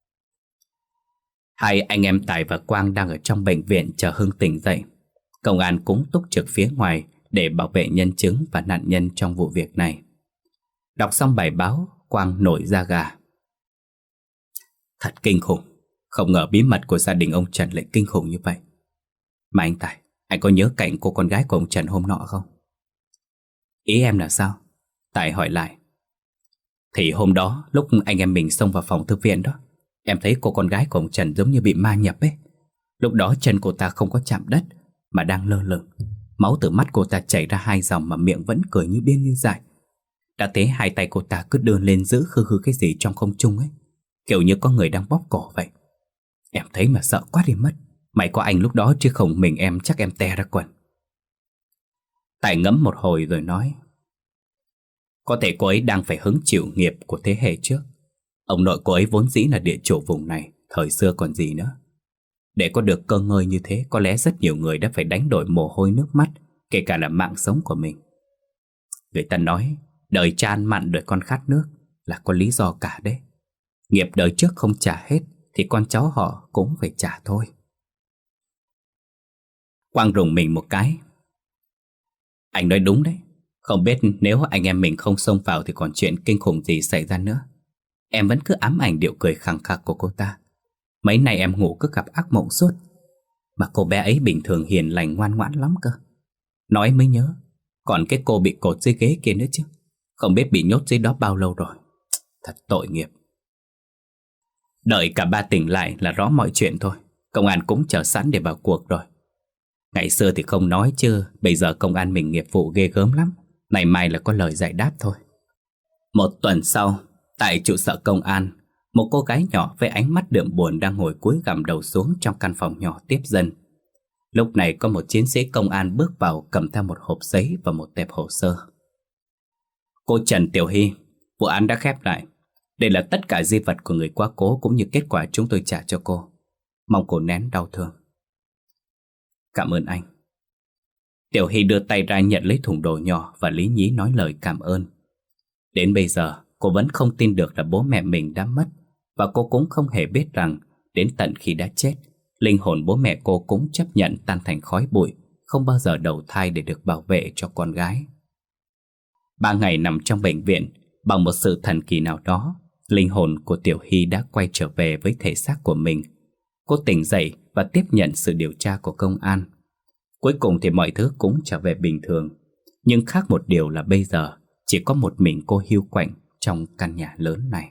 Speaker 1: Hai anh em Tài và Quang đang ở trong bệnh viện chờ Hưng tỉnh dậy. Công an cũng túc trực phía ngoài để bảo vệ nhân chứng và nạn nhân trong vụ việc này. Đọc xong bài báo, Quang nổi da gà. Thật kinh khủng. Không ngờ bí mật của gia đình ông Trần lại kinh khủng như vậy. Mà anh Tài, anh có nhớ cảnh cô con gái của ông Trần hôm nọ không? Ý em là sao? Tài hỏi lại. Thì hôm đó lúc anh em mình xông vào phòng thư viện đó, em thấy cô con gái của ông Trần giống như bị ma nhập ấy. Lúc đó chân cô ta không có chạm đất mà đang lơ lửng. Máu từ mắt cô ta chảy ra 2 dòng mà miệng vẫn cười như điên như dại. Đã thấy 2 tay cô ta cứ đưa lên giữ khư khư cái gì trong không trung ấy, kiểu như có người đang bóp cổ vậy. Em thấy mà sợ quá đi mất. May có anh lúc đó chứ không mình em chắc em te ra quần. Tài ngẫm một hồi rồi nói. Có thể cô ấy đang phải hứng chịu nghiệp của thế hệ trước. Ông nội cô ấy vốn dĩ là địa chủ vùng này, thời xưa còn gì nữa. Để có được cơ ngơi như thế, có lẽ rất nhiều người đã phải đánh đổi mồ hôi nước mắt, kể cả là mạng sống của mình. Người ta nói đời cha ăn mặn đời con khát nước là có lý do cả đấy. Nghiệp đời trước không trả hết thì con cháu họ cũng phải trả thôi. Quang rùng mình một cái. Anh nói đúng đấy. Không biết nếu anh em mình không xông vào thì còn chuyện kinh khủng gì xảy ra nữa. Em vẫn cứ ám ảnh điệu cười khẳng khặc của cô ta. Mấy nay em ngủ cứ gặp ác mộng suốt. Mà cô bé ấy bình thường hiền lành ngoan ngoãn lắm cơ. Nói mới nhớ, còn cái cô bị cột dưới ghế kia nữa chứ. Không biết bị nhốt dưới đó bao lâu rồi. Thật tội nghiệp. Đợi cả ba tỉnh lại là rõ mọi chuyện thôi. Công an cũng chờ sẵn để vào cuộc rồi. Ngày xưa thì không nói chứ bây giờ công an mình nghiệp vụ ghê gớm lắm. Này mai là có lời giải đáp thôi. Một tuần sau, tại trụ sở công an, một cô gái nhỏ với ánh mắt đượm buồn đang ngồi cúi gằm đầu xuống trong căn phòng nhỏ tiếp dân. Lúc này có một chiến sĩ công an bước vào cầm theo một hộp giấy và một tệp hồ sơ. Cô Trần Tiểu Hy, vụ án đã khép lại. Đây là tất cả di vật của người quá cố cũng như kết quả chúng tôi trả cho cô. Mong cô nén đau thương. Cảm ơn anh. Tiểu Hy đưa tay ra nhận lấy thùng đồ nhỏ và lý nhí nói lời cảm ơn. Đến bây giờ cô vẫn không tin được là bố mẹ mình đã mất. Và cô cũng không hề biết rằng đến tận khi đã chết, linh hồn bố mẹ cô cũng chấp nhận tan thành khói bụi, không bao giờ đầu thai để được bảo vệ cho con gái. 3 ngày nằm trong bệnh viện, bằng một sự thần kỳ nào đó, linh hồn của Tiểu Hy đã quay trở về với thể xác của mình. Cô tỉnh dậy và tiếp nhận sự điều tra của công an. Cuối cùng thì mọi thứ cũng trở về bình thường. Nhưng khác một điều là bây giờ chỉ có một mình cô hiu quạnh trong căn nhà lớn này.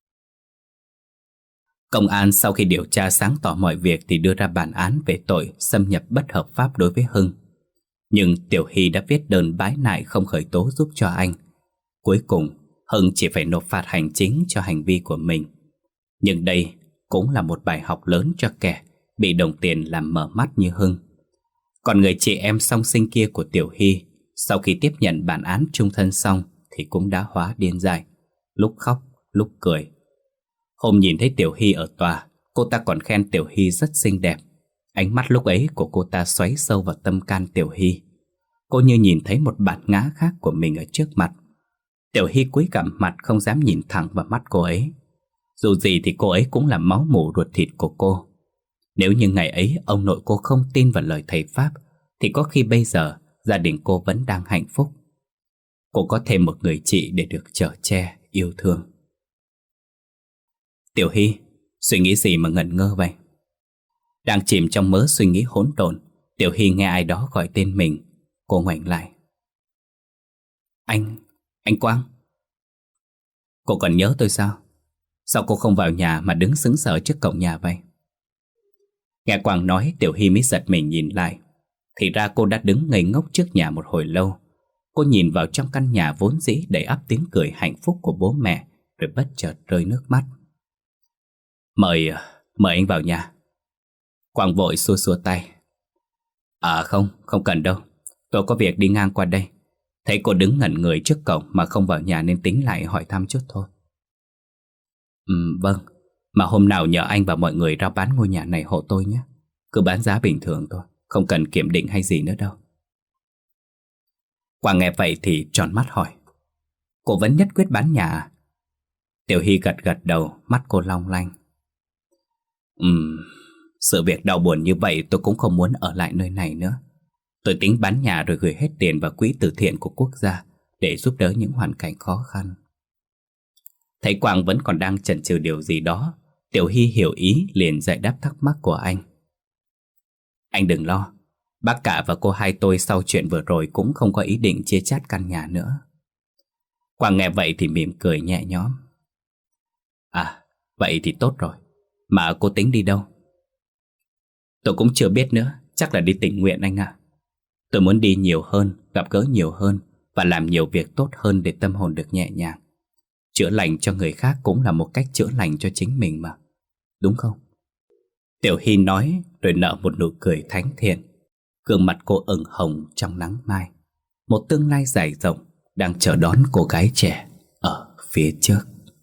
Speaker 1: Công an sau khi điều tra sáng tỏ mọi việc thì đưa ra bản án về tội xâm nhập bất hợp pháp đối với Hưng. Nhưng Tiểu Hy đã viết đơn bái nại không khởi tố giúp cho anh. Cuối cùng Hưng chỉ phải nộp phạt hành chính cho hành vi của mình. Nhưng đây cũng là một bài học lớn cho kẻ bị đồng tiền làm mở mắt như Hưng. Còn người chị em song sinh kia của Tiểu Hy, sau khi tiếp nhận bản án chung thân xong thì cũng đã hóa điên dại, lúc khóc lúc cười. Hôm nhìn thấy Tiểu Hy ở tòa, cô ta còn khen Tiểu Hy rất xinh đẹp. Ánh mắt lúc ấy của cô ta xoáy sâu vào tâm can Tiểu Hy. Cô như nhìn thấy một bản ngã khác của mình ở trước mặt. Tiểu Hy cúi gằm mặt không dám nhìn thẳng vào mắt cô ấy. Dù gì thì cô ấy cũng là máu mủ ruột thịt của cô. Nếu như ngày ấy ông nội cô không tin vào lời thầy Pháp thì có khi bây giờ gia đình cô vẫn đang hạnh phúc. Cô có thêm một người chị để được chở che, yêu thương. Tiểu Hy, suy nghĩ gì mà ngẩn ngơ vậy? Đang chìm trong mớ suy nghĩ hỗn độn, Tiểu Hy nghe ai đó gọi tên mình. Cô ngoảnh lại. Anh Quang. Cô còn nhớ tôi sao? Sao cô không vào nhà mà đứng sững sờ trước cổng nhà vậy? Nghe Quang nói, Tiểu Hy mới giật mình nhìn lại. Thì ra cô đã đứng ngây ngốc trước nhà một hồi lâu. Cô nhìn vào trong căn nhà vốn dĩ đầy ắp tiếng cười hạnh phúc của bố mẹ, rồi bất chợt rơi nước mắt. Mời anh vào nhà. Quang vội xua xua tay. Không cần đâu. Tôi có việc đi ngang qua đây. Thấy cô đứng ngẩn người trước cổng mà không vào nhà nên tính lại hỏi thăm chút thôi. Vâng. Mà hôm nào nhờ anh và mọi người rao bán ngôi nhà này hộ tôi nhé. Cứ bán giá bình thường thôi, không cần kiểm định hay gì nữa đâu. Quang nghe vậy thì tròn mắt hỏi. Cô vẫn nhất quyết bán nhà à? Tiểu Hy gật đầu, mắt cô long lanh. Sự việc đau buồn như vậy tôi cũng không muốn ở lại nơi này nữa. Tôi tính bán nhà rồi gửi hết tiền vào quỹ từ thiện của quốc gia để giúp đỡ những hoàn cảnh khó khăn. Thấy Quang vẫn còn đang chần chừ điều gì đó, Tiểu Hy hiểu ý liền giải đáp thắc mắc của anh. Anh đừng lo, bác cả và cô hai tôi sau chuyện vừa rồi cũng không có ý định chia chác căn nhà nữa. Quang nghe vậy thì mỉm cười nhẹ nhõm. Vậy thì tốt rồi. Mà cô tính đi đâu? Tôi cũng chưa biết nữa, chắc là đi tình nguyện anh ạ. Tôi muốn đi nhiều hơn, gặp gỡ nhiều hơn và làm nhiều việc tốt hơn để tâm hồn được nhẹ nhàng. Chữa lành cho người khác cũng là một cách chữa lành cho chính mình mà, đúng không? Tiểu Hy nói rồi nở một nụ cười thánh thiện. Gương mặt cô ửng hồng trong nắng mai. Một tương lai dài rộng đang chờ đón cô gái trẻ ở phía trước.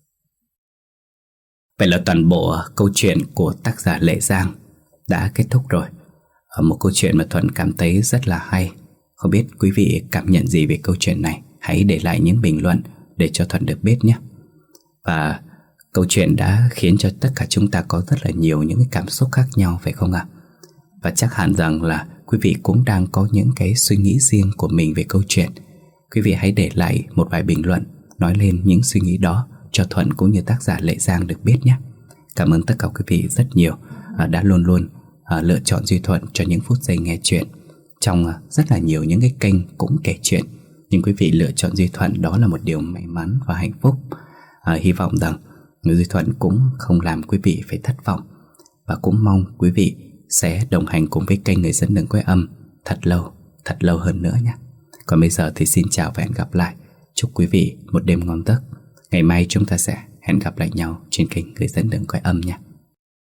Speaker 1: Vậy là toàn bộ câu chuyện của tác giả Lệ Giang đã kết thúc rồi. Một câu chuyện mà Thuận cảm thấy rất là hay. Không biết quý vị cảm nhận gì về câu chuyện này? Hãy để lại những bình luận để cho Thuận được biết nhé. Và câu chuyện đã khiến cho tất cả chúng ta có rất là nhiều những cái cảm xúc khác nhau, phải không ạ? Và chắc hẳn rằng là quý vị cũng đang có những cái suy nghĩ riêng của mình về câu chuyện. Quý vị hãy để lại một vài bình luận nói lên những suy nghĩ đó cho Thuận cũng như tác giả Lệ Giang được biết nhé. Cảm ơn tất cả quý vị rất nhiều đã luôn luôn lựa chọn Duy Thuận cho những phút giây nghe chuyện. Trong rất là nhiều những cái kênh cũng kể chuyện, nhưng quý vị lựa chọn Duy Thuận đó là một điều may mắn và hạnh phúc. Hy vọng rằng Duy Thuận cũng không làm quý vị phải thất vọng. Và cũng mong quý vị sẽ đồng hành cùng với kênh Người Dẫn Đường Quay Âm thật lâu hơn nữa nhé. Còn bây giờ thì xin chào và hẹn gặp lại. Chúc quý vị một đêm ngon giấc. Ngày mai chúng ta sẽ hẹn gặp lại nhau trên kênh Người Dẫn Đường Quay Âm nhé.